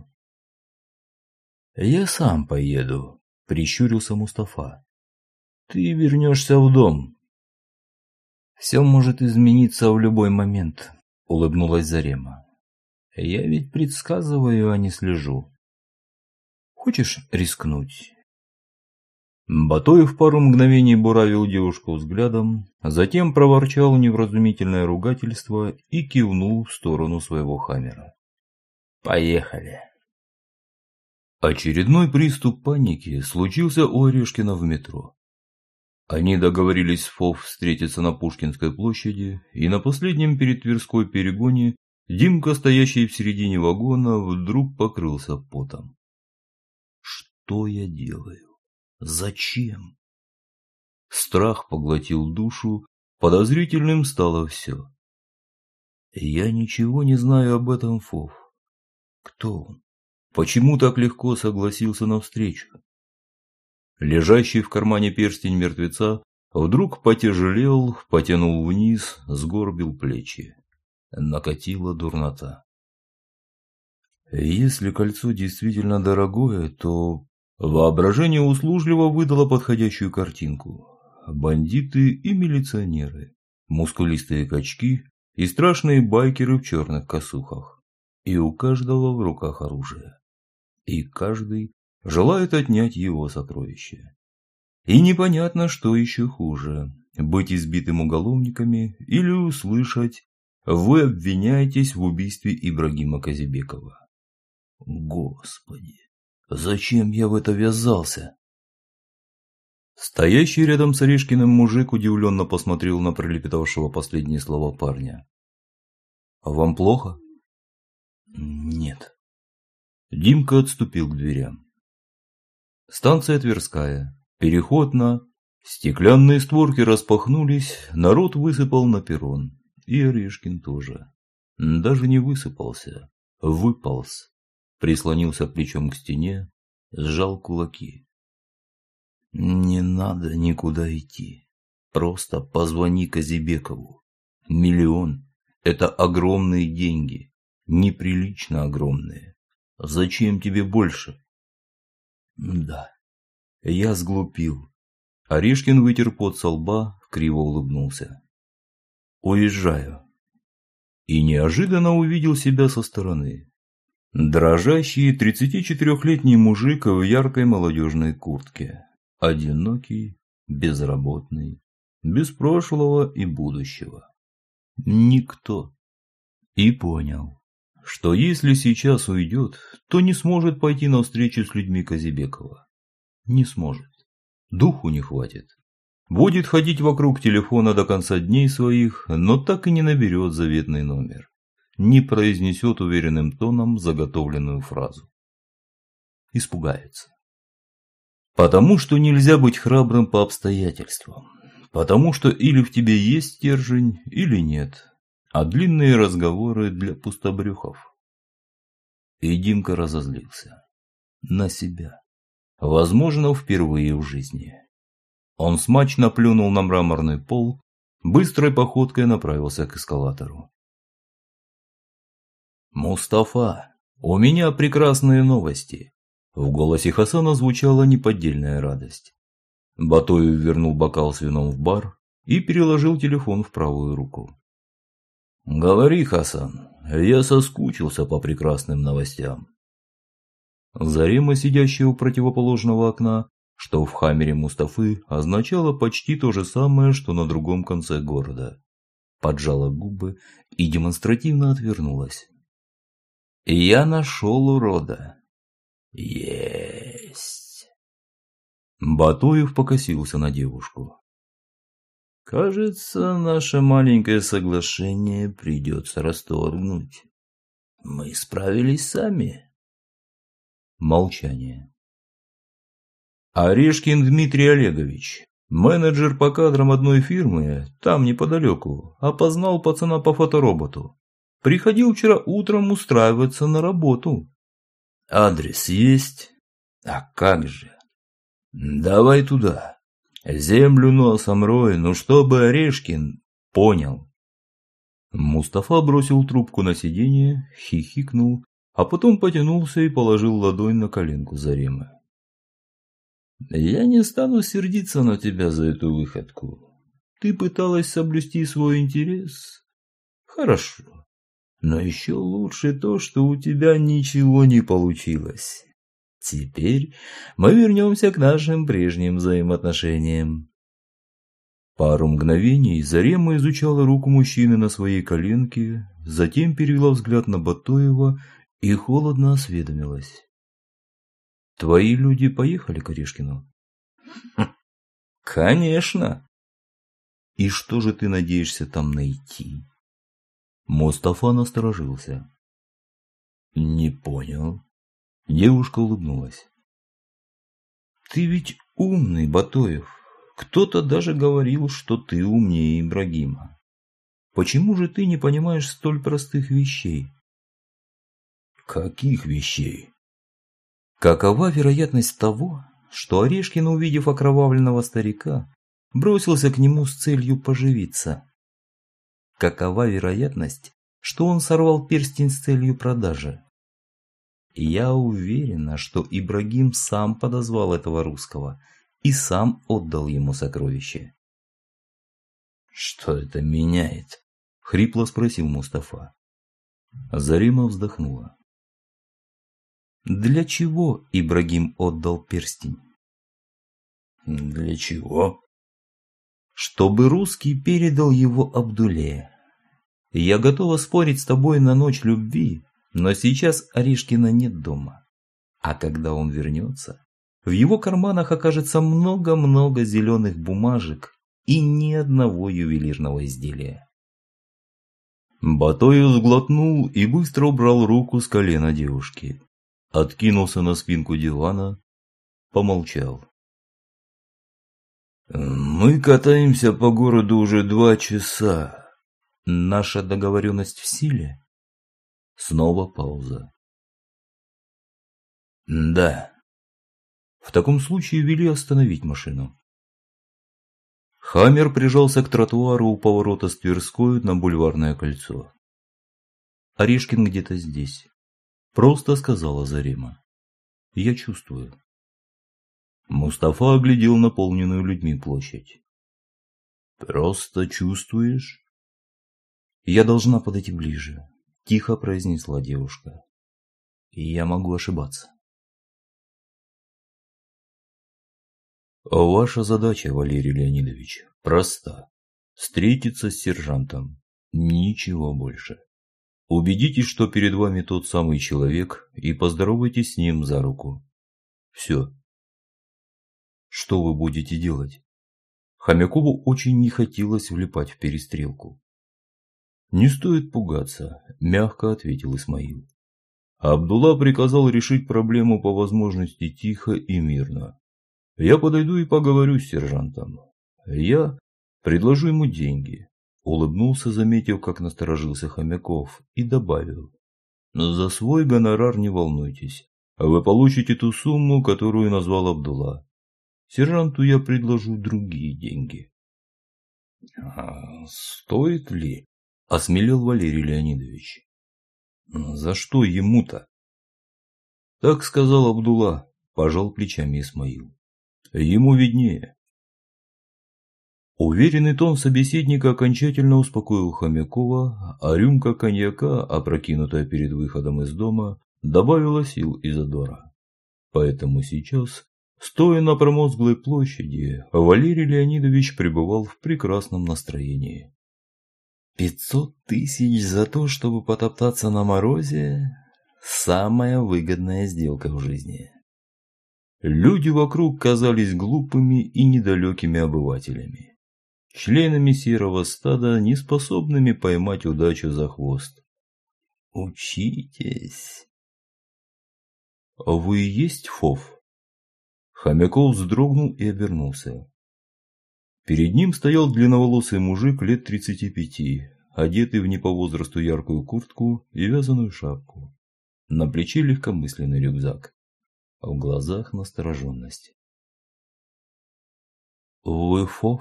«Я сам поеду», — прищурился Мустафа. «Ты вернешься в дом». «Все может измениться в любой момент», — улыбнулась Зарема. «Я ведь предсказываю, а не слежу. Хочешь рискнуть?» Батоев пару мгновений буравил девушку взглядом, затем проворчал невразумительное ругательство и кивнул в сторону своего хаммера. «Поехали». Очередной приступ паники случился у Орешкина в метро. Они договорились с Фов встретиться на Пушкинской площади, и на последнем перед Тверской перегоне Димка, стоящий в середине вагона, вдруг покрылся потом. «Что я делаю? Зачем?» Страх поглотил душу, подозрительным стало все. «Я ничего не знаю об этом, Фов. Кто он? Почему так легко согласился на встречу?» Лежащий в кармане перстень мертвеца вдруг потяжелел, потянул вниз, сгорбил плечи. Накатила дурнота. Если кольцо действительно дорогое, то... Воображение услужливо выдало подходящую картинку. Бандиты и милиционеры, мускулистые качки и страшные байкеры в черных косухах. И у каждого в руках оружие. И каждый желает отнять его сокровище. И непонятно, что еще хуже – быть избитым уголовниками или услышать: «Вы обвиняетесь в убийстве Ибрагима Казибекова». Господи, зачем я в это ввязался? Стоящий рядом с Орешкиным мужик удивленно посмотрел на пролепетавшего последние слова парня. «Вам плохо?» «Нет». Димка отступил к дверям. Станция Тверская. Переход на... Стеклянные створки распахнулись, народ высыпал на перрон. И Орешкин тоже. Даже не высыпался, выполз. Прислонился плечом к стене, сжал кулаки. Не надо никуда идти. Просто позвони Казибекову. 1 миллион – это огромные деньги, неприлично огромные. Зачем тебе больше? Да, я сглупил. Орешкин вытер пот со лба, криво улыбнулся. Уезжаю. И неожиданно увидел себя со стороны. Дрожащий 34-летний мужик в яркой молодежной куртке. Одинокий, безработный, без прошлого и будущего. Никто. И понял, что если сейчас уйдет, то не сможет пойти на встречу с людьми Казибекова. Не сможет. Духу не хватит. Будет ходить вокруг телефона до конца дней своих, но так и не наберет заветный номер. Не произнесет уверенным тоном заготовленную фразу. Испугается. Потому что нельзя быть храбрым по обстоятельствам. Потому что или в тебе есть стержень, или нет. А длинные разговоры для пустобрюхов. И Димка разозлился. На себя. Возможно, впервые в жизни. Он смачно плюнул на мраморный пол, быстрой походкой направился к эскалатору. «Мустафа, у меня прекрасные новости!» В голосе Хасана звучала неподдельная радость. Батоев вернул бокал с вином в бар и переложил телефон в правую руку. «Говори, Хасан, я соскучился по прекрасным новостям». Зарема, сидящая у противоположного окна, что в хаммере Мустафы означало почти то же самое, что на другом конце города. Поджала губы и демонстративно отвернулась. «Я нашел урода». «Есть». Батоев покосился на девушку. «Кажется, наше маленькое соглашение придется расторгнуть. Мы справились сами». Молчание. Орешкин Дмитрий Олегович, менеджер по кадрам одной фирмы, там неподалеку, опознал пацана по фотороботу. Приходил вчера утром устраиваться на работу. Адрес есть? А как же? Давай туда. Землю носом рой, ну чтобы Орешкин понял. Мустафа бросил трубку на сиденье, хихикнул, а потом потянулся и положил ладонь на коленку Заремы. Я не стану сердиться на тебя за эту выходку. Ты пыталась соблюсти свой интерес? Хорошо. Но еще лучше то, что у тебя ничего не получилось. Теперь мы вернемся к нашим прежним взаимоотношениям. Пару мгновений Зарема изучала руку мужчины на своей коленке, затем перевела взгляд на Батоева и холодно осведомилась. Твои люди поехали к Орешкину? Конечно. И что же ты надеешься там найти? Мустафа насторожился. Не понял. Девушка улыбнулась. Ты ведь умный, Батоев. Кто-то даже говорил, что ты умнее Ибрагима. Почему же ты не понимаешь столь простых вещей? Каких вещей? Какова вероятность того, что Орешкин, увидев окровавленного старика, бросился к нему с целью поживиться? Какова вероятность, что он сорвал перстень с целью продажи? Я уверена, что Ибрагим сам подозвал этого русского и сам отдал ему сокровище. «Что это меняет?» – хрипло спросил Мустафа. Зарема вздохнула. Для чего Ибрагим отдал перстень? Для чего? Чтобы русский передал его Абдуле. Я готова спорить с тобой на ночь любви, но сейчас Орешкина нет дома. А когда он вернется, в его карманах окажется много-много зеленых бумажек и ни одного ювелирного изделия. Батоев сглотнул и быстро убрал руку с колена девушки. Откинулся на спинку дивана, помолчал. «Мы катаемся по городу уже 2 часа. Наша договоренность в силе?» Снова пауза. «Да, В таком случае вели остановить машину. Хаммер прижался к тротуару у поворота с Тверской на Бульварное кольцо. «Орешкин где-то здесь», – просто сказала Зарема. «Я чувствую». Мустафа оглядел наполненную людьми площадь. «Просто чувствуешь?» «Я должна подойти ближе», – тихо произнесла девушка. «Я могу ошибаться». Ваша задача, Валерий Леонидович, проста. Встретиться с сержантом. Ничего больше. Убедитесь, что перед вами тот самый человек, и поздоровайтесь с ним за руку. Все. Что вы будете делать? Хомякову очень не хотелось влипать в перестрелку. Не стоит пугаться, мягко ответил Исмаил. Абдулла приказал решить проблему по возможности тихо и мирно. Я подойду и поговорю с сержантом. Я предложу ему деньги. Улыбнулся, заметив, как насторожился Хомяков, и добавил. За свой гонорар не волнуйтесь. Вы получите ту сумму, которую назвал Абдулла. Сержанту я предложу другие деньги. Стоит ли? Осмелел Валерий Леонидович. За что ему-то? Так сказал Абдулла, пожал плечами Исмаил. Ему виднее. Уверенный тон собеседника окончательно успокоил Хомякова, а рюмка коньяка, опрокинутая перед выходом из дома, добавила сил и задора. Поэтому сейчас, стоя на промозглой площади, Валерий Леонидович пребывал в прекрасном настроении. 500 тысяч за то, чтобы потоптаться на морозе – самая выгодная сделка в жизни. Люди вокруг казались глупыми и недалекими обывателями, членами серого стада, неспособными поймать удачу за хвост. Учитесь. Вы и есть Фов? Хомяков вздрогнул и обернулся. Перед ним стоял длинноволосый мужик лет 35, одетый в не по возрасту яркую куртку и вязаную шапку. На плече легкомысленный рюкзак. В глазах настороженность. Вы Фов?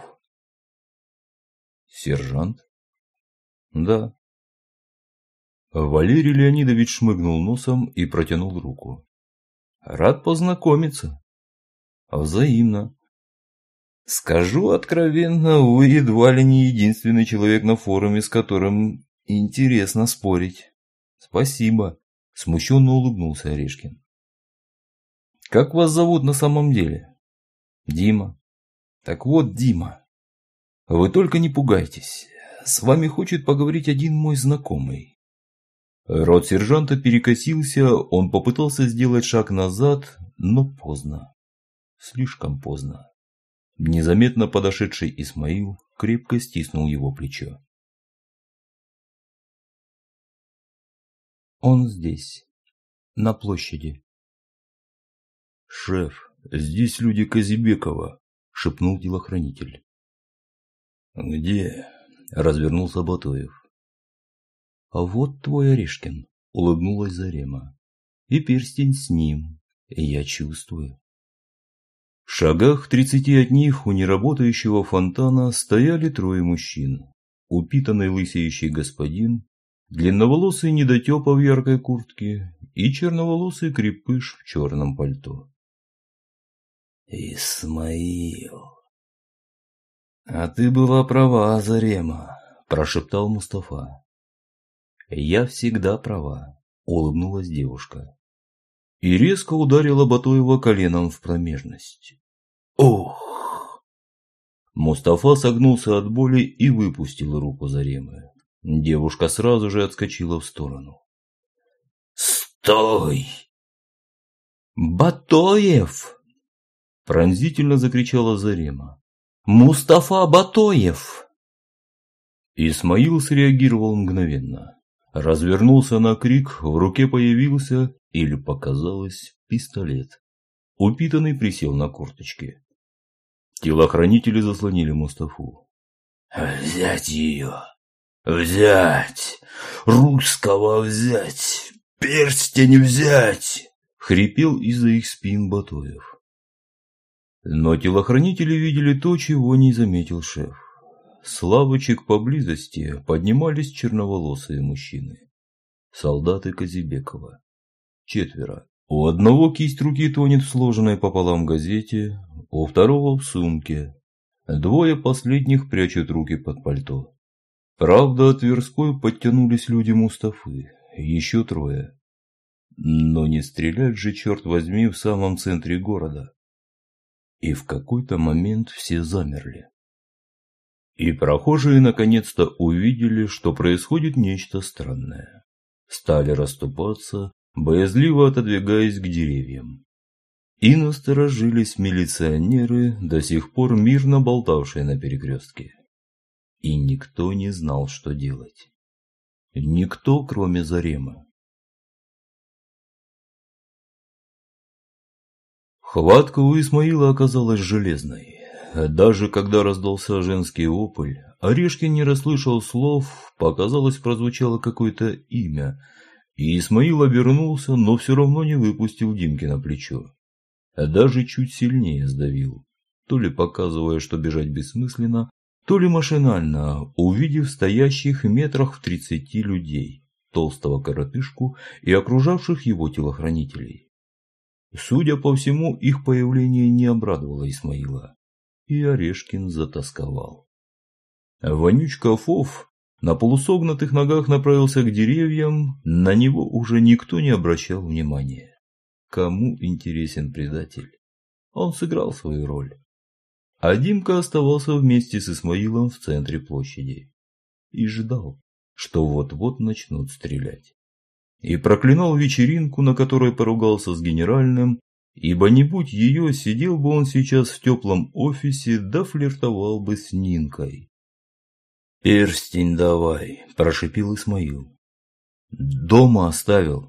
Сержант? Да. Валерий Леонидович шмыгнул носом и протянул руку. Рад познакомиться. Взаимно. Скажу откровенно, вы едва ли не единственный человек на форуме, с которым интересно спорить. Спасибо. Смущенно улыбнулся Орешкин. Как вас зовут на самом деле? Дима. Так вот, Дима, вы только не пугайтесь. С вами хочет поговорить один мой знакомый. Рот сержанта перекосился, он попытался сделать шаг назад, но поздно. Слишком поздно. Незаметно подошедший Исмаил крепко стиснул его плечо. Он здесь, на площади. «Шеф, здесь люди Казибекова», – шепнул телохранитель. «Где?» – развернулся Батоев. «А вот твой Орешкин», – улыбнулась Зарема. «И перстень с ним, я чувствую». В шагах 30 от них у неработающего фонтана стояли трое мужчин. Упитанный лысеющий господин, длинноволосый недотепа в яркой куртке и черноволосый крепыш в черном пальто. «Исмаил!» «А ты была права, Зарема», – прошептал Мустафа. «Я всегда права», – улыбнулась девушка. И резко ударила Батоева коленом в промежность. «Ох!» Мустафа согнулся от боли и выпустил руку Заремы. Девушка сразу же отскочила в сторону. «Стой!» «Батоев!» Пронзительно закричала Зарема. «Мустафа Батоев!» Исмаил среагировал мгновенно. Развернулся на крик, в руке появился, или показалось, пистолет. Упитанный присел на корточки. Телохранители заслонили Мустафу. «Взять ее! Взять! Русского взять! Перстень взять!» Хрипел из-за их спин Батоев. Но телохранители видели то, чего не заметил шеф. С лавочек поблизости поднимались черноволосые мужчины. Солдаты Казибекова. 4. У одного кисть руки тонет в сложенной пополам газете, у второго в сумке. 2 последних прячут руки под пальто. Правда, от Тверской подтянулись люди Мустафы, еще 3. Но не стрелять же, черт возьми, в самом центре города. И в какой-то момент все замерли. И прохожие наконец-то увидели, что происходит нечто странное. Стали расступаться, боязливо отодвигаясь к деревьям. И насторожились милиционеры, до сих пор мирно болтавшие на перекрестке. И никто не знал, что делать. Никто, кроме Зарема. Хватка у Исмаила оказалась железной. Даже когда раздался женский вопль, Орешкин не расслышал слов, показалось, прозвучало какое-то имя, и Исмаил обернулся, но все равно не выпустил Димки на плечо. Даже чуть сильнее сдавил, то ли показывая, что бежать бессмысленно, то ли машинально, увидев стоящих метрах в 30 людей, толстого коротышку и окружавших его телохранителей. Судя по всему, их появление не обрадовало Исмаила, и Орешкин затосковал. Вонючка Фов на полусогнутых ногах направился к деревьям, на него уже никто не обращал внимания. Кому интересен предатель? Он сыграл свою роль. А Димка оставался вместе с Исмаилом в центре площади и ждал, что вот-вот начнут стрелять. И проклинал вечеринку, на которой поругался с генеральным, ибо не будь ее, сидел бы он сейчас в теплом офисе да флиртовал бы с Нинкой. «Перстень давай», – прошипел Исмаил. «Дома оставил».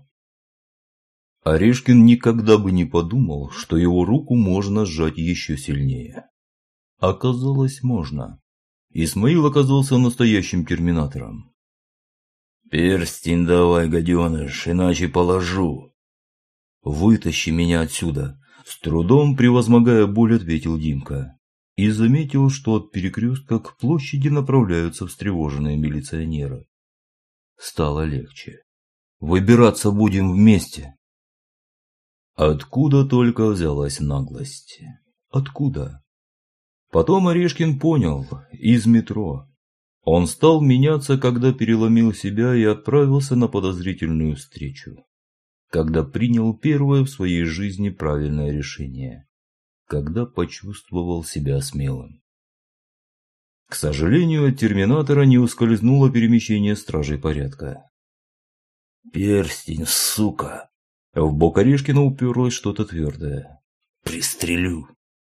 Орешкин никогда бы не подумал, что его руку можно сжать еще сильнее. Оказалось, можно. Исмаил оказался настоящим терминатором. «Перстень давай, гаденыш, иначе положу». «Вытащи меня отсюда», – с трудом превозмогая боль, ответил Димка. И заметил, что от перекрестка к площади направляются встревоженные милиционеры. Стало легче. «Выбираться будем вместе». Откуда только взялась наглость? Откуда? Потом Орешкин понял, из метро. Он стал меняться, когда переломил себя и отправился на подозрительную встречу. Когда принял первое в своей жизни правильное решение. Когда почувствовал себя смелым. К сожалению, от терминатора не ускользнуло перемещение стражей порядка. «Перстень, сука!» В бок Орешкина уперлось что-то твердое. «Пристрелю!»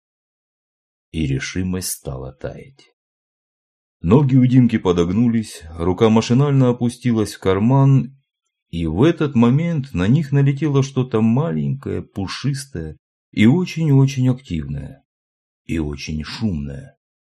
И решимость стала таять. Ноги у Димки подогнулись, рука машинально опустилась в карман, и в этот момент на них налетело что-то маленькое, пушистое и очень-очень активное, и очень шумное.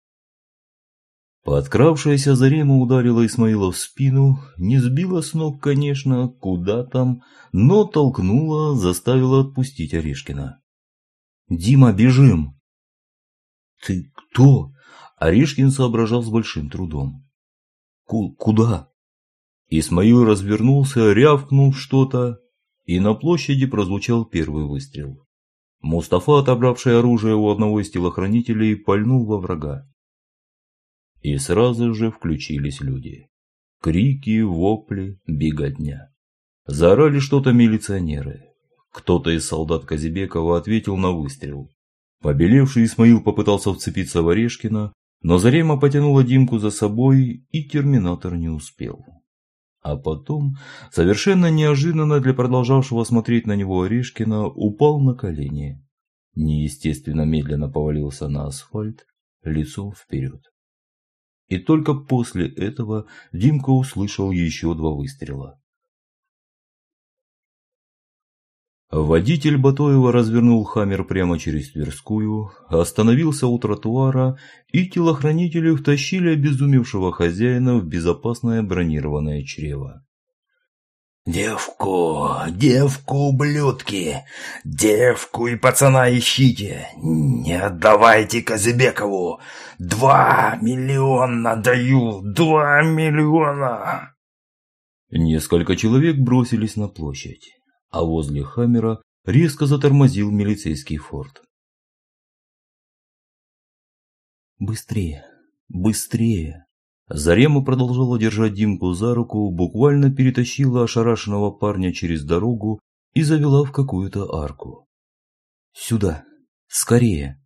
Подкравшаяся Зарема ударила Исмаила в спину, не сбила с ног, конечно, куда там, но толкнула, заставила отпустить Орешкина. «Дима, бежим!» «Ты кто?» Орешкин соображал с большим трудом. «Куда?» Исмаил развернулся, рявкнул что-то, и на площади прозвучал первый выстрел. Мустафа, отобравший оружие у одного из телохранителей, пальнул во врага. И сразу же включились люди. Крики, вопли, беготня. Заорали что-то милиционеры. Кто-то из солдат Казибекова ответил на выстрел. Побелевший Исмаил попытался вцепиться в Орешкина, но Зарема потянула Димку за собой, и терминатор не успел. А потом, совершенно неожиданно для продолжавшего смотреть на него Орешкина, упал на колени. Неестественно медленно повалился на асфальт, лицом вперед. И только после этого Димка услышал еще 2 выстрела. Водитель Батоева развернул «Хаммер» прямо через Тверскую, остановился у тротуара, и телохранители втащили обезумевшего хозяина в безопасное бронированное чрево. Девку, ублюдки! Девку и пацана ищите! Не отдавайте Казыбекову! 2 миллиона даю! 2 миллиона!» Несколько человек бросились на площадь, а возле Хаммера резко затормозил милицейский форт. «Быстрее! Быстрее!» Зарема продолжала держать Димку за руку, буквально перетащила ошарашенного парня через дорогу и завела в какую-то арку. «Сюда! Скорее!»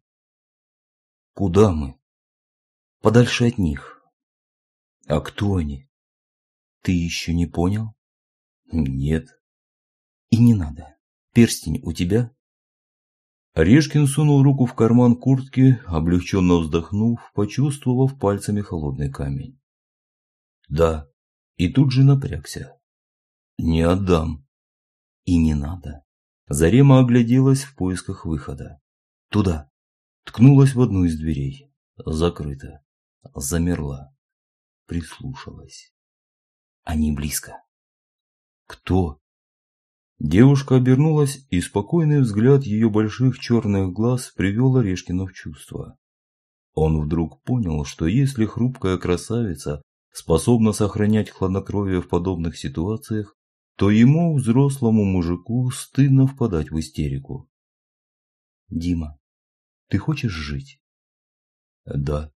«Куда мы?» «Подальше от них». «А кто они?» «Ты еще не понял?» «Нет». «И не надо. Перстень у тебя?» Орешкин сунул руку в карман куртки, облегченно вздохнув, почувствовав пальцами холодный камень. «Да». И тут же напрягся. «Не отдам». «И не надо». Зарема огляделась в поисках выхода. «Туда». Ткнулась в одну из дверей. Закрыто. Замерла. Прислушалась. «Они близко». «Кто?» Девушка обернулась, и спокойный взгляд ее больших черных глаз привел Орешкина в чувство. Он вдруг понял, что если хрупкая красавица способна сохранять хладнокровие в подобных ситуациях, то ему, взрослому мужику, стыдно впадать в истерику. «Дима, ты хочешь жить?» «Да».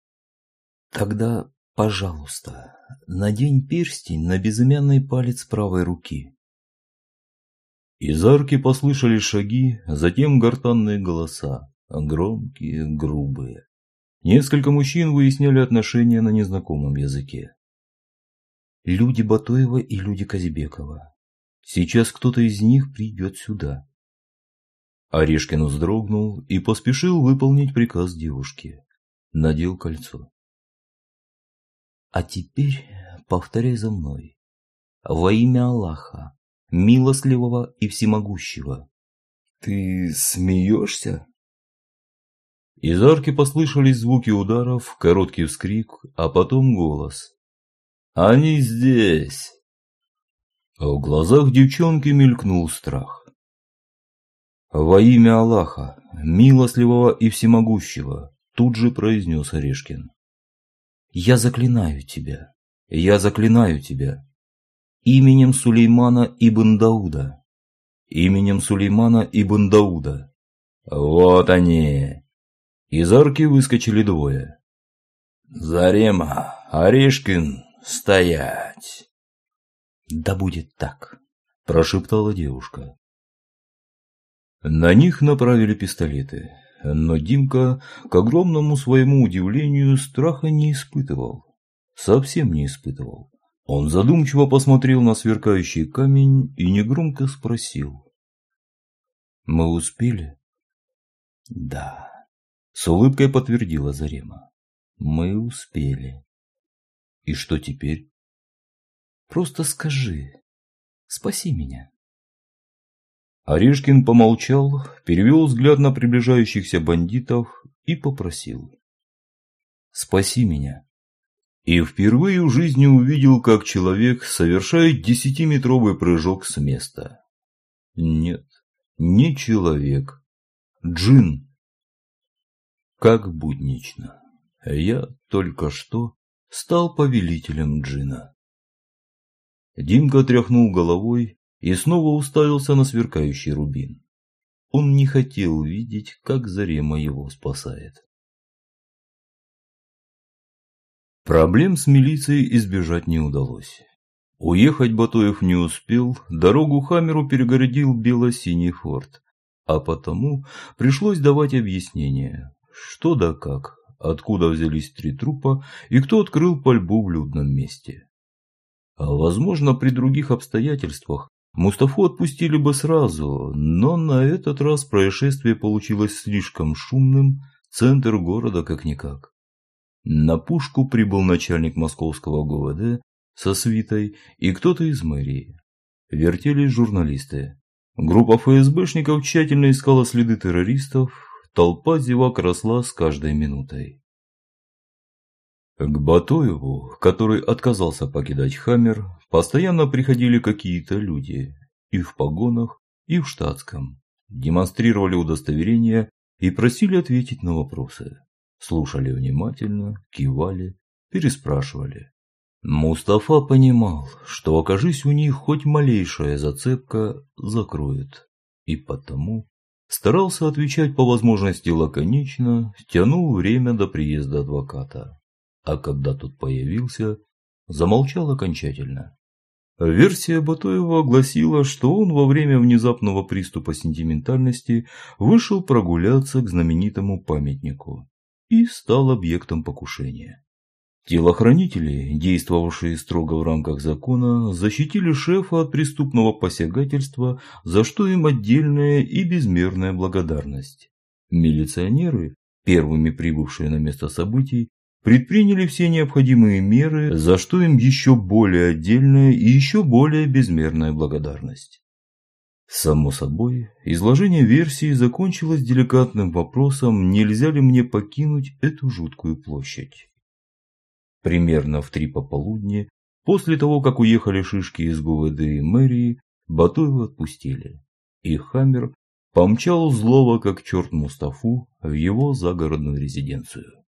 «Тогда, пожалуйста, надень перстень на безымянный палец правой руки». Из арки послышались шаги, затем гортанные голоса, громкие, грубые. Несколько мужчин выясняли отношения на незнакомом языке. «Люди Батоева и люди Казыбекова. Сейчас кто-то из них придет сюда». Орешкин вздрогнул и поспешил выполнить приказ девушки. Надел кольцо. «А теперь повторяй за мной. Во имя Аллаха, милостливого и всемогущего». «Ты смеешься?» Из арки послышались звуки ударов, короткий вскрик, а потом голос. «Они здесь!» А в глазах девчонки мелькнул страх. «Во имя Аллаха, милостливого и всемогущего», тут же произнес Орешкин. «Я заклинаю тебя, я заклинаю тебя. Именем Сулеймана ибн Дауда. Именем Сулеймана ибн Дауда». «Вот они!» Из арки выскочили двое. «Зарема, Орешкин, стоять!» «Да будет так», – прошептала девушка. На них направили пистолеты, но Димка, к огромному своему удивлению, страха не испытывал. Совсем не испытывал. Он задумчиво посмотрел на сверкающий камень и негромко спросил. «Мы успели?» «Да», – с улыбкой подтвердила Зарема. «Мы успели». «И что теперь?» «Просто скажи. Спаси меня». Орешкин помолчал, перевел взгляд на приближающихся бандитов и попросил. «Спаси меня». И впервые в жизни увидел, как человек совершает 10-метровый прыжок с места. Нет, не человек. Джин. Как буднично. Я только что стал повелителем джина. Димка тряхнул головой и снова уставился на сверкающий рубин. Он не хотел видеть, как Зарема его спасает. Проблем с милицией избежать не удалось. Уехать Батоев не успел, дорогу Хаммеру перегородил бело-синий форт, а потому пришлось давать объяснения, что да как, откуда взялись 3 трупа и кто открыл пальбу в людном месте. Возможно, при других обстоятельствах Мустафу отпустили бы сразу, но на этот раз происшествие получилось слишком шумным, центр города как-никак. На пушку прибыл начальник московского ГУВД со свитой и кто-то из мэрии. Вертелись журналисты. Группа ФСБшников тщательно искала следы террористов, толпа зевак росла с каждой минутой. К Батоеву, который отказался покидать Хаммер, постоянно приходили какие-то люди, и в погонах, и в штатском, демонстрировали удостоверения и просили ответить на вопросы. Слушали внимательно, кивали, переспрашивали. Мустафа понимал, что, окажись у них хоть малейшая зацепка, закроют, и потому старался отвечать по возможности лаконично, тянул время до приезда адвоката. А когда тот появился, замолчал окончательно. Версия Батоева гласила, что он во время внезапного приступа сентиментальности вышел прогуляться к знаменитому памятнику и стал объектом покушения. Телохранители, действовавшие строго в рамках закона, защитили шефа от преступного посягательства, за что им отдельная и безмерная благодарность. Милиционеры, первыми прибывшие на место событий, предприняли все необходимые меры, за что им еще более отдельная и еще более безмерная благодарность. Само собой, изложение версии закончилось деликатным вопросом, нельзя ли мне покинуть эту жуткую площадь. Примерно в 3 пополудни, после того, как уехали шишки из ГУВД и мэрии, Батоева отпустили, и Хаммер помчал злого как черт Мустафу в его загородную резиденцию.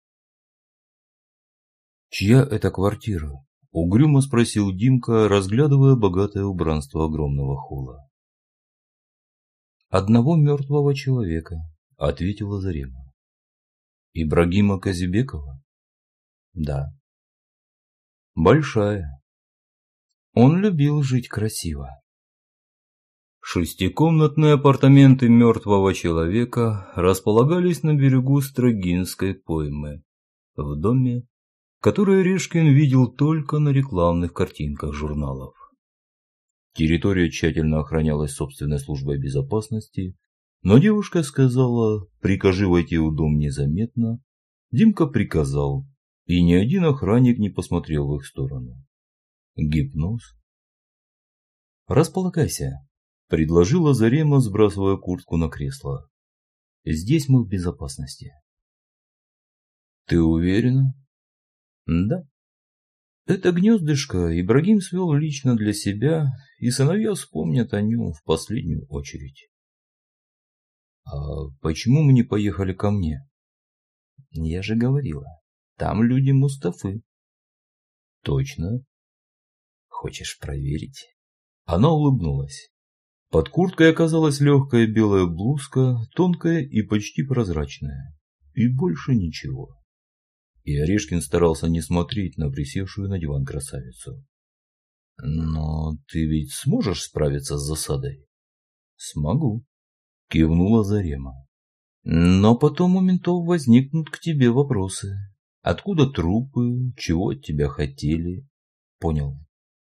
«Чья это квартира?» – угрюмо спросил Димка, разглядывая богатое убранство огромного холла. «Одного мертвого человека», – ответила Зарема. «Ибрагима Казибекова?» «Да». «Большая. Он любил жить красиво». Шестикомнатные апартаменты мертвого человека располагались на берегу Строгинской поймы, в доме, который Решкин видел только на рекламных картинках журналов. Территория тщательно охранялась собственной службой безопасности, но девушка сказала: «Прикажи войти в дом незаметно». Димка приказал, и ни один охранник не посмотрел в их сторону. Гипноз. «Располагайся», – предложила Зарема, сбрасывая куртку на кресло. «Здесь мы в безопасности». «Ты уверена?» «Да. Это гнездышко Ибрагим свел лично для себя, и сыновья вспомнят о нем в последнюю очередь». «А почему мы не поехали ко мне?» «Я же говорила, там люди Мустафы». «Точно? Хочешь проверить?» Она улыбнулась. Под курткой оказалась легкая белая блузка, тонкая и почти прозрачная. И больше ничего. И Орешкин старался не смотреть на присевшую на диван красавицу. «Но ты ведь сможешь справиться с засадой?» «Смогу», – кивнула Зарема. «Но потом у ментов возникнут к тебе вопросы. Откуда трупы? Чего от тебя хотели?» «Понял.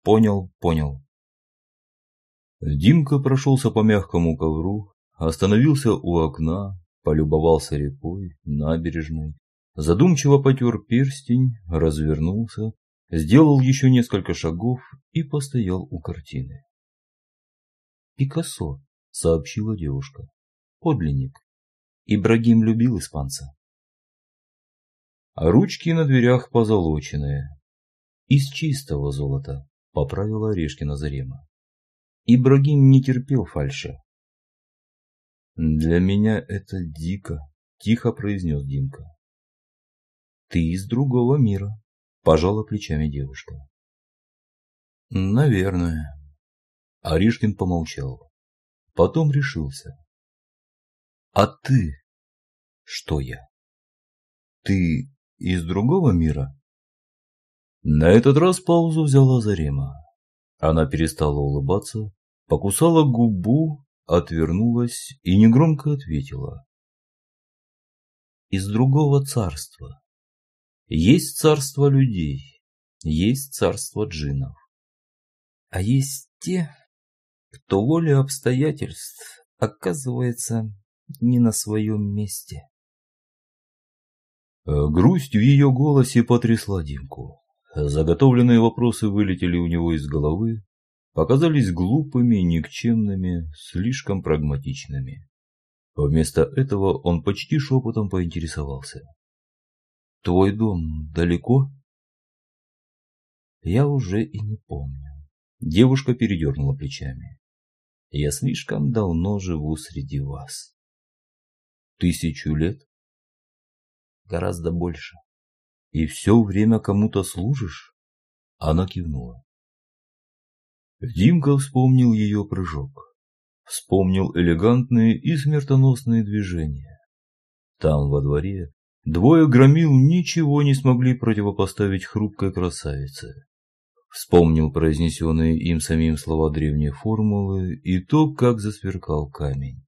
Димка прошелся по мягкому ковру, остановился у окна, полюбовался рекой, набережной, задумчиво потер перстень, развернулся, сделал еще несколько шагов и постоял у картины. «Пикассо», — сообщила девушка. «Подлинник. Ибрагим любил испанца». А ручки на дверях позолоченные. «Из чистого золота», — поправила Орешкина Зарема. Ибрагим не терпел фальши. «Для меня это дико», — тихо произнес Димка. «Ты из другого мира», — пожала плечами девушка. «Наверное». Орешкин помолчал. Потом решился. «А ты?» «Что я?» «Ты из другого мира?» На этот раз паузу взяла Зарема. Она перестала улыбаться, покусала губу, отвернулась и негромко ответила. «Из другого царства. Есть царство людей, есть царство джиннов. А есть те, кто волей обстоятельств оказывается не на своем месте». Грусть в ее голосе потрясла Димку. Заготовленные вопросы вылетели у него из головы, показались глупыми, никчемными, слишком прагматичными. Вместо этого он почти шепотом поинтересовался. Твой дом далеко? Я уже и не помню. Девушка передернула плечами. Я слишком давно живу среди вас. 1000 лет? Гораздо больше. И все время кому-то служишь? Она кивнула. Димка вспомнил ее прыжок. Вспомнил элегантные и смертоносные движения. Там, во дворе, 2 громил ничего не смогли противопоставить хрупкой красавице. Вспомнил произнесенные им самим слова древней формулы и то, как засверкал камень.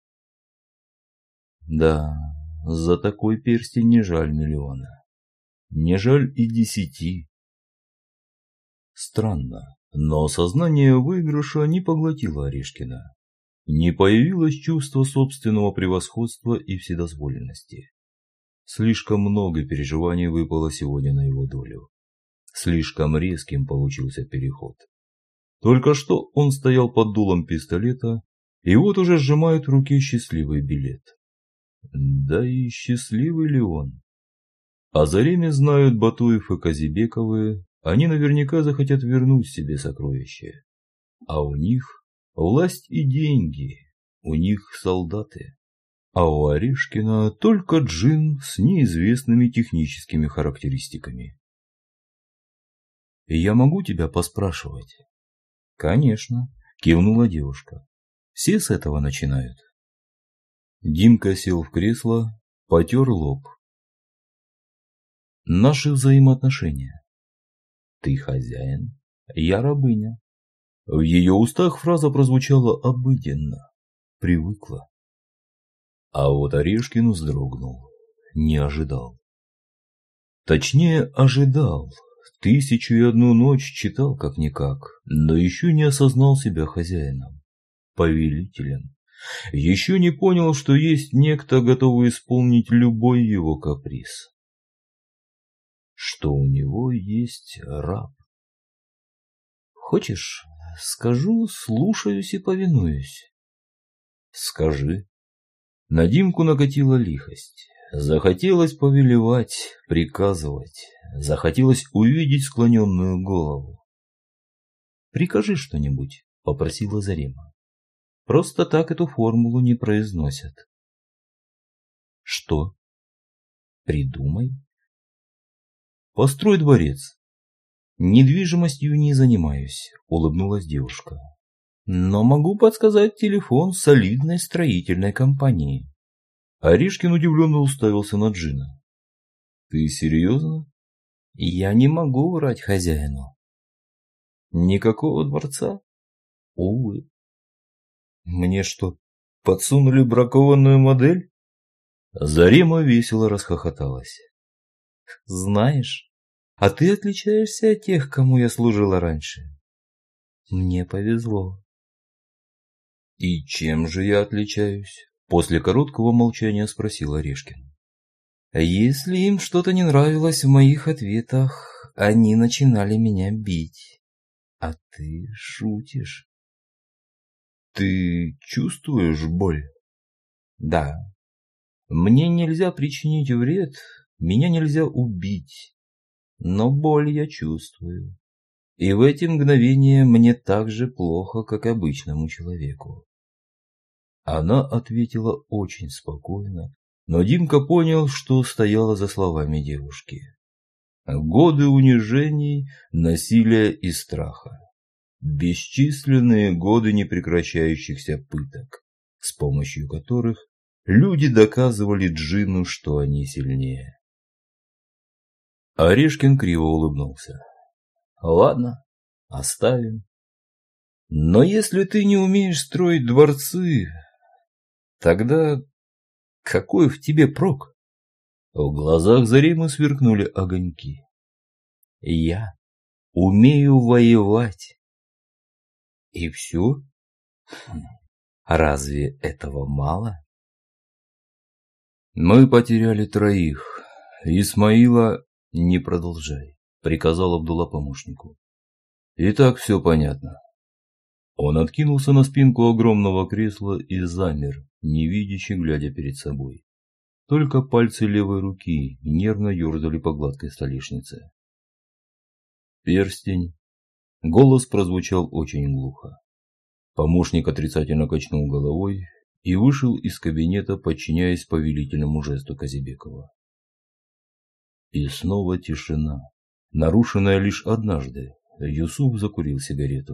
Да, за такой перстень не жаль миллиона. Не жаль и 10. Странно, но сознание выигрыша не поглотило Орешкина. Не появилось чувство собственного превосходства и вседозволенности. Слишком много переживаний выпало сегодня на его долю. Слишком резким получился переход. Только что он стоял под дулом пистолета, и вот уже сжимает в руке счастливый билет. Да и счастливый ли он? О Зареме знают Батуев и Казибековы, они наверняка захотят вернуть себе сокровища. А у них власть и деньги, у них солдаты. А у Орешкина только джин с неизвестными техническими характеристиками. «Я могу тебя поспрашивать?» «Конечно», – кивнула девушка. «Все с этого начинают». Димка сел в кресло, потер лоб. «Наши взаимоотношения. Ты хозяин, я рабыня». В ее устах фраза прозвучала обыденно, привыкла. А вот Орешкин вздрогнул, не ожидал. Точнее, ожидал. 1001 ночь читал как-никак, но еще не осознал себя хозяином, повелителем. Еще не понял, что есть некто, готовый исполнить любой его каприз. Что у него есть раб. Хочешь, скажу, слушаюсь и повинуюсь? Скажи. На Димку накатила лихость. Захотелось повелевать, приказывать. Захотелось увидеть склоненную голову. «Прикажи что-нибудь», — попросила Зарема. «Просто так эту формулу не произносят». «Что?» «Придумай». «Построй дворец». «Недвижимостью не занимаюсь», — улыбнулась девушка. «Но могу подсказать телефон солидной строительной компании». Орешкин удивленно уставился на джина. «Ты серьезно?» «Я не могу врать хозяину». «Никакого дворца?» «Увы». «Мне что, подсунули бракованную модель?» Зарема весело расхохоталась. «Знаешь, а ты отличаешься от тех, кому я служила раньше. Мне повезло». «И чем же я отличаюсь?» После короткого молчания спросил Орешкин. «Если им что-то не нравилось в моих ответах, они начинали меня бить. А ты шутишь». «Ты чувствуешь боль?» «Да. Мне нельзя причинить вред, меня нельзя убить. Но боль я чувствую. И в эти мгновения мне так же плохо, как обычному человеку». Она ответила очень спокойно, но Димка понял, что стояла за словами девушки. Годы унижений, насилия и страха. Бесчисленные годы непрекращающихся пыток, с помощью которых люди доказывали джину, что они сильнее. Орешкин криво улыбнулся. «Ладно, оставим. Но если ты не умеешь строить дворцы, тогда какой в тебе прок?» В глазах Заремы сверкнули огоньки. «Я умею воевать». «И все? Разве этого мало?» «Мы потеряли 3. Исмаила не продолжай», — приказал Абдулла помощнику. «И так все понятно». Он откинулся на спинку огромного кресла и замер, невидяще глядя перед собой. только пальцы левой руки нервно ерзали по гладкой столешнице. «Перстень». Голос прозвучал очень глухо. Помощник отрицательно качнул головой и вышел из кабинета, подчиняясь повелительному жесту Казибекова. И снова тишина, нарушенная лишь однажды. Юсуф закурил сигарету.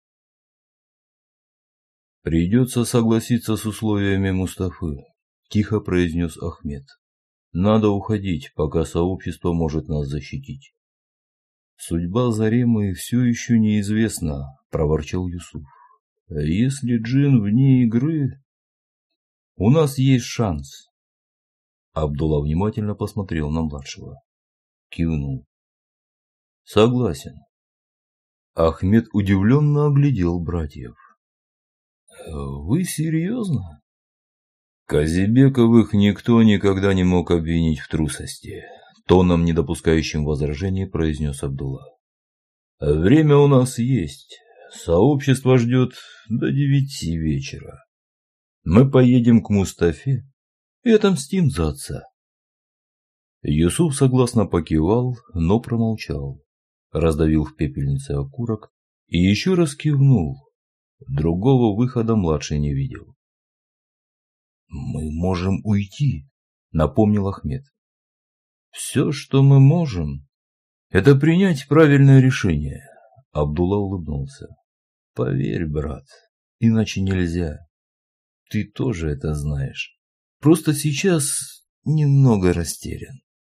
«Придется согласиться с условиями Мустафы», – тихо произнес Ахмед. «Надо уходить, пока сообщество может нас защитить». «Судьба Заремы все еще неизвестна», – проворчал Юсуф. «Если джин вне игры, у нас есть шанс». Абдулла внимательно посмотрел на младшего. Кивнул. «Согласен». Ахмед удивленно оглядел братьев. «Вы серьезно?» «Казибековых никто никогда не мог обвинить в трусости», – тоном, не допускающим возражений, произнес Абдулла. «Время у нас есть. Сообщество ждет до 9 вечера. Мы поедем к Мустафе и отомстим за отца». Юсуф согласно покивал, но промолчал, раздавил в пепельнице окурок и еще раз кивнул. Другого выхода младший не видел. «Мы можем уйти», — напомнил Ахмед. «Все, что мы можем, это принять правильное решение», — Абдулла улыбнулся. «Поверь, брат, иначе нельзя. Ты тоже это знаешь. Просто сейчас немного растерян».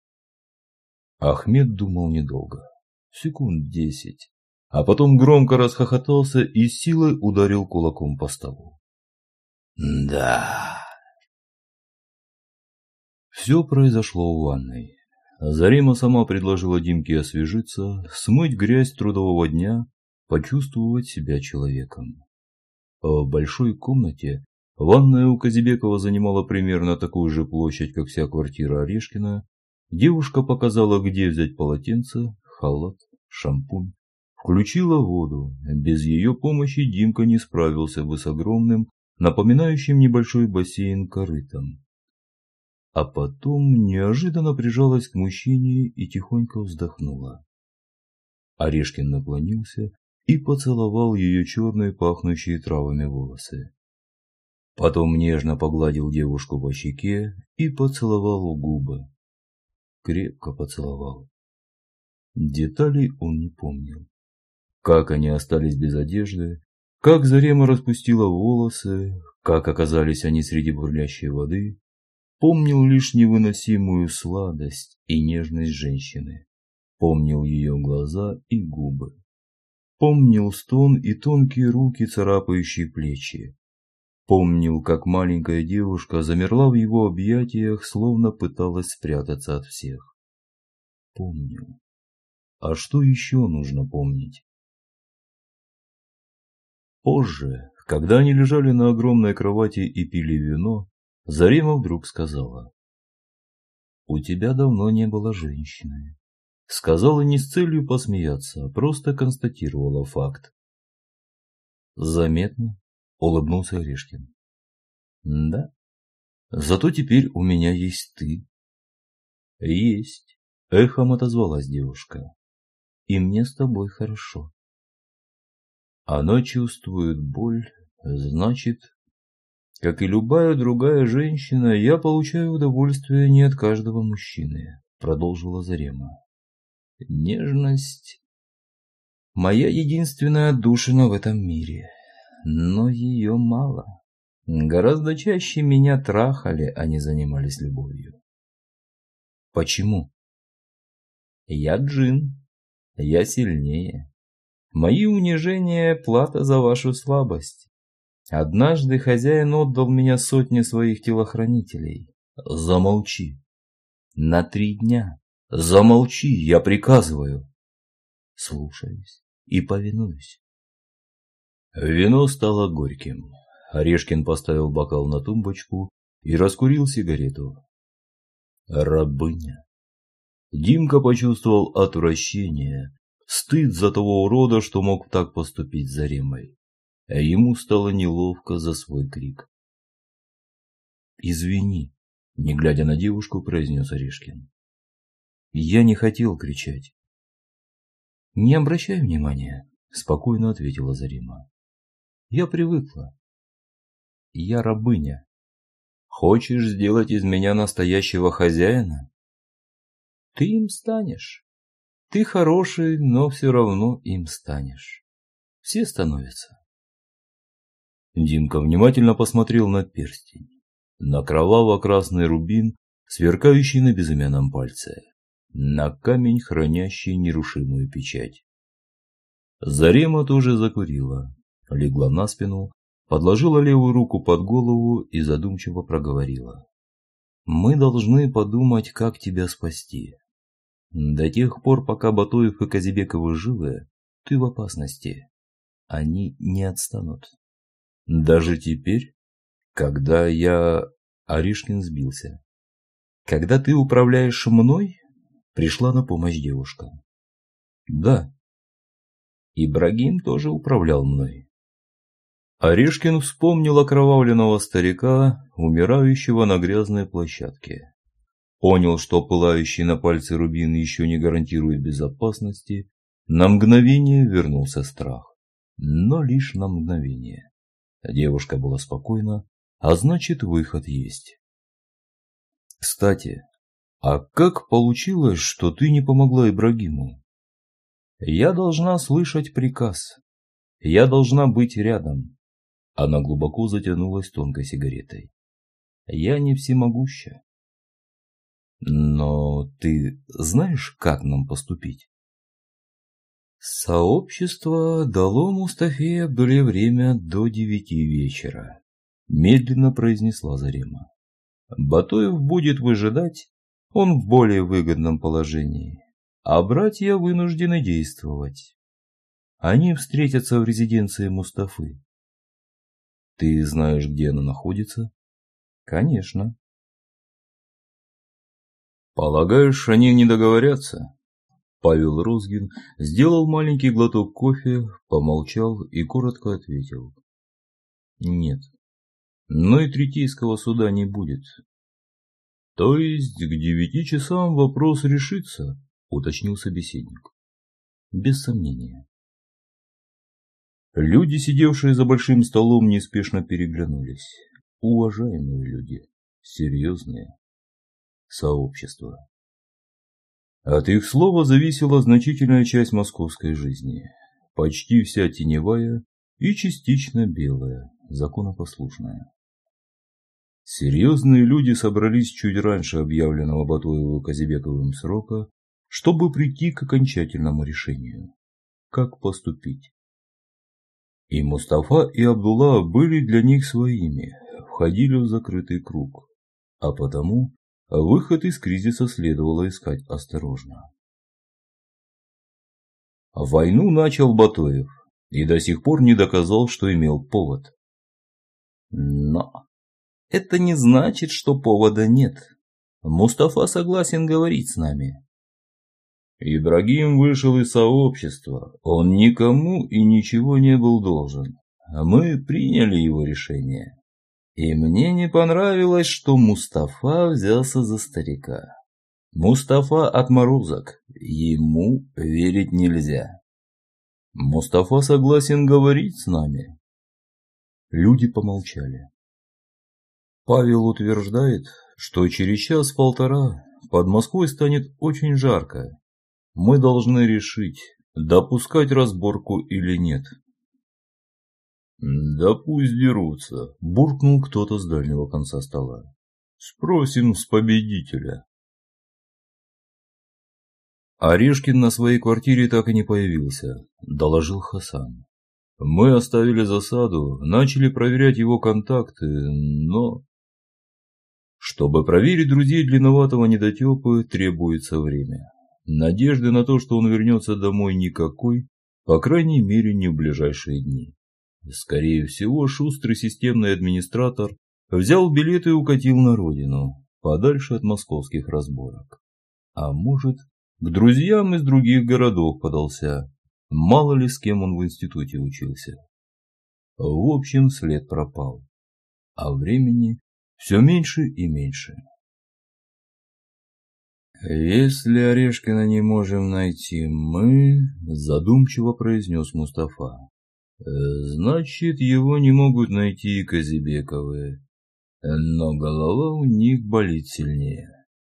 Ахмед думал недолго, секунд 10, а потом громко расхохотался и силой ударил кулаком по столу. «Да». Все произошло в ванной. Зарема сама предложила Димке освежиться, смыть грязь трудового дня, почувствовать себя человеком. В большой комнате ванная у Казибекова занимала примерно такую же площадь, как вся квартира Орешкина. Девушка показала, где взять полотенце, халат, шампунь. Включила воду. Без ее помощи Димка не справился бы с огромным, напоминающим небольшой бассейн корытом. А потом неожиданно прижалась к мужчине и тихонько вздохнула. Орешкин наклонился и поцеловал ее черные, пахнущие травами волосы. Потом нежно погладил девушку по щеке и поцеловал у губы. Крепко поцеловал. Деталей он не помнил. Как они остались без одежды, как Зарема распустила волосы, как оказались они среди бурлящей воды. Помнил лишь невыносимую сладость и нежность женщины. Помнил ее глаза и губы. Помнил стон и тонкие руки, царапающие плечи. Помнил, как маленькая девушка замерла в его объятиях, словно пыталась спрятаться от всех. Помнил. А что еще нужно помнить? Позже, когда они лежали на огромной кровати и пили вино, Зарема вдруг сказала: «У тебя давно не было женщины». Сказала не с целью посмеяться, а просто констатировала факт. «Заметно», — улыбнулся Орешкин. «Да, зато теперь у меня есть ты». «Есть», — эхом отозвалась девушка. «И мне с тобой хорошо». Она чувствует боль, значит, как и любая другая женщина, я получаю удовольствие не от каждого мужчины, продолжила Зарема. Нежность – моя единственная отдушина в этом мире, но ее мало. Гораздо чаще меня трахали, а не занимались любовью. Почему? Я джин, я сильнее. Мои унижения – плата за вашу слабость. Однажды хозяин отдал меня сотне своих телохранителей. Замолчи. На 3 дня. Замолчи, я приказываю. Слушаюсь и повинуюсь. Вино стало горьким. Орешкин поставил бокал на тумбочку и раскурил сигарету. Рабыня. Димка почувствовал отвращение, стыд за того урода, что мог так поступить с Заремой. А ему стало неловко за свой крик. «Извини», Не глядя на девушку, произнес Орешкин. Я не хотел кричать. Не обращай внимания, спокойно ответила Зарима. Я привыкла. Я рабыня. Хочешь сделать из меня настоящего хозяина? Ты им станешь. Ты хороший, но все равно им станешь. Все становятся. Димка внимательно посмотрел на перстень, на кроваво-красный рубин, сверкающий на безымянном пальце, на камень, хранящий нерушимую печать. Зарима тоже закурила, легла на спину, подложила левую руку под голову и задумчиво проговорила. Мы должны подумать, как тебя спасти. До тех пор, пока Батоев и Казибековы живы, ты в опасности. Они не отстанут. Даже теперь, когда я... Орешкин сбился. Когда ты управляешь мной, пришла на помощь девушка. Да. Ибрагим тоже управлял мной. Орешкин вспомнил окровавленного старика, умирающего на грязной площадке. Понял, что пылающий на пальце рубин еще не гарантирует безопасности. На мгновение вернулся страх. Но лишь на мгновение. Девушка была спокойна, а значит, выход есть. Кстати, а как получилось, что ты не помогла Ибрагиму? Я должна слышать приказ. Я должна быть рядом. Она глубоко затянулась тонкой сигаретой. Я не всемогуща. Но ты знаешь, как нам поступить? Сообщество дало Мустафе Абдуле время до 9 вечера, медленно произнесла Зарима. Батоев будет выжидать, он в более выгодном положении, а братья вынуждены действовать. Они встретятся в резиденции Мустафы. Ты знаешь, где она находится? Конечно. Полагаешь, они не договорятся? Павел Розгин сделал маленький глоток кофе, помолчал и коротко ответил. Нет. Но и третейского суда не будет. То есть к 9 часам вопрос решится, уточнил собеседник. Без сомнения. Люди, сидевшие за большим столом, неспешно переглянулись. Уважаемые люди, серьезные. Сообщество. От их слова зависела значительная часть московской жизни, почти вся теневая и частично белая, законопослушная. Серьезные люди собрались чуть раньше объявленного Батоеву-Казибековым срока, чтобы прийти к окончательному решению. Как поступить? И Мустафа, и Абдулла были для них своими, входили в закрытый круг, а потому выход из кризиса следовало искать осторожно. Войну начал Батоев и до сих пор не доказал, что имел повод. Но это не значит, что повода нет. Мустафа согласен говорить с нами. Ибрагим вышел из сообщества, он никому и ничего не был должен. Мы приняли его решение. И мне не понравилось, что Мустафа взялся за старика. Мустафа отморозок, ему верить нельзя. Мустафа согласен говорить с нами. Люди помолчали. Павел утверждает, что через час-полтора под Москвой станет очень жарко. Мы должны решить, допускать разборку или нет. Да пусть дерутся, буркнул кто-то с дальнего конца стола. Спросим с победителя. Орешкин на своей квартире так и не появился, доложил Хасан. Мы оставили засаду, начали проверять его контакты, но... Чтобы проверить друзей длинноватого недотепы, требуется время. Надежды на то, что он вернется домой, никакой, по крайней мере, не в ближайшие дни. Скорее всего, шустрый системный администратор взял билет и укатил на родину, подальше от московских разборок. А может, к друзьям из других городов подался, мало ли с кем он в институте учился. В общем, след пропал, а времени все меньше и меньше. Если Орешкина не можем найти мы, задумчиво произнес Мустафа, значит, его не могут найти и Казибековы, но голова у них болит сильнее.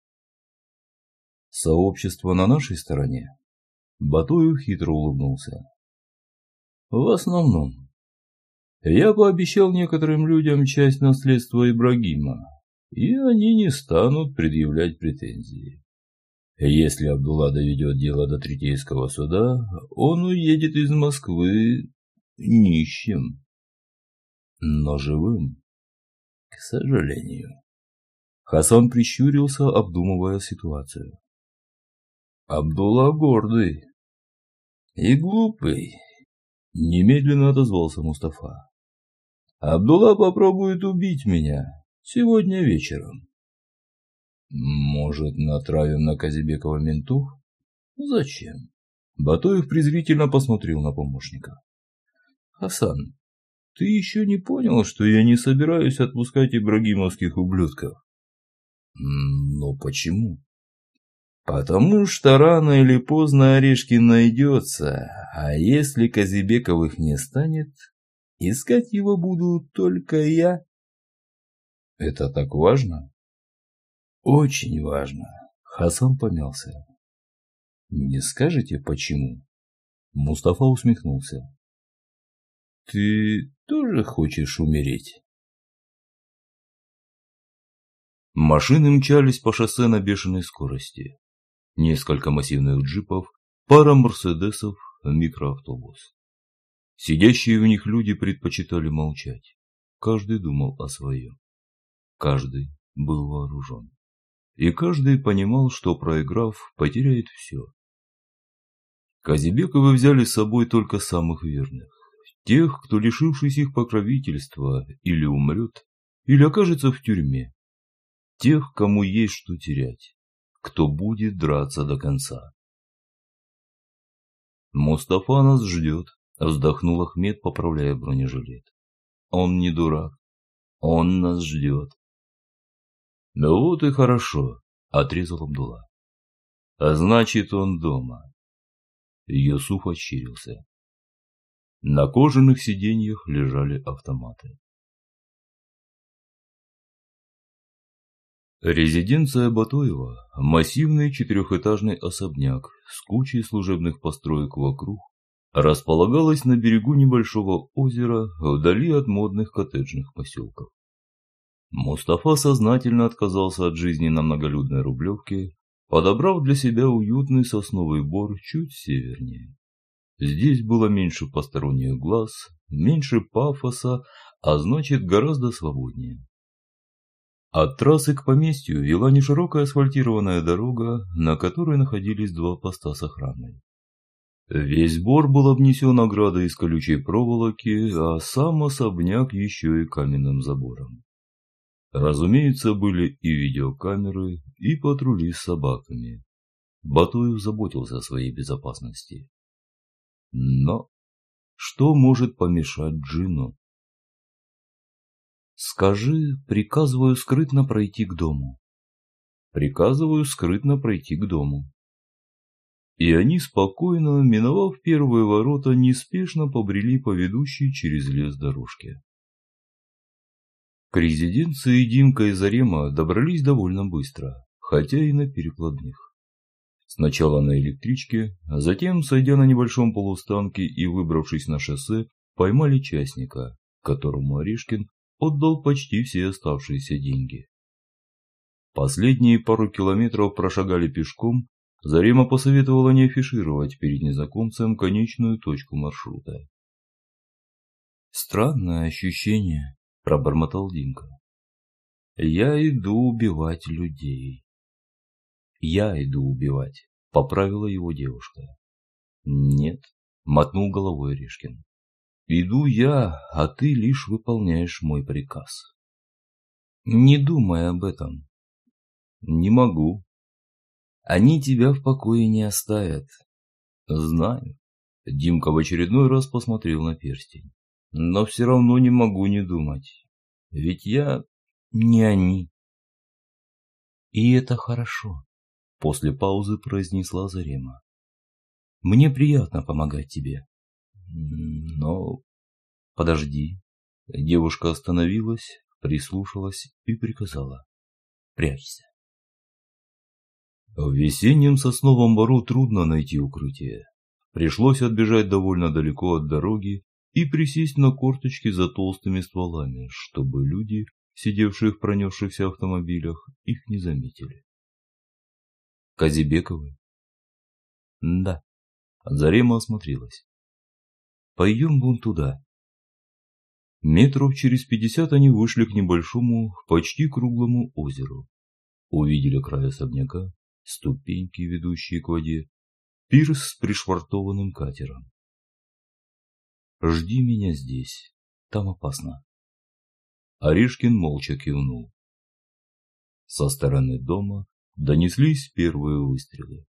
Сообщество на нашей стороне? Батуев хитро улыбнулся. В основном. Я пообещал некоторым людям часть наследства Ибрагима, и они не станут предъявлять претензии. Если Абдулла доведет дело до Третейского суда, он уедет из Москвы нищим, но живым, к сожалению. Хасан прищурился, обдумывая ситуацию. Абдулла гордый и глупый, немедленно отозвался Мустафа. Абдулла попробует убить меня сегодня вечером. Может, натравим на Казибекова ментов? Зачем? Батуев презрительно посмотрел на помощника. Хасан, ты еще не понял, что я не собираюсь отпускать ибрагимовских ублюдков? Но почему? Потому что рано или поздно Орешкин найдется, а если Казибековых не станет, искать его буду только я. Это так важно? Очень важно. Хасан помялся. Не скажете, почему? Мустафа усмехнулся. Ты тоже хочешь умереть? Машины мчались по шоссе на бешеной скорости. Несколько массивных джипов, пара мерседесов, микроавтобус. Сидящие в них люди предпочитали молчать. Каждый думал о своем. Каждый был вооружен. И каждый понимал, что, проиграв, потеряет все. Казибековы взяли с собой только самых верных. Тех, кто, лишившись их покровительства, или умрет, или окажется в тюрьме. Тех, кому есть что терять. Кто будет драться до конца. Мустафа нас ждет, вздохнул Ахмед, поправляя бронежилет. Он не дурак. Он нас ждет. Ну вот и хорошо, отрезал Абдулла. А значит, он дома. Юсуф ощерился. На кожаных сиденьях лежали автоматы. Резиденция Батуева, массивный четырехэтажный особняк с кучей служебных построек вокруг, располагалась на берегу небольшого озера вдали от модных коттеджных поселков. Мустафа сознательно отказался от жизни на многолюдной Рублевке, подобрав для себя уютный сосновый бор чуть севернее. Здесь было меньше посторонних глаз, меньше пафоса, а значит гораздо свободнее. От трассы к поместью вела неширокая асфальтированная дорога, на которой находились два поста с охраной. Весь бор был обнесен оградой из колючей проволоки, а сам особняк еще и каменным забором. Разумеется, были и видеокамеры, и патрули с собаками. Батуев заботился о своей безопасности. Но что может помешать джинну? Скажи, приказываю скрытно пройти к дому. Приказываю скрытно пройти к дому. И они спокойно, миновав первые ворота, неспешно побрели по ведущей через лес дорожке. К резиденции Димка и Зарема добрались довольно быстро, хотя и на перекладных. Сначала на электричке, а затем, сойдя на небольшом полустанке и выбравшись на шоссе, поймали частника, которому Орешкин отдал почти все оставшиеся деньги. Последние пару километров прошагали пешком, Зарема посоветовала не афишировать перед незнакомцем конечную точку маршрута. «Странное ощущение», – пробормотал Димка. «Я иду убивать людей». «Я иду убивать», – поправила его девушка. «Нет», – мотнул головой Орешкин. «Иду я, а ты лишь выполняешь мой приказ». «Не думай об этом». «Не могу». «Они тебя в покое не оставят». «Знаю». Димка в очередной раз посмотрел на перстень. «Но все равно не могу не думать. Ведь я не они». «И это хорошо», После паузы произнесла Зарема. Мне приятно помогать тебе. Но... Подожди. Девушка остановилась, прислушалась и приказала. Прячься. В весеннем сосновом бору трудно найти укрытие. Пришлось отбежать довольно далеко от дороги и присесть на корточки за толстыми стволами, чтобы люди, сидевшие в пронесшихся автомобилях, их не заметили. Казибековы? Да. Зарема осмотрелась. Пойдем вон туда. Метров через 50 они вышли к небольшому, почти круглому озеру. Увидели край особняка, ступеньки, ведущие к воде, пирс с пришвартованным катером. Жди меня здесь, там опасно. Орешкин молча кивнул. Со стороны дома донеслись первые выстрелы.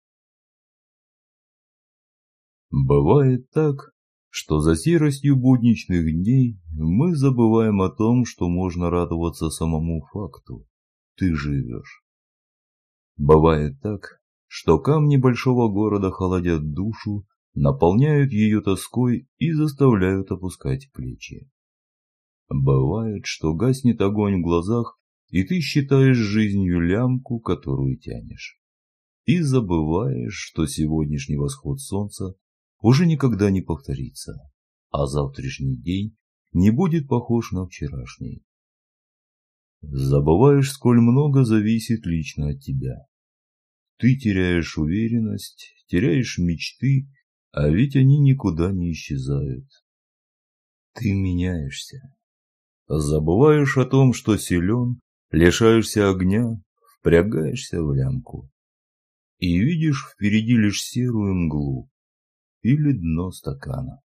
Бывает так, что за серостью будничных дней мы забываем о том, что можно радоваться самому факту. Ты живешь. Бывает так, что камни большого города холодят душу, наполняют ее тоской и заставляют опускать плечи. Бывает, что гаснет огонь в глазах, и ты считаешь жизнью лямку, которую тянешь. И забываешь, что сегодняшний восход солнца уже никогда не повторится, а завтрашний день не будет похож на вчерашний. Забываешь, сколь много зависит лично от тебя. Ты теряешь уверенность, теряешь мечты, а ведь они никуда не исчезают. Ты меняешься. Забываешь о том, что силен, лишаешься огня, впрягаешься в лямку. И видишь впереди лишь серую мглу или дно стакана.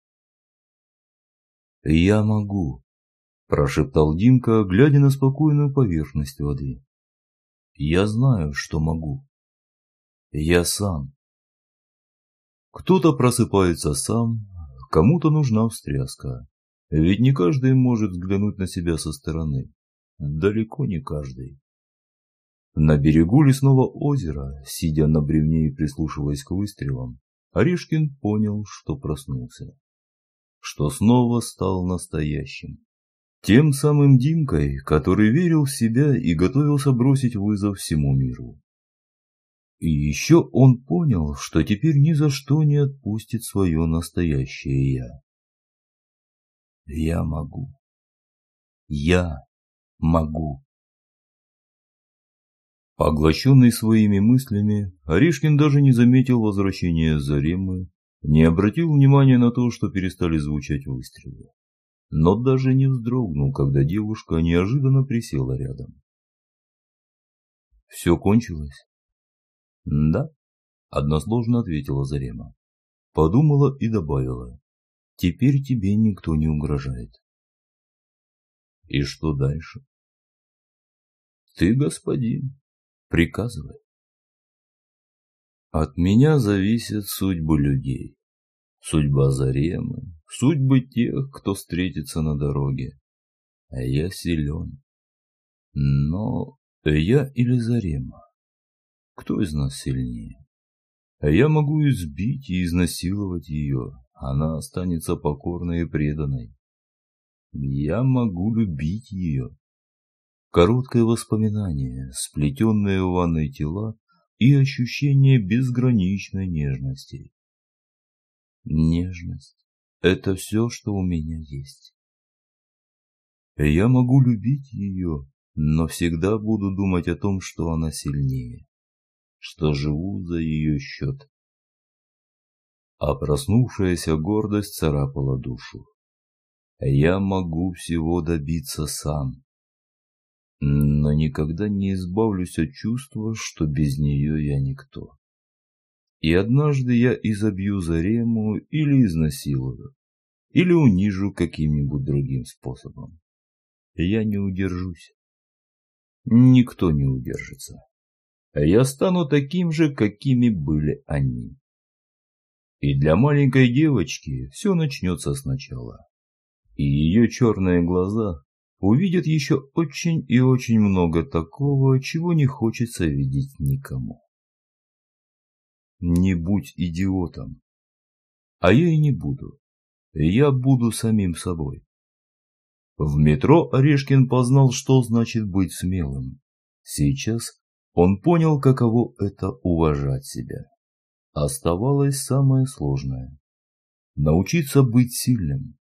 «Я могу», – прошептал Димка, глядя на спокойную поверхность воды. «Я знаю, что могу. Я сам». Кто-то просыпается сам, кому-то нужна встряска. Ведь не каждый может взглянуть на себя со стороны. Далеко не каждый. На берегу лесного озера, сидя на бревне и прислушиваясь к выстрелам, Орешкин понял, что проснулся. Что снова стал настоящим. Тем самым Димкой, который верил в себя и готовился бросить вызов всему миру. И еще он понял, что теперь ни за что не отпустит свое настоящее «я». Я могу. Я могу. Поглощенный своими мыслями, Орешкин даже не заметил возвращения Заремы, не обратил внимания на то, что перестали звучать выстрелы. Но даже не вздрогнул, когда девушка неожиданно присела рядом. «Все кончилось?» «Да», – односложно ответила Зарема. Подумала и добавила: «Теперь тебе никто не угрожает». «И что дальше?» «Ты господин. Приказывай». «От меня зависят судьбы людей, судьба Заремы, судьбы тех, кто встретится на дороге. А я силен. Но я или Зарема? Кто из нас сильнее? Я могу избить и изнасиловать ее, она останется покорной и преданной. Я могу любить ее. Короткое воспоминание, сплетенные в ванной тела и ощущение безграничной нежности. Нежность – это все, что у меня есть. Я могу любить ее, но всегда буду думать о том, что она сильнее, что живу за ее счет. А проснувшаяся гордость царапала душу. Я могу всего добиться сам, но никогда не избавлюсь от чувства, что без нее я никто. И однажды я изобью Зарему или изнасилую, или унижу каким-нибудь другим способом. Я не удержусь. Никто не удержится. Я стану таким же, какими были они. И для маленькой девочки все начнется сначала. И ее черные глаза увидят еще очень и очень много такого, чего не хочется видеть никому. Не будь идиотом. А я и не буду. Я буду самим собой. В метро Орешкин познал, что значит быть смелым. Сейчас он понял, каково это уважать себя. Оставалось самое сложное – научиться быть сильным.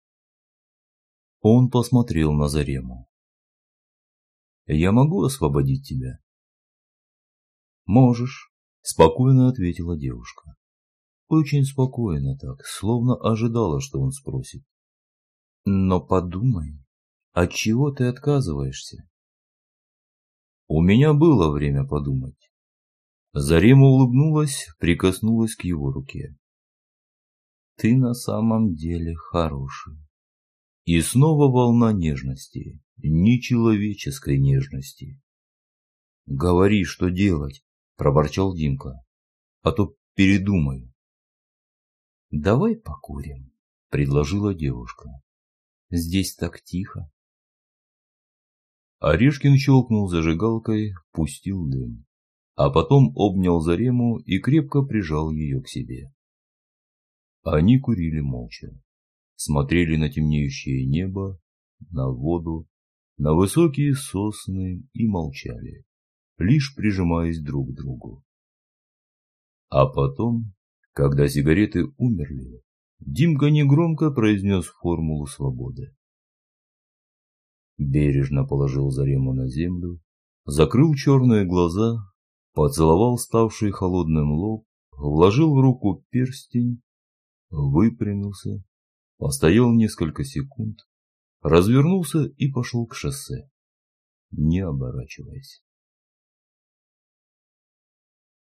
Он посмотрел на Зарему. «Я могу освободить тебя?» «Можешь», – спокойно ответила девушка. Очень спокойно так, словно ожидала, что он спросит. «Но подумай, от чего ты отказываешься?» «У меня было время подумать». Зарема улыбнулась, прикоснулась к его руке. «Ты на самом деле хороший». И снова волна нежности, нечеловеческой нежности. «Говори, что делать», – проворчал Димка, – «а то передумаю». «Давай покурим», – предложила девушка. «Здесь так тихо». Орешкин щелкнул зажигалкой, пустил дым, а потом обнял Зарему и крепко прижал ее к себе. Они курили молча, смотрели на темнеющее небо, на воду, на высокие сосны и молчали, лишь прижимаясь друг к другу. А потом, когда сигареты умерли, Димка негромко произнес формулу свободы. Бережно положил Зарему на землю, закрыл черные глаза, поцеловал ставший холодным лоб, вложил в руку перстень, выпрямился, постоял несколько секунд, развернулся и пошел к шоссе, не оборачиваясь.